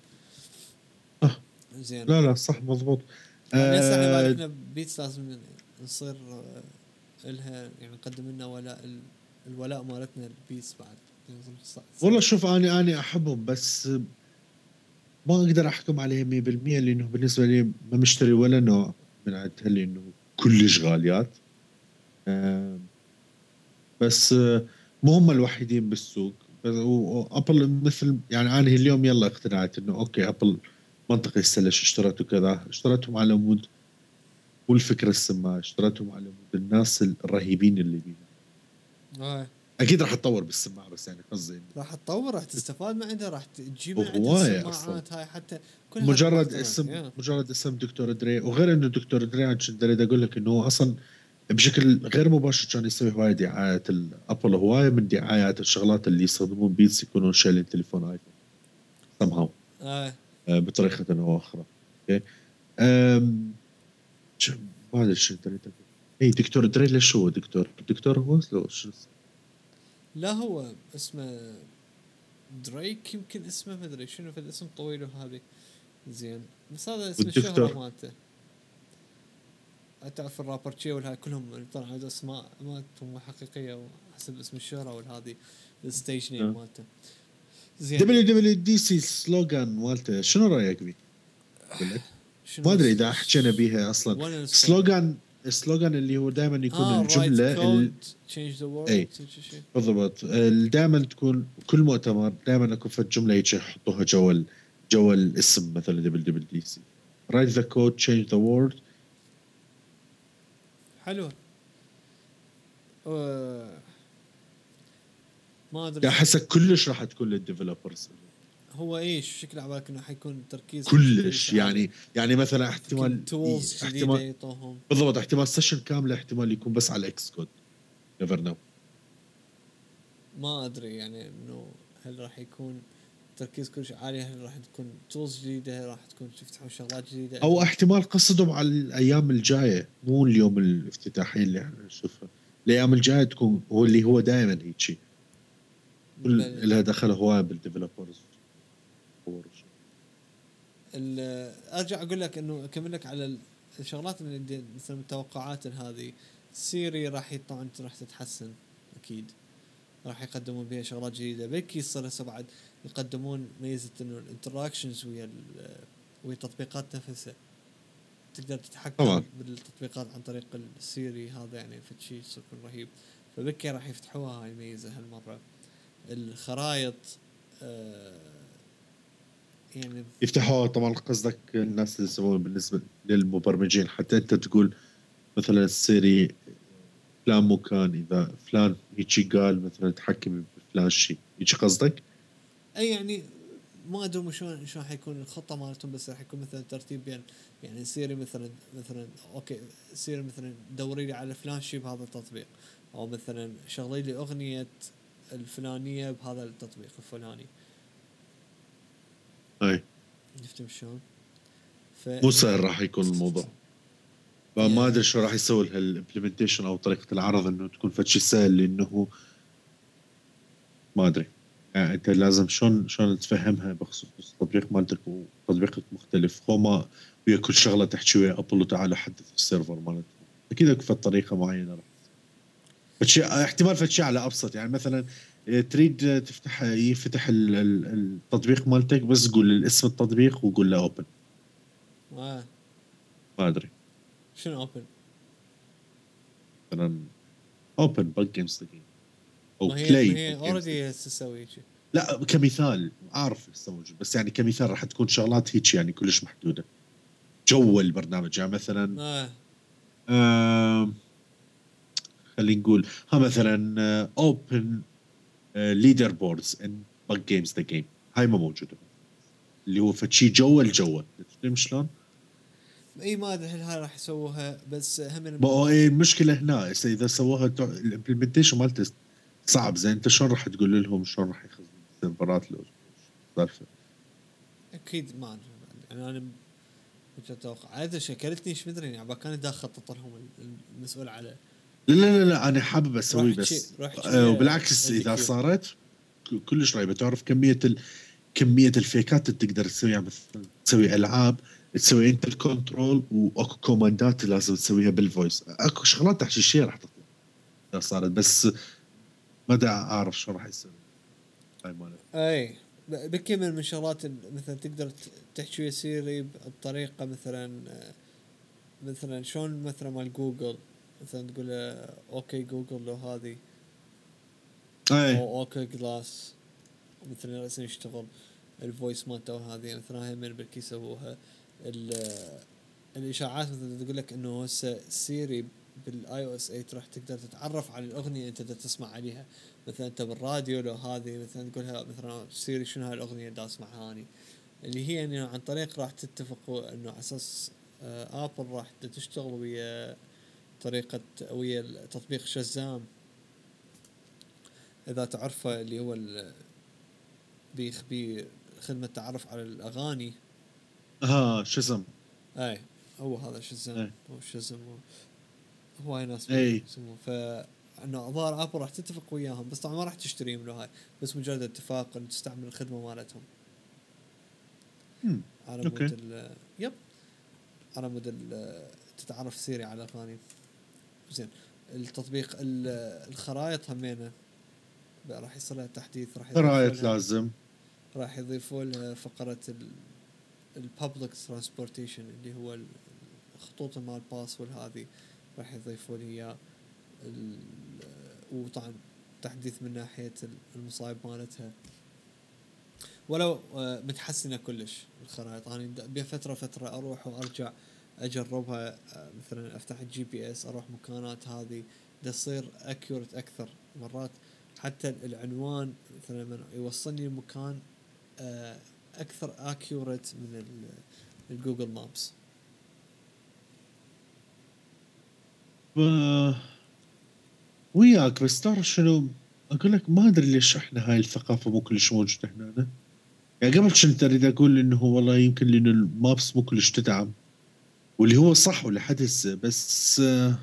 زين. لا لا صح مضبوط. يعني هسه احنا بعد احنا بيتس لازم نصير الها يعني نقدم لنا ولاء الولاء مالتنا البيتس بعد. والله شوف أنا أحبهم، بس ما أقدر أحكم عليهم 100% لأنه بالنسبة لي ما مشتري ولا نوع من عندها لأنه كلش غاليات. بس مو هم الوحيدين بالسوق. وأبل مثل يعني أنا اليوم يلا اقتنعت إنه أوكي أبل منطقي السلش اشترته كذا، اشترتهم على مود والفكرة السماء، اشترتهم على مود الناس الرهيبين اللي بيها. اكيد راح تطور بالسماعه، بس يعني قصدي راح تطور، راح تستفاد من عندها، راح تجيب من عندها هواية اصلا. السماعات هاي حتى كلها مجرد بالمحتوى اسم مجرد اسم دكتور دري، وغير انه دكتور دري عشان اريد اقول لك انه هو اصلا بشكل غير مباشر كان يسوي هواية دعايات الابل، هواية من دعايات الشغلات اللي يستخدمون بيتس يكونون شايلين تليفون ايفون somehow بطريقة او اخرى. اوكي ما ادري شو دري. اي دكتور دري ليش هو دكتور هو لو شو لا هو اسمه دريك، يمكن اسمه ما ادري شنو، في الاسم طويل وهذه. زين بس هذا اسم الشهرة والدكتور مالته. تعرف الرابر تشي والهاي كلهم طلعوا اسماء مالتهم حقيقية حسب اسم الشهرة والهذه الستيج نيم مالته. زين WWDC سلوغان مالته شنو رايك بيه؟ اقول لك ما ادري اذا حكينا بيها اصلا. وين السلوغان اللي هو دائما يكون رايت الجمله كود تشينج ذا وورلد. اي بالضبط. دائما تكون كل مؤتمر دائما اكو فد جمله هيك يحطوها جو الاسم مثلا WWDC رايت ذا كود تشينج ذا وورلد. حلو. ما ادري احسها كلش راح تكون للديفلوبرز. هو ايش شكل عبالك انه حيكون تركيز كلش يعني مثلا احتمال تولز جديده يعطوهم. بالضبط احتمال سيشن كامله احتمال يكون بس على اكس كود. نيفر نو. ما ادري يعني انه هل راح يكون تركيز كلش عالي، هل راح تكون تولز جديده، راح تكون يفتحون شغلات جديده، او احتمال قصدهم على الايام الجايه مو اليوم الافتتاحي اللي احنا نشوفه. الايام الجايه تكون هو اللي هو دائما هيك شيء لها دخل هوايه بالديفلوبرز. تطور الشغل. ارجع اقول لك انه اكمل لك على الشغلات اللي مثلا التوقعات هذه. سيري طبعا راح تتحسن اكيد، راح يقدمون بها شغلات جديده، بلكي يصير هسه بعد يقدمون ميزه انه الانتراكشنز ويا التطبيقات نفسها، تقدر تتحكم طبعا بالتطبيقات عن طريق السيري هذا، يعني فشي يكون رهيب. فبكي راح يفتحوها هاي الميزه هالمره. الخرائط يعني يفتحوا طبعا. قصدك الناس اللي يسوون بالنسبه للمبرمجين، حتى انت تقول مثلا السيري فلان مكان، اذا فلان هيجي قال مثلا تحكم بفلان شيء، يجي قصدك؟ اي يعني ما ادري شلون حيكون الخطه مالتهم، بس راح يكون مثلا ترتيب بين يعني سيري مثلا اوكي سيري مثلا دوري لي على فلان شيء بهذا التطبيق، او مثلا شغلي لي اغنيه الفلانيه بهذا التطبيق الفلاني. اي فهمت شلون؟ مو فانه سهل راح يكون الموضوع. ما ادري يا شو راح يسوي هالامبلمنتيشن او طريقه العرض انه تكون فشي سهل، لانه ما ادري. يعني انت لازم شلون تفهمها بخصوص التطبيق مالتك وتطبيقك مختلف. هو ما ويا كل شغله تحكي ويا ابل وتعالوا حدث السيرفر مالتهم، اكيد اكو طريقه معينه راح فشي احتمال فشي على ابسط. يعني مثلا تريد تفتح يفتح التطبيق مالتك، بس قول الاسم التطبيق وقول له اوبن. آه. ما ادري شنو اوبن؟ مثلا اوبن باج جيمز ذا جيم او ما بلاي هي باج جيمز. اوريدي تسوي شيء. لا كمثال عارف لسه موجود، بس يعني كمثال راح تكون شغلات هيك يعني كلش محدوده جو البرنامج. يعني مثلا آه. خلينا نقول ها مثلا اوبن ليدر بوردز ان باج جيمز ذا جيم، هاي ما موجوده. اللي هو فشي جوا الجوا، تفهم شلون؟ اي ما ادري هل هاي راح يسووها، بس هم ما هو إيه المشكله هنا اذا سووها الامبلمنتيشن مالته صعب. زين انت شلون راح تقول لهم شلون راح يخزنون السيرفرات السالفه؟ اكيد ما ادري يعني انا كنت اتوقع هذا شكلتني ايش مدري يعني كان دا خطط لهم المسؤول على لا انا حابب اسويه، بس روح تشي ويا وبالعكس ال دي اذا كيو. صارت كلش رهيبه. تعرف كميه الفيكات اللي تقدر تسويها، مثلا تسوي العاب، تسوي انت الكنترول واكو كوماندات لازم تسويها بالفويس. اكو شغلات تحشيشيه راح تطلع اذا صارت، بس ما دا اعرف شو راح يصير هاي مالت. اي بكي من الشغلات مثلا تقدر تحكي ويا سيري بطريقه مثلا شلون مثلا مال جوجل، مثلا تقول له اوكي جوجل لو هذه، اي او اوكي جلاس، مثلا رأسا يشتغل الفويس مالته هذه. مثلا هاي من بركي يسووها الاشاعات مثلا تقول لك انه هسه سيري بالاي او اس 8 راح تقدر تتعرف على الاغنيه انت تسمع عليها. مثلا انت بالراديو لو هذه مثلا تقولها مثلا سيري شنو هاي الاغنيه اللي اسمعها اني، اللي هي يعني عن طريق راح تتفقوا انه على اساس ابل راح تشتغل ويا طريقه ويا تطبيق شزام، اذا تعرفه اللي هو بيخبي خدمه تعرف على الاغاني. ها شو اسم. اي هو هذا شزام، اي هو شزام هواي ناس اي يسمون. فانه اظهر ابل راح تتفق وياهم، بس طبعا ما راح تشتريهم له هاي، بس مجرد اتفاق ان تستعمل الخدمه مالتهم على مود اوكي. يب على مود تتعرف سيري على الاغاني. زين التطبيق الخرائط همينه راح يصير لها تحديث، رايت لازم. راح يضيفوا لها فقره الببليك ترانسبورتيشن اللي هو الخطوط مال باس والهذه، راح يضيفوا لي اياه. وطبعا تحديث من ناحية المصايب مالتها، ولو متحسنة كلش الخرائط. أنا بفترة أروح وأرجع أجربها، مثلا أفتح الجي بي اس أروح مكانات هذه تصير أكيورت أكثر مرات. حتى العنوان مثلا من يوصلني المكان أكثر أكيورت من الجوجل مابس. وياك بس تعرف شنو اقول لك؟ ما ادري ليش احنا هاي الثقافه مو كلش موجوده هنا. يعني قبل كنت اريد اقول انه هو والله يمكن لانه المابس مو كلش تدعم، واللي هو صح ولحد هسه، بس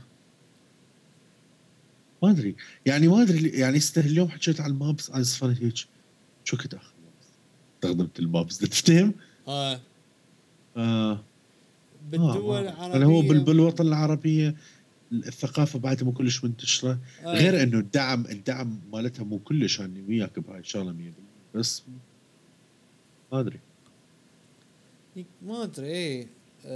ما ادري. يعني ما ادري يعني اليوم حكيت على المابس اسفل هيك شو كنت اخذ مابس. استخدمت المابس تفتهم آه آه بالدول يعني هو العربية بالوطن العربية الثقافة بعدها مو كلش منتشرة غير انه الدعم مالتها مو كلش يعني وياك بهاي الشغلة 100% بس ما ادري ما ادري ايه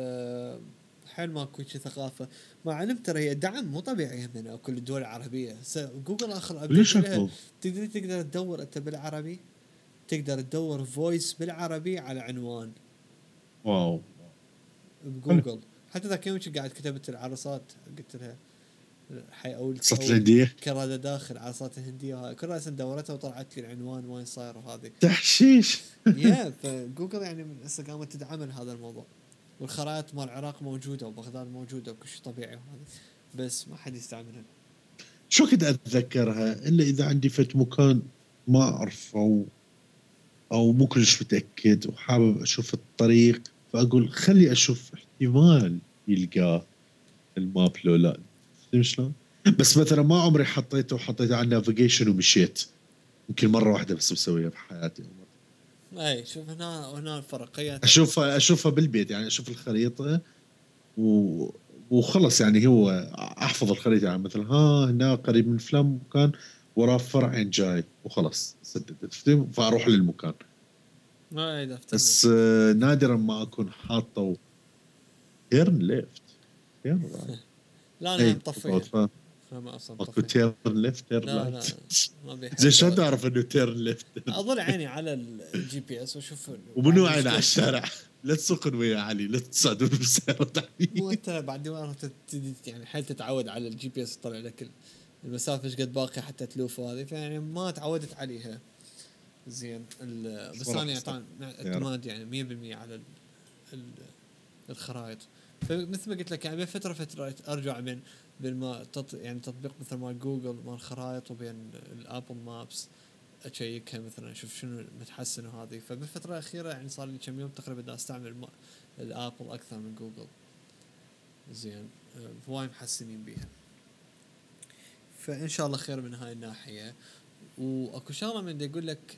حال ماكو شي ثقافة مع علم ترى هي دعم مو طبيعي من كل الدول العربية جوجل اخر ابديت كلش لها اكو تقدر تدور انت بالعربي تقدر تدور فويس بالعربي على عنوان واو حلو بجوجل حتى ذاك يوم قاعد كتبت العرصات قلت لها حي صوت او الهندية كرادة داخل عرصات الهندية كل رأس دورتها وطلعت لي العنوان وين صاير وهذه تحشيش يا فجوجل يعني من هسه قامت تدعم هذا الموضوع والخرائط مال العراق موجودة وبغداد موجودة وكل شيء طبيعي وهذا بس ما حد يستعملها شو كنت اتذكرها الا اذا عندي فت مكان ما اعرف او مو كلش متاكد وحابب اشوف الطريق فاقول خلي اشوف احتمال يلقاه الماب لو لا فهمت شلون؟ بس مثلا ما عمري حطيته على النافيجيشن ومشيت يمكن مره واحده بس مسويها بحياتي اي شوف هنا الفرقية اشوفها بالبيت يعني اشوف الخريطه و... وخلص يعني هو احفظ الخريطه يعني مثلا هنا قريب من فلان مكان وراه فرعين جاي وخلص سددت فاروح للمكان ما اذا افتهمت بس نادرا ما اكون حاطه تيرن ليفت تيرن رايت لا انا اي مطفيها بالضبط انا اصلا اكو مطفيها تيرن ليفت تيرن لا رايت لا ما زين بيحب شلون تعرف انه تيرن ليفت اضل عيني على الجي بي اس واشوف ومنو عينه على الشارع لا تسوقن ويا علي لا تصعدون بالسيارة مو انت بعد ما يعني حيل تتعود على الجي بي اس يطلع لك المسافه ايش قد باقي حتى تلوف هذه فيعني ما تعودت عليها زين بس صراحة انا طبعا اعتماد يعني 100% على ال الخرائط فمثل ما قلت لك يعني بين فتره ارجع بين ما يعني تطبيق مثل مال جوجل مال الخرائط وبين الابل مابس اشيكها مثلا اشوف شنو متحسن وهذه فبالفتره الاخيره يعني صار لي كم يوم تقريبا دا استعمل الابل اكثر من جوجل زين هواي محسنين بيها فان شاء الله خير من هاي الناحيه واكو شغله من يقول لك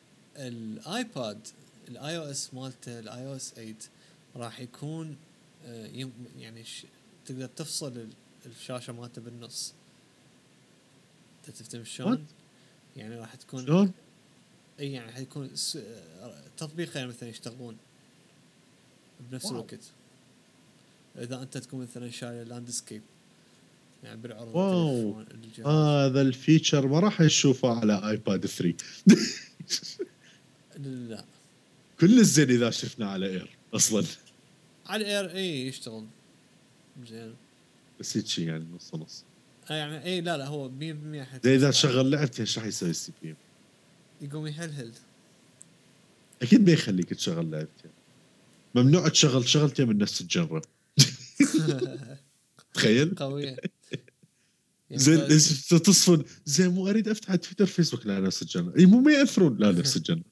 الايباد الاي او اس مالته الاي او اس 8 راح يكون يعني تقدر تفصل الشاشه مالته بالنص تفتهم شلون يعني راح تكون شلون؟ اي يعني حيكون تطبيقين مثلا يشتغلون بنفس الوقت اذا انت تكون مثلا شايل لاندسكيب يعني بالعرض واو التليفون الجهاز هذا الفيتشر ما راح نشوفه على ايباد 3 لا كل الزين اذا شفنا على اير اصلا على الاير اي يشتغل زين بس هيك شيء يعني نص نص يعني اي لا هو 100% زي اذا حيتوصل شغل لعبتين ايش راح يسوي السي بي ام؟ يقوم يهلهل اكيد ما يخليك تشغل لعبتين ممنوع تشغل شغلتين من نفس الجنرا تخيل قوية يعني زين تصفن زين مو اريد افتح تويتر فيسبوك لا نفس الجنرا اي مو ما ياثرون لا نفس الجنرا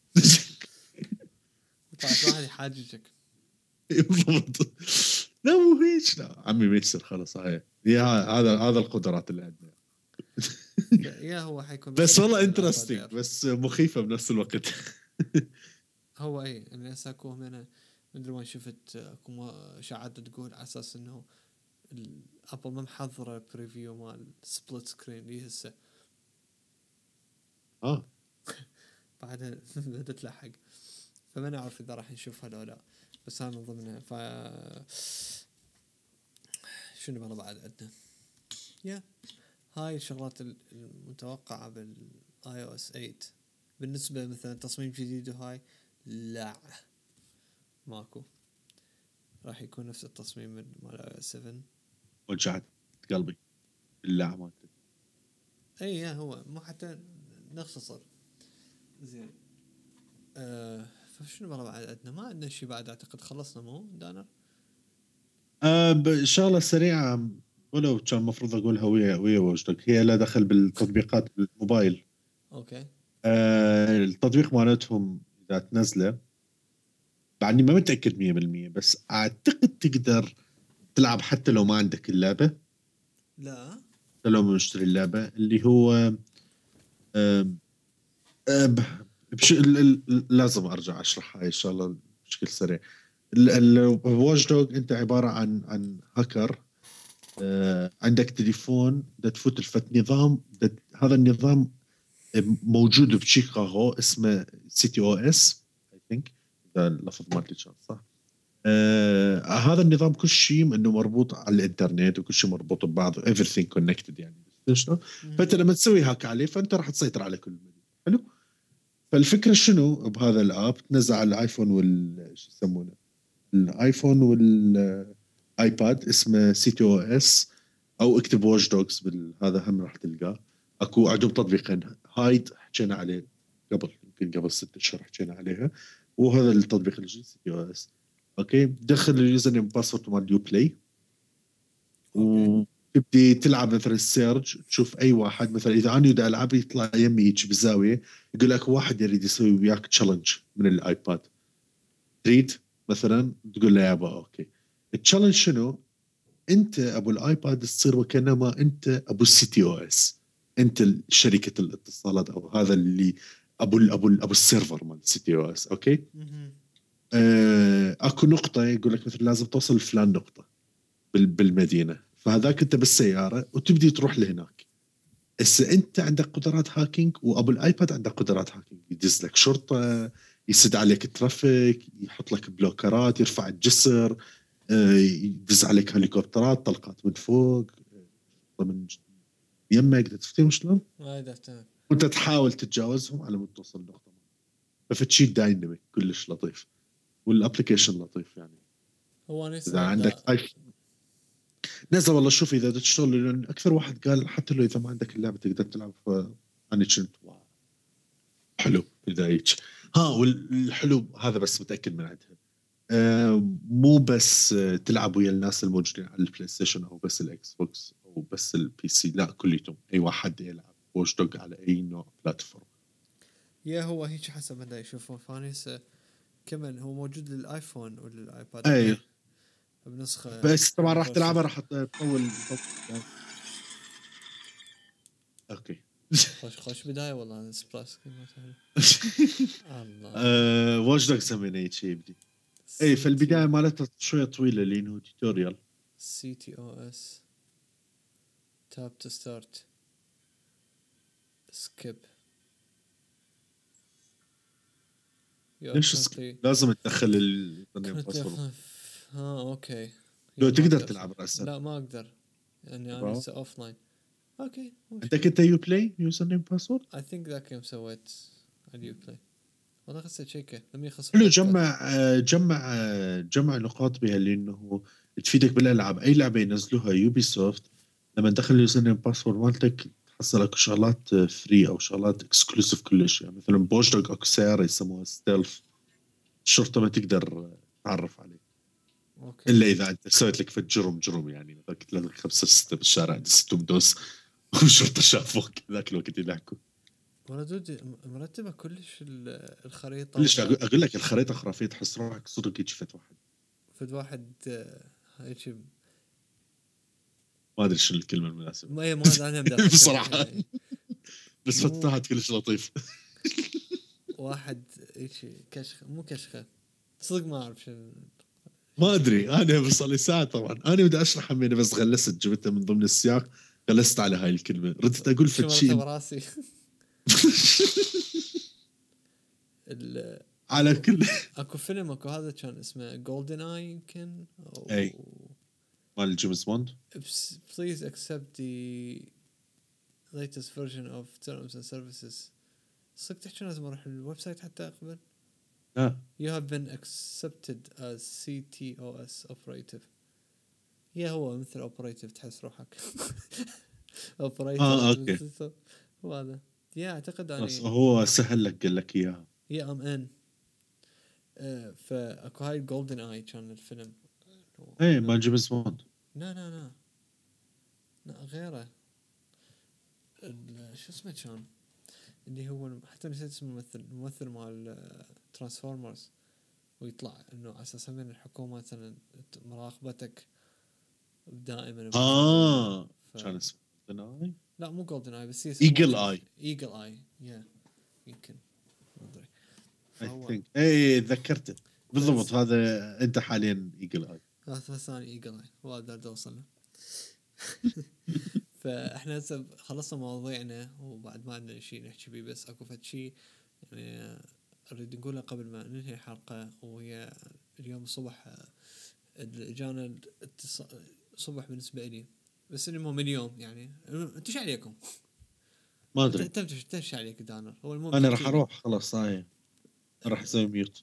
طلعت واحد يحاججك بالضبط لا مو هيك لا عمي ما يصير خلاص هاي هذا القدرات اللي عندنا يا هو حيكون بس والله بالآيباد انترستنج إير. بس مخيفه بنفس الوقت هو اي انا هسه اكو هنا مدري وين شفت اكو اشاعات تقول على اساس انه الابل ما محضره بريفيو مال سبلت سكرين لي هسه اه بعدها بدت تلحق فما نعرف اذا راح نشوفها لو لا بس انا من ضمنها شنو والله بعد عندنا يا هاي الشغلات المتوقعة بالاي او اس 8 بالنسبة مثلا تصميم جديد وهاي لا ماكو راح يكون نفس التصميم من مال اي او اس 7 وجعت قلبي بالله مالته اي يا هو مو حتى نختصر زين فشنو والله بعد عندنا ما عندنا شيء بعد اعتقد خلصنا مو دانر شغله سريعه ولو كان المفروض اقولها ويا وجدك هي لا دخل بالتطبيقات بالموبايل اوكي التطبيق مالتهم اذا تنزله بعدني ما متاكد 100% بس اعتقد تقدر تلعب حتى لو ما عندك اللعبه لا حتى لو ما مشتري اللعبه اللي هو آم، لازم ارجع اشرح هاي الشغله بشكل سريع. الواتش دوغ انت عباره عن هاكر. عندك تليفون بدك تفوت الفت نظام، هذا النظام موجود بشيكاغو اسمه سيتي او اس اي ثينك، اذا اللفظ مالتي كان صح. هذا النظام كل شيء انه مربوط على الانترنت وكل شيء مربوط ببعض everything connected يعني. شلون؟ فانت لما تسوي هاك عليه فانت راح تسيطر على كل المدينه. حلو. فالفكره شنو بهذا الاب؟ تنزل على الايفون شو يسمونه، الايفون والايباد، اسمه سي تي او اس، او اكتب واتش دوجز هذا هم راح تلقاه. اكو عندهم تطبيقين، هايد حكينا عليه قبل، يمكن قبل 6 اشهر حكينا عليها، وهذا التطبيق الجديد سي تي او اس. اوكي، دخل اليوزر نيم باسورد مال يو بلاي، وتبدي تلعب مثلا السيرج، تشوف اي واحد مثلا اذا انا بدي العب يطلع يمي هيك بالزاويه يقول لك واحد يريد يسوي وياك تشالنج من الايباد، تريد مثلا تقول له يابا اوكي. التشالنج شنو؟ انت ابو الايباد تصير وكانما انت ابو السي تي او اس، انت شركه الاتصالات، او هذا اللي ابو السيرفر مال السي تي او اس. اوكي. اكو نقطه يقول لك مثلا لازم توصل لفلان نقطه بالمدينه، فهذاك انت بالسياره وتبدي تروح لهناك. هسه انت عندك قدرات هاكينج، وابو الايباد عنده قدرات هاكينج، يدز لك شرطه، يسد عليك ترافيك، يحط لك بلوكرات، يرفع الجسر، يدز عليك هليكوبترات، طلقات من فوق، من يمك، تفتهم شلون؟ وانت تحاول تتجاوزهم على مود توصل النقطه. ففتشي دايناميك كلش لطيف، والابلكيشن لطيف يعني. هو اذا عندك ايفون نزل والله، شوف اذا تشتغل، لان اكثر واحد قال حتى لو اذا ما عندك اللعبه تقدر تلعب. انا كنت حلو اذا هيك. والحلو هذا بس متاكد من عندها، مو بس تلعب ويا الناس الموجودين على البلاي ستيشن او بس الاكس بوكس او بس البي سي، لا كليتهم اي واحد يلعب واتش دوغ على اي نوع بلاتفورم. هو هيك حسب ما يشوفون فانيس كمان هو موجود للايفون وللايباد اي بنسخه، بس طبعا راح تلعبها راح تطول. اوكي. خوش بدايه والله سبلاس الله. واتش دوغ سمينا هيك شيء بدي. اي فالبدايه مالتها شويه طويله لانه توتوريال. سي تي او اس تاب تو ستارت سكيب. ليش لازم تدخل الباسورد؟ اوكي. لو تقدر تلعب راسا. لا ما اقدر يعني انا لسه اوف لاين. اوكي عندك انت يو بلاي يوزر نيم باسورد؟ اي ثينك ذاك يوم سويت اليو بلاي والله خسيت تشيكه لما يخسر. حلو. جمع نقاط بها لانه تفيدك بالالعاب. اي لعبه ينزلوها يوبي سوفت لما تدخل اليوزر نيم باسورد مالتك تحصل لك شغلات فري او شغلات اكسكلوسيف كلش. يعني مثلا بوش دوغ اكو سياره يسموها ستيلث، الشرطه ما تقدر تعرف عليه. أوكي. الا اذا انت سويت لك جرم يعني مثلا قتلت لك 5 6 بالشارع دستهم دوس والشرطه شافوك ذاك الوقت يلحقوا. والله دودي مرتبه كلش الخريطه ليش اقول لك الخريطه خرافيه، تحس روحك صدق هيك فت واحد فد واحد هيك ما ادري شو الكلمه المناسبه. ما انا مدافع بصراحه يعني. بس فتحت كلش لطيف. واحد هيك كشخه مو كشخه صدق ما اعرف شو. ما ادري انا بس لي ساعه طبعا انا بدي اشرح همينه بس غلست جبتها من ضمن السياق، غلست على هاي الكلمه، ردت اقول فد شيء براسي. على كل اكو فيلم اكو هذا كان اسمه جولدن اي يمكن او اي مال جيمس بوند. please accept the latest version of terms and services. صدق تحكي لازم اروح الويب سايت حتى اقبل. You have been accepted as CTOS operative. هو مثل operative تحس روحك. operator. اوكي. هو هذا. اعتقد بس هو سهل لك قال لك اياها. I'm in. فاكو هاي جولدن اي كان الفيلم. ايه ما جيمس بوند. لا غيره. شو اسمه كان اللي هو حتى نسيت اسم الممثل مال ترانسفورمرز، ويطلع انه على اساس من الحكومه مثلا مراقبتك دائما. كان اسمه جولدن اي. لا مو جولدن اي بس ايجل اي. ايجل اي يمكن ما ادري. I think اي تذكرته بالضبط. بس هذا انت حاليا ايجل اي. هذا ثاني ايجل اي وقدر اوصل. فاحنا هسه خلصنا مواضيعنا وبعد ما عندنا شيء نحكي بيه، بس اكو فد شيء يعني اريد نقوله قبل ما ننهي الحلقه، وهي اليوم الصبح اجانا صبح بالنسبه لي، بس انه مو من اليوم يعني. انت ايش عليكم؟ ما ادري انت ايش عليك دانر؟ هو المهم انا راح تحكي لي. اروح خلاص هاي راح اسوي ميوت.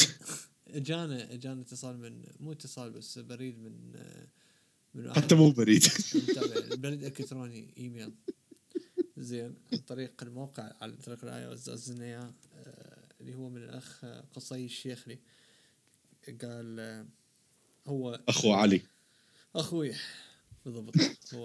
اجانا اتصال من، مو اتصال بس بريد من واحد حتى مو بريد. متابع بريد الكتروني ايميل، زين، عن طريق الموقع، على طريق الاي او اس اياه، اللي هو من الاخ قصي الشيخلي. قال هو اخو علي. اخوي بالضبط. هو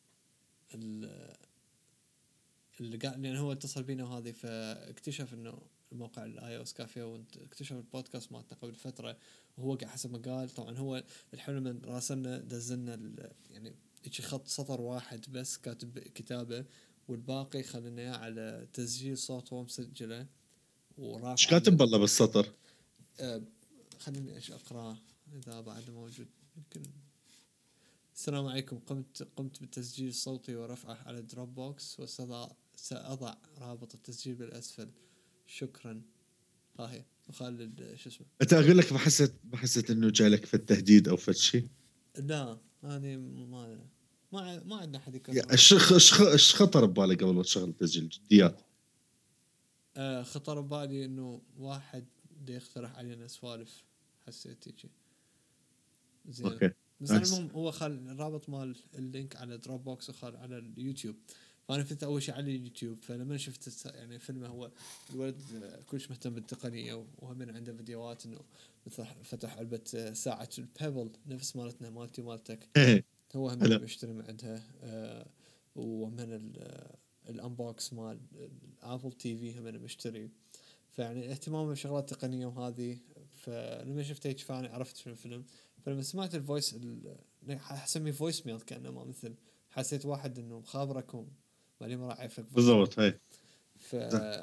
اللي قال يعني هو اتصل بينا وهذه، فاكتشف انه الموقع الاي او اس كافيه، واكتشف البودكاست مالتنا قبل فتره. وهو قاعد حسب ما قال، طبعا هو الحلو من راسلنا دزلنا يعني هيك خط سطر واحد بس كاتب كتابه، والباقي خلينا اياه على تسجيل صوت هو مسجله ورافع. ايش كاتب بالله بالسطر؟ خليني ايش اقراه اذا بعد موجود يمكن. السلام عليكم، قمت بالتسجيل الصوتي ورفعه على دروب بوكس، وسأضع رابط التسجيل بالأسفل. شكرا. ها هي وخالد شو اسمه. انت اقول لك ما حسيت انه جالك في التهديد او في شيء؟ لا هذه ما عندنا حد يكرر. ايش خطر ببالك قبل ما تشغل التسجيل جديات؟ خطر ببالي انه واحد بده يقترح علينا سوالف، حسيت هيك زين. اوكي بس المهم هو خال الرابط مال اللينك على دروب بوكس وخال على اليوتيوب. فانا فتت اول شيء على اليوتيوب، فلما شفت يعني فيلمه، هو الولد كلش مهتم بالتقنيه، وهم عنده فيديوهات انه مثل فتح علبه ساعه البيبل نفس مالتنا مالتي مالتك، هو هم هلا مشتري من عندها. ومن الانبوكس مال الابل تي في هم مشتري. فيعني اهتمامه بشغلات تقنيه وهذه. فلما شفت هيك فانا عرفت شنو الفيلم. فلما سمعت الفويس اسميه فويس ميل كانه ما مثل، حسيت واحد انه مخابركم مالي ما راح يعرف لك فويس ميل. بالضبط هاي ف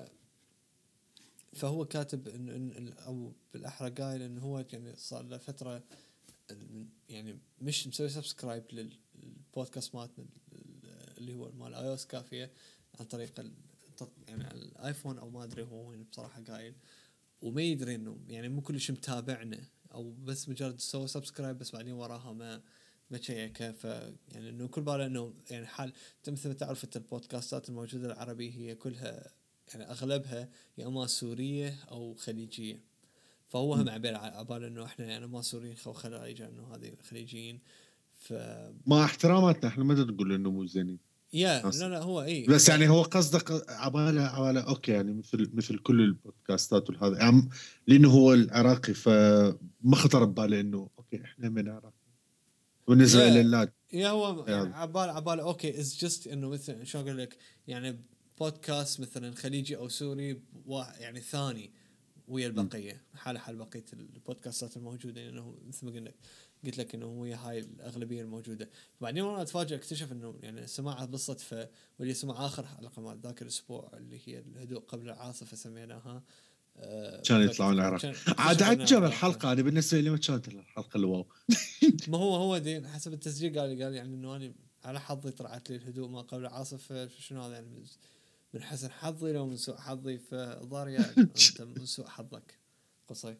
فهو كاتب إن او بالاحرى قايل انه هو يعني صار له فتره يعني مش مسوي سبسكرايب للبودكاست مالتنا اللي هو مال اي او اس كافيه عن طريق يعني الايفون او ما ادري هو وين بصراحه قايل. وما يدري انه يعني مو كل شيء متابعنا، او بس مجرد سوى سبسكرايب بس بعدين وراها ما شيكه. ف يعني انه كل باله انه يعني حال مثل ما تعرف البودكاستات الموجوده العربيه هي كلها يعني اغلبها يا اما سوريه او خليجيه. فهو هم عباله انه احنا يعني ما سوريين او خلايجه، انه هذه خليجيين. ف مع احتراماتنا احنا ما نقول انه مو زينين. لا هو اي بس يعني هو قصدك عبالة اوكي يعني مثل كل البودكاستات والهذا يعني لانه هو العراقي فما خطر بباله انه اوكي احنا من العراق بالنسبه للناس. يا هو يعني عبال اوكي از جست انه مثلا شو اقول لك، يعني بودكاست مثلا خليجي او سوري يعني ثاني ويا البقيه، حال بقيه البودكاستات الموجوده، لانه يعني مثل ما قلت لك انه هي هاي الاغلبيه الموجوده. بعدين وانا اتفاجئ اكتشف انه يعني سماعه بالصدفه، واللي سمع اخر حلقه مال ذاك الاسبوع اللي هي الهدوء قبل العاصفه سميناها. كان يطلعون العراق عاد عجب الحلقه. انا بالنسبه لي ما كانت الحلقه الواو. ما هو دين حسب التسجيل قال يعني انه انا على حظي طلعت لي الهدوء ما قبل العاصفه. شنو هذا يعني من حسن حظي لو من سوء حظي؟ فضاريا انت من سوء حظك قصي.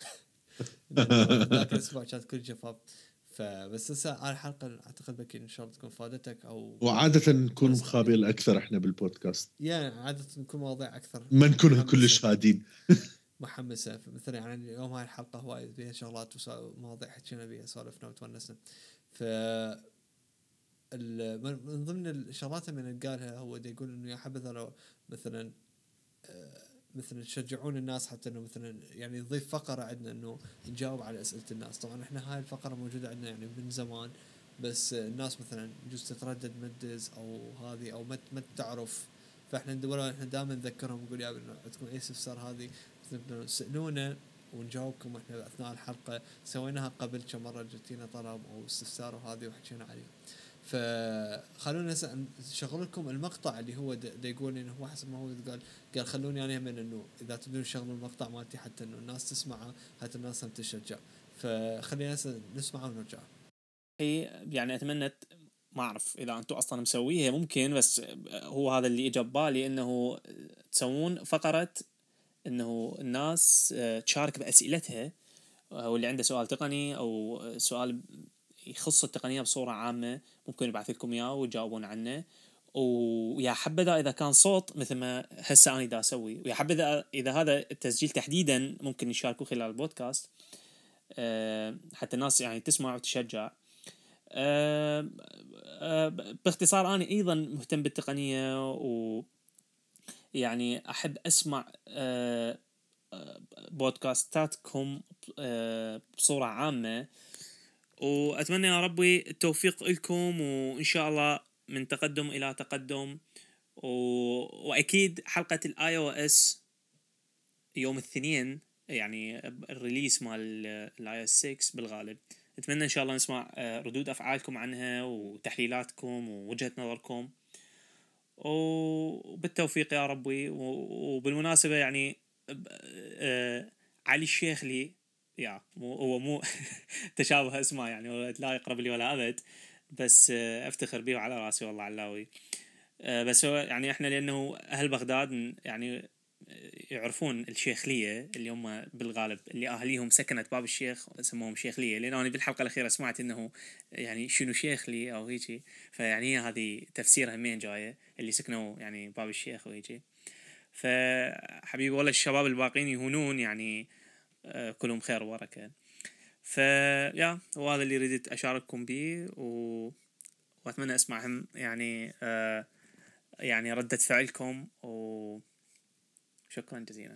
ذاك الاسبوع كانت كل جفاف. فبس هسه الحلقه اعتقد بكي ان شاء الله تكون فادتك او وعاده نكون مخابين اكثر احنا بالبودكاست، يعني عاده نكون مواضيع اكثر ما نكون كلش هادين محمسه. مثلا يعني اليوم هاي الحلقه هواي فيها شغلات ومواضيع حكينا بيها سولفنا وتونسنا. ف من ضمن الشغلات من قالها هو يقول انه يا حبذا لو مثلا مثلا تشجعون الناس حتى انه مثلا يعني نضيف فقره عندنا انه نجاوب على اسئله الناس. طبعا احنا هاي الفقره موجوده عندنا يعني من زمان، بس الناس مثلا يجوز تتردد مدز او هذه او ما تعرف. فاحنا احنا دائما نذكرهم نقول يا انه عندكم اي استفسار هذه سالونا ونجاوبكم احنا اثناء الحلقه. سويناها قبل كم مره جتينا طلب او استفسار وهذه وحكينا عليه. فخلونا نشغل لكم المقطع اللي هو دا يقول انه هو حسب ما هو قال خلوني انا من انه اذا تبدون تشغلوا المقطع مالتي حتى انه الناس تسمعه حتى الناس هم تشجع. فخلينا نسمعه ونرجع. هي يعني اتمنى ما اعرف اذا انتم اصلا مسويها ممكن، بس هو هذا اللي اجى ببالي انه تسوون فقره انه الناس تشارك باسئلتها، واللي عنده سؤال تقني او سؤال يخص التقنيه بصوره عامه ممكن يبعث لكم اياه وتجاوبون عنه. ويا حبذا اذا كان صوت مثل ما هسه انا دا اسوي، ويا حبذا اذا هذا التسجيل تحديدا ممكن يشاركوه خلال البودكاست حتى الناس يعني تسمع وتشجع. باختصار أنا أيضا مهتم بالتقنية، ويعني أحب أسمع بودكاستاتكم بصورة عامة، وأتمنى يا ربي التوفيق لكم، وإن شاء الله من تقدم إلى تقدم. وأكيد حلقة الآي أو إس يوم الاثنين يعني الريليس مال الآي أو إس 6 بالغالب. أتمنى إن شاء الله نسمع ردود أفعالكم عنها وتحليلاتكم ووجهة نظركم، وبالتوفيق يا ربي. وبالمناسبة يعني علي الشيخ لي هو مو تشابه اسمه يعني لا يقرب لي ولا أبد، بس أفتخر به وعلى راسي والله علاوي. بس هو يعني إحنا لأنه أهل بغداد يعني يعرفون الشيخلية اللي هم بالغالب اللي أهليهم سكنت باب الشيخ سموهم شيخلية، لأن أنا بالحلقة الأخيرة سمعت إنه يعني شنو شيخلي أو هيجي، فيعني هذه تفسيرها مين جاية اللي سكنوا يعني باب الشيخ وهيجي. فحبيبي والله الشباب الباقين يهونون يعني كلهم خير وبركة. فيا وهذا اللي ردت أشارككم به، وأتمنى أسمعهم يعني يعني ردة فعلكم، شكرا جزيلا.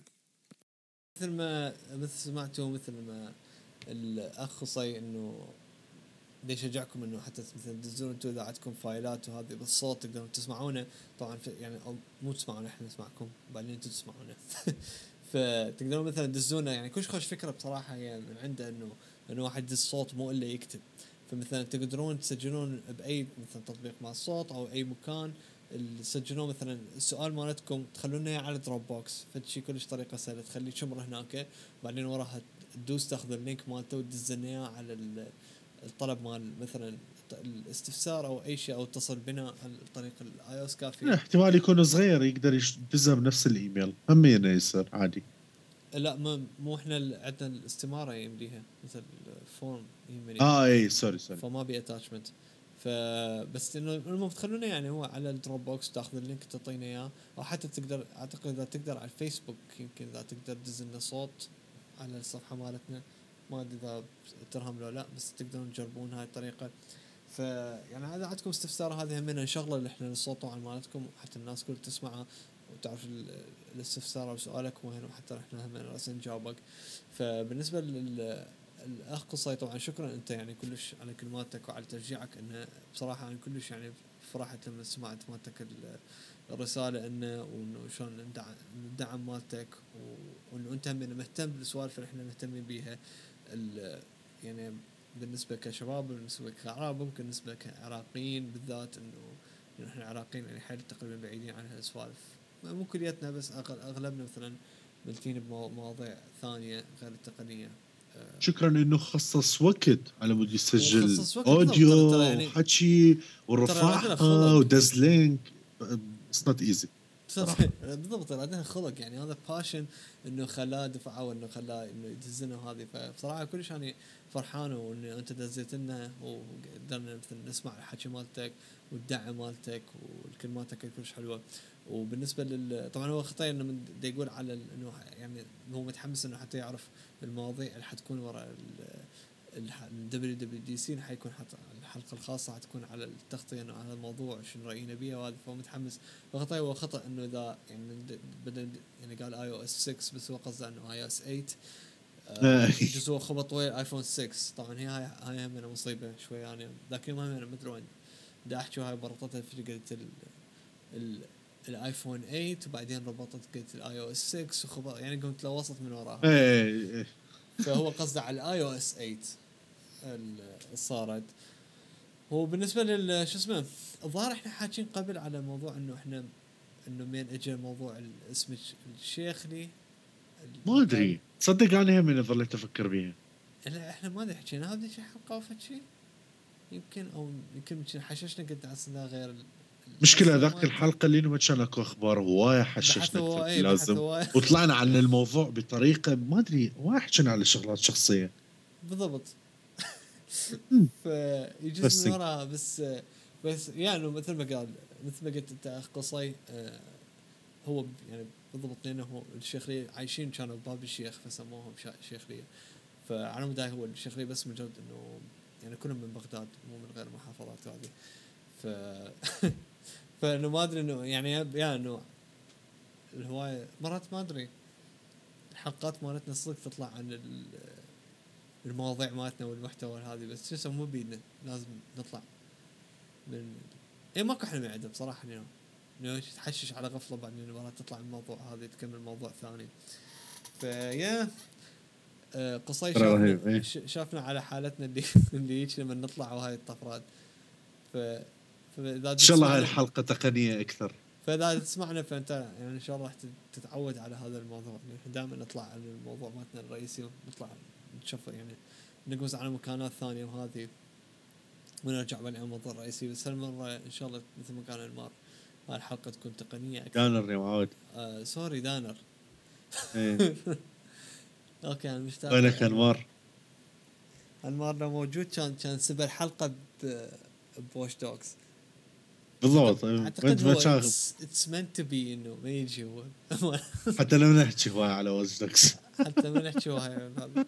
مثل سمعتوا مثل ما الأخ صي إنه بدي أشجعكم إنه حتى مثلا تدزون أنتوا إذا عندكم فايلات وهذه بالصوت تقدرون تسمعونه طبعا يعني أو مو تسمعونه إحنا نسمعكم بعدين أنتوا تسمعونه فتقدرون مثلا تدزونه يعني كلش خوش فكرة بصراحة يعني من عنده إنه واحد يدز صوت مو إلا يكتب. فمثلا تقدرون تسجلون بأي مثلا تطبيق مع الصوت أو أي مكان تسجلون مثلا السؤال مالتكم تخلونه على دروب بوكس فشي كلش طريقة سهلة تخلي شمر هناك بعدين وراها تدوس تاخذ اللينك مالته وتدزناه على الطلب مال مثلا الاستفسار او اي شيء او اتصل بنا عن طريق الاي او اس كافي. احتمال يكون صغير يقدر يدزها بنفس الايميل همين يصير عادي. لا مو احنا عندنا الاستماره يمديها مثل فورم يمدي اي سوري فما بي اتاتشمنت. فبس انه المهم تخلونه يعني هو على الدروب بوكس تاخذ اللينك تعطينا اياه، او حتى تقدر اعتقد اذا تقدر على الفيسبوك يمكن اذا تقدر تدز لنا صوت على الصفحه مالتنا ما ادري اذا ترهم لو لا بس تقدرون تجربون هاي الطريقه. فيعني هذا عندكم استفسار هذه همنا شغله اللي احنا الصوت طبعا مالتكم حتى الناس كل تسمعها وتعرف الاستفسار او سؤالك وين وحتى احنا هم راسا نجاوبك. فبالنسبه الاخ قصي طبعا شكرا انت يعني كلش على كلماتك وعلى تشجيعك انه بصراحه انا كلش يعني فرحت لما سمعت مالتك الرساله وانه شلون الدعم مالتك وانه انت هم مهتم بالسوالف اللي احنا مهتمين بيها يعني بالنسبه كشباب بالنسبه كعرب ممكن بالنسبه كعراقيين بالذات انه احنا عراقيين يعني حيل تقريبا بعيدين عن هالسوالف مو كلياتنا بس اغلبنا مثلا ملتين بمواضيع ثانيه غير التقنيه. شكرا انه خصص وقت على مود يسجل اوديو اوديو يعني وحكي ورفعها ودز لينك. It's not easy بالضبط عندنا خلق يعني هذا باشن انه خلاه دفعه وانه خلاه انه يدزنا هذه. فبصراحه كلش يعني فرحان وانه انت دزيت لنا وقدرنا مثلا نسمع الحكي مالتك والدعم مالتك والكلماتك كلش حلوه. وبالنسبه طبعا هو خطير انه يقول على انه يعني هو متحمس انه حتى يعرف المواضيع اللي حتكون وراء WWDC حيكون حتى الحلقه الخاصه حتكون على التغطيه انه على الموضوع شنو راينا بيها وهذا فهو متحمس. فخطأ هو خطأ انه اذا يعني بدل يعني قال اي او اس 6 بس هو قصده انه اي او اس 8 جزء هو خبط ويا الايفون 6. طبعا هاي هم مصيبه شوي يعني لكن ما انا مدري وين دا احكي هاي بربطتها في قلت الايفون 8 وبعدين ربطت قلت الاي او اس 6 وخبط يعني قمت لوصت من وراها. فهو قصده على الاي او اس 8 صارت. هو بالنسبه لل شو اسمه الظاهر احنا حاكين قبل على موضوع انه احنا انه من اجى موضوع اسم الشيخلي ما ادري تصدق انا هم من ظليت افكر بيها. لا احنا ما ادري حكينا هذه شي حلقه او شيء يمكن او يمكن حششنا قد عسنا غير مشكلة ذاك الحلقة اللي ما كان اكو اخبار هواية حششنا لازم وطلعنا عن الموضوع بطريقة ما ادري واحد حكينا على شغلات شخصية بالضبط. فيجوز من وراها بس يعني مثل ما قلت انت اخ قصي هو يعني بالضبط لانه هو الشيخلية عايشين كانوا بباب الشيخ فسموهم شيخلية فعلى مدى هو الشيخلية بس مجرد انه يعني كلهم من بغداد مو من غير محافظات هذه ف فانه ما ادري انه يعني انه الهواية مرات ما ادري الحلقات مالتنا صدق تطلع عن المواضيع مالتنا والمحتوى هذه بس شو مو بيدنا لازم نطلع من ماكو حل معده بصراحه اليوم انه تحشش على غفله بعدين مرات تطلع من الموضوع هذا تكمل موضوع ثاني فيا قصي شافنا على حالتنا اللي هيك لما نطلع وهاي الطفرات فاذا ان شاء الله هاي الحلقه تقنيه اكثر فاذا تسمعنا فانت يعني ان شاء الله راح تتعود على هذا الموضوع يعني دائما نطلع على الموضوع مالتنا الرئيسي ونطلع نشوف يعني نقوز على مكانات ثانيه وهذه ونرجع على الموضوع الرئيسي بس هالمره ان شاء الله مثل ما كان المار هاي الحلقه تكون تقنيه اكثر. دانر يا معود سوري دانر ايه اوكي انا مشتاق وينك انمار؟ انمار لو موجود كان سبب الحلقه بوش دوغز بالضبط. اعتقد هو اتس مينت تو بي انه ما يجي هو حتى لو نحكي هواي على ووش دوغز حتى ما نحكي هواي هذا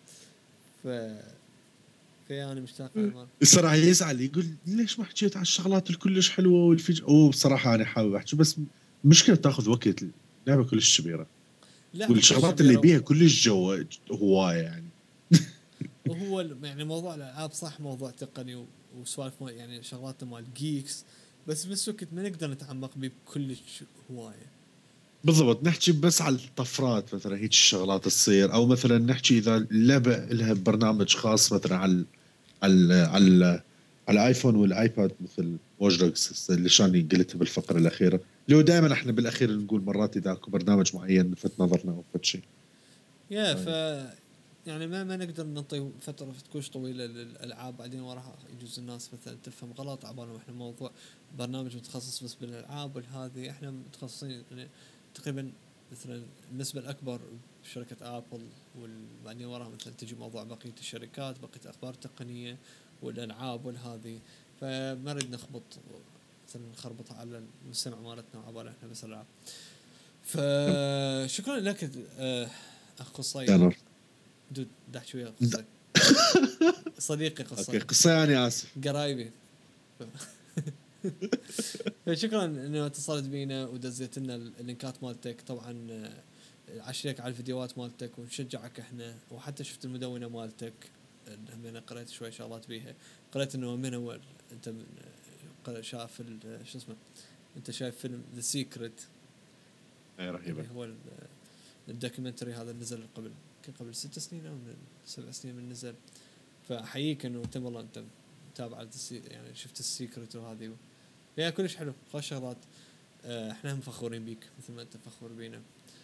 انا مشتاق انمار الصراحه يزعل يقول ليش ما حكيت على الشغلات الكلش حلوه بصراحه انا حابب احكي بس مشكله تاخذ وقت اللعبه كلش كبيره والشغلات اللي بيها كلش جو هوايه يعني وهو يعني موضوع الالعاب صح موضوع تقني وسوالف يعني شغلات مال جيكس بس وقت ما نقدر نتعمق به بكلش هوايه بالضبط. نحكي بس على الطفرات مثلا هيك الشغلات تصير او مثلا نحكي اذا اللعبه لها برنامج خاص مثلا على الايفون والايباد مثل واتش دوغز اللي شاني قلتها بالفقره الاخيره اللي هو دائما احنا بالاخير نقول مرات اذا اكو برنامج معين لفت نظرنا او فد شيء يعني ما نقدر نعطي فتره تكونش طويله للالعاب بعدين وراها يجوز الناس مثلا تفهم غلط عبالهم احنا موضوع برنامج متخصص بس بالالعاب والهذه احنا متخصصين يعني تقريبا مثلا النسبه الاكبر بشركه ابل وبعدين وراها مثلا تجي موضوع بقيه الشركات بقيه اخبار تقنيه والالعاب والهذه فما نريد نخبط مثلا نخربط على المستمع مالتنا وعبالنا احنا بس العاب فشكرا لك اخ قصي دود دح شويه قصي صديقي قصي اوكي قصي انا اسف قرايبي فشكرا انه اتصلت بينا ودزيت لنا اللينكات مالتك طبعا عشيك على الفيديوهات مالتك ونشجعك احنا وحتى شفت المدونه مالتك انا قريت شوي شغلات بيها قريت انه من هو انت شاف شو اسمه انت شايف فيلم ذا سيكريت اي رهيبه هو الدوكيومنتري هذا نزل قبل 6 سنين او 7 سنين من نزل فاحييك انه انت والله انت متابع يعني شفت السيكريت وهذه هي كلش حلو خوش شغلات احنا هم فخورين بيك مثل ما انت فخور بينا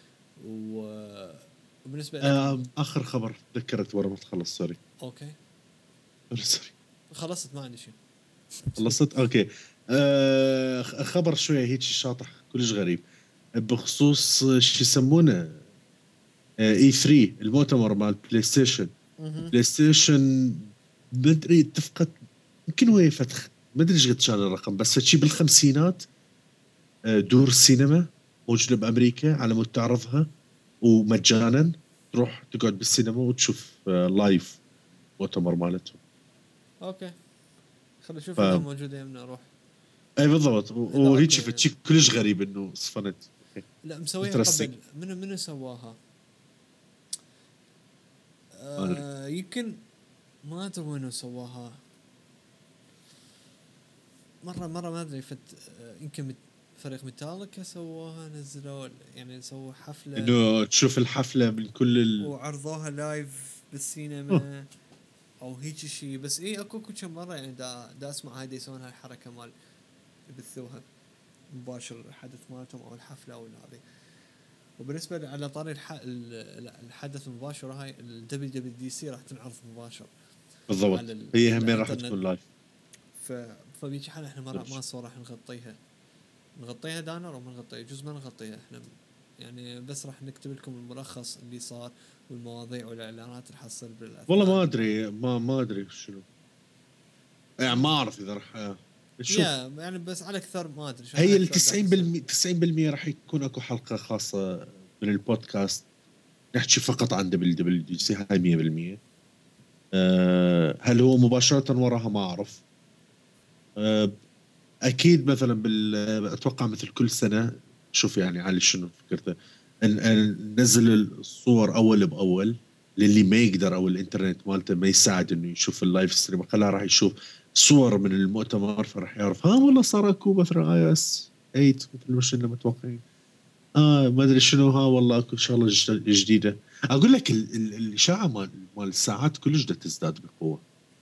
وبالنسبه لك اخر خبر تذكرت ورا ما تخلص سوري اوكي سوري خلصت ما عندي شيء خلصت اوكي خبر شويه هيك شاطح كلش غريب بخصوص شو يسمونه اي 3 المؤتمر مال بلاي ستيشن بدري اتفقت يمكن هو فتح ما ادري ايش قد كان الرقم بس شيء بالخمسينات دور السينما موجوده بامريكا على مود تعرضها ومجانا تروح تقعد بالسينما وتشوف لايف مؤتمر مالتهم. اوكي خلينا نشوف اذا موجوده يمنا اروح. اي بالضبط وهيك شيء كلش غريب انه صفنت. لا مسويها قبل منو سواها يمكن ما ادري وينه سواها مره ما ادري يمكن فريق ميتاليكا سواها نزلوا يعني سووا حفله انه تشوف الحفله من كل وعرضوها لايف بالسينما او هيك شيء. بس اكو كم مره يعني دا اسمع هاي يسوون هاي الحركه مال يبثوها مباشر الحدث مالتهم او الحفله او هذه. وبالنسبه على طاري الحدث المباشر هاي الدبليو دبليو دي سي راح تنعرض مباشر بالضبط. على هي هم راح الإنترنت. تكون لايف. فبيجي حال احنا ما صور راح نغطيها دانر او ما نغطيها جزء ما نغطيها احنا يعني، بس راح نكتب لكم الملخص اللي صار والمواضيع والاعلانات اللي حصل والله ما ادري ما ادري شنو يعني، ما اعرف اذا راح نشوف. يعني بس على اكثر ما ادري هي ال 90% راح يكون اكو حلقه خاصه من البودكاست نحكي فقط عن دبل دي سي، هاي 100%. هل هو مباشره وراها ما اعرف. اكيد مثلا اتوقع مثل كل سنه شوف يعني علي شنو فكرته، ننزل الصور اول باول للي ما يقدر او الانترنت مالته ما يساعد انه يشوف اللايف ستريم، خلاص راح يشوف صور من المؤتمر فراح يعرف والله صار اكو مثلا اي اس 8 مثل ما كنا متوقعين. ما ادري شنو والله اكو شغله جديده. اقول لك الاشاعه مال الساعات كلش بدها تزداد بقوه.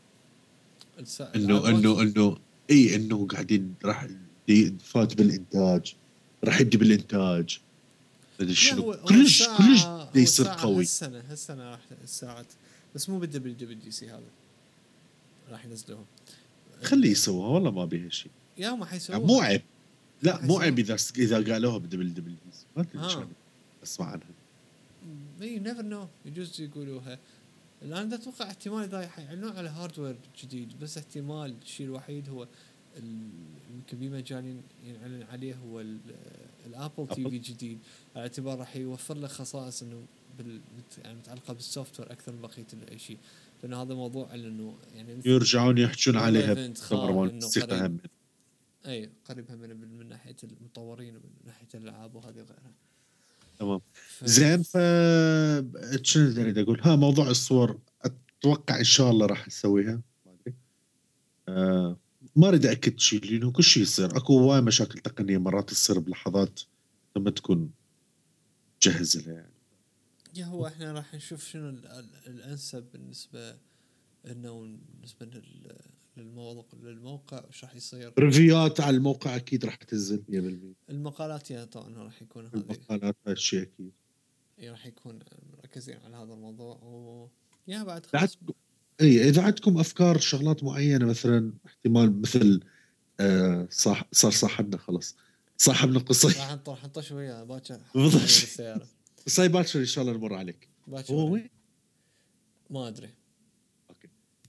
انه انه قاعدين راح فات بالانتاج، راح يبدي بالانتاج. ادري شنو كلش يصير قوي. هالسنه راح الساعات بس مو بالدبليو دبليو دي سي، هذا راح ينزلوها. خليه يسووها والله ما بيها شيء. يا ما حيسووها يعني مو عيب. لا مو عيب اذا قالوها بدبل دبل دي سي. ما ادري اسمع عنها. اي نيفر نو، يجوز يقولوها. الان اتوقع احتمال اذا يعلنون على هاردوير جديد، بس احتمال الشيء الوحيد هو يمكن بمجال ينعلن عليه هو الابل تي في جديد، على اعتبار راح يوفر له خصائص انه يعني متعلقه بالسوفت وير اكثر من بقيه اي شيء. لانه هذا موضوع انه يعني يرجعون يحجون عليها انه قريب. اي قريبها من ناحيه المطورين ومن ناحيه الالعاب وهذه وغيرها. تمام. زين شنو اريد اقول، موضوع الصور اتوقع ان شاء الله راح نسويها. ما ادري ما اريد اكد شيء لانه كل شيء يصير، اكو هواي مشاكل تقنيه مرات تصير بلحظات لما تكون جهز لها يعني. هو احنا راح نشوف شنو الانسب بالنسبه انه بالنسبه للموقع وش راح يصير. ريفيوات على الموقع اكيد راح تنزل 100%. المقالات طبعا راح يكون هذه المقالات هالشيء اكيد راح يكون مركزين على هذا الموضوع. بعد خلاص اذا عندكم افكار شغلات معينه مثلا احتمال مثل صار صاحبنا خلص صاحبنا قصي راح نطش وياه باكر بالسياره قصي باكر ان شاء الله نمر عليك. هو وين ما ادري. اوكي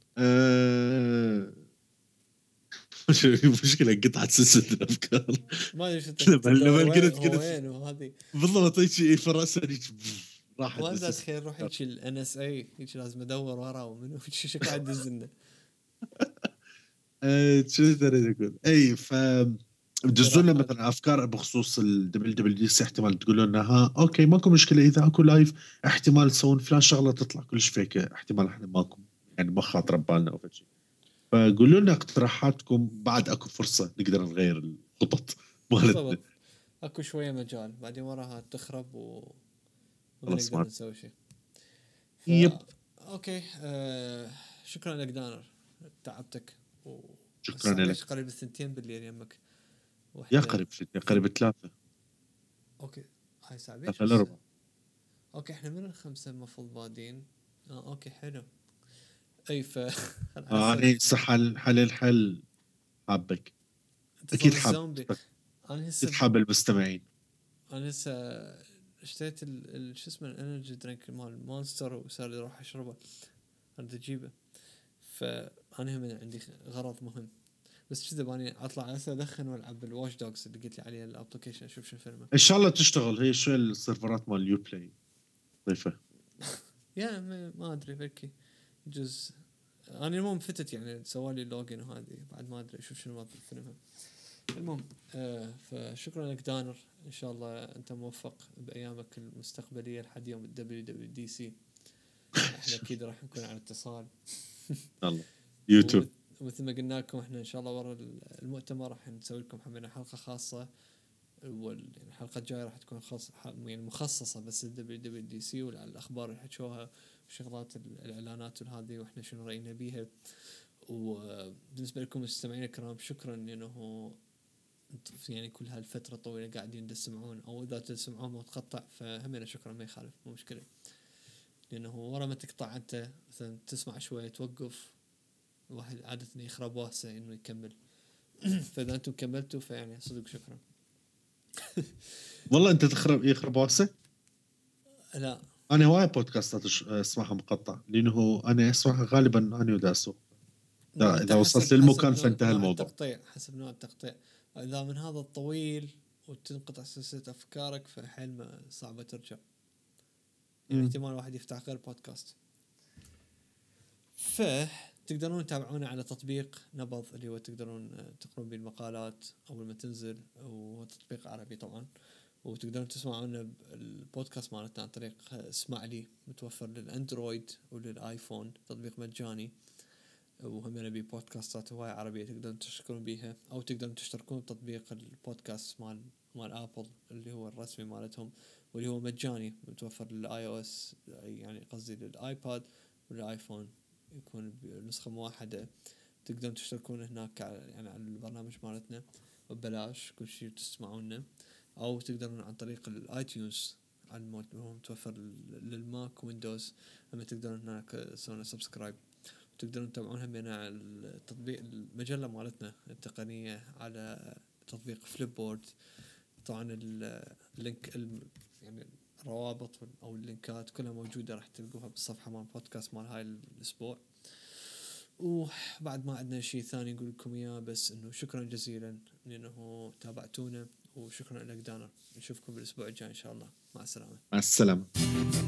مشكله قطعت سلسله الافكار ما ادري شو لما قلت وين وهذه بالضبط هيك فراسه راح وهذا خير روح هيك الان اس اي هيك لازم ادور وراه ومنو شو شكله قاعد يدزلنا. شو تريد اقول اي دزوا لنا مثلا افكار بخصوص الدبل دبل دي سي، احتمال تقولوا لنا اوكي ماكو مشكله اذا اكو لايف احتمال تسوون فلان شغله تطلع كلش فيك، احتمال احنا ماكو يعني ما خاطر ببالنا او شيء. فقولوا لنا اقتراحاتكم، بعد اكو فرصه نقدر نغير الخطط مالتنا. اكو شويه مجال بعدين وراها تخرب وما نقدر نسوي شيء. يب اوكي شكرا لك دانر، تعبتك شكرا لك. قريب 2 بالليل يمك يا قريب 3. اوكي هاي ساعة 3 اوكي احنا من 5 المفروض بادين. اوكي حلو. اي انا صح الحل حابك اكيد حاب انا هسه حاب المستمعين. انا هسه اشتريت شو اسمه الانرجي درينك مال مونستر وصار لي اروح اشربه اريد اجيبه. فانا هم عندي غرض مهم بس كذا باني اطلع هسه ادخن والعب بالواش دوجز اللي قلت لي عليه الابلكيشن اشوف شو فيلمه ان شاء الله تشتغل. هي شوي السيرفرات مال يو بلاي ضيفه يا ما ادري فكي جزء انا المهم فتت يعني سوالي لوجن وهذه بعد ما ادري اشوف شنو ماضي فيلمها. المهم فشكرا لك دانر، ان شاء الله انت موفق بايامك المستقبليه لحد يوم الدبليو دبليو دي سي. احنا اكيد راح نكون على اتصال الله يوتيوب. ومثل ما قلنا لكم احنا ان شاء الله ورا المؤتمر راح نسوي لكم حملنا حلقه خاصه، الحلقه الجايه راح تكون يعني مخصصه بس للدبليو دبليو دي سي وعلى الاخبار اللي حكوها شغلات الاعلانات وهذه واحنا شنو راينا بيها. وبالنسبه لكم مستمعين الكرام شكرا انه يعني كل هالفتره طويله قاعدين تسمعون، او اذا تسمعون متقطع فهمنا شكرا ما يخالف مو مشكله، لانه ورا ما تقطع انت مثلا تسمع شويه توقف الواحد عاده يخرب واسه انه يكمل. فاذا انتم كملتوا فيعني صدق شكرا. والله انت يخرب واسه. لا انا هواي بودكاستات اسمعها مقطع، لانه انا اسمعها غالبا انا وداسو. لا، أنت اذا وصلت حسب للمكان نوع فانتهى الموضوع. التقطيع، حسب نوع التقطيع. اذا من هذا الطويل وتنقطع سلسله افكارك فحيل ما صعبه ترجع، يعني احتمال واحد يفتح غير بودكاست. فتقدرون تتابعونا على تطبيق نبض اللي هو تقدرون تقرون به المقالات اول ما تنزل، وهو تطبيق عربي طبعا. وتقدرون تسمعون البودكاست مالتنا عن طريق اسمع لي، متوفر للاندرويد وللايفون، تطبيق مجاني. وهم نبي بودكاستات هواي عربية تقدرون تشتركون بيها، أو تقدرون تشتركون بتطبيق البودكاست مال أبل اللي هو الرسمي مالتهم، واللي هو مجاني متوفر للآي أو إس، يعني قصدي للآيباد والآيفون، يكون بنسخة موحدة. تقدرون تشتركون هناك يعني على البرنامج مالتنا ببلاش كل شيء تسمعونه، أو تقدرون عن طريق الآيتيونز على متوفر للماك ويندوز، هم تقدرون هناك تسوون سبسكرايب. تقدرون تتابعونها من التطبيق المجلة مالتنا التقنية على تطبيق فليب بورد. طبعا اللينك يعني الروابط او اللينكات كلها موجودة، راح تلقوها بالصفحة مال بودكاست مال هاي الاسبوع. وبعد ما عندنا شيء ثاني نقول لكم اياه، بس انه شكرا جزيلا لانه تابعتونا، وشكرا لك دانا. نشوفكم بالاسبوع الجاي ان شاء الله. مع السلامة. مع السلامة.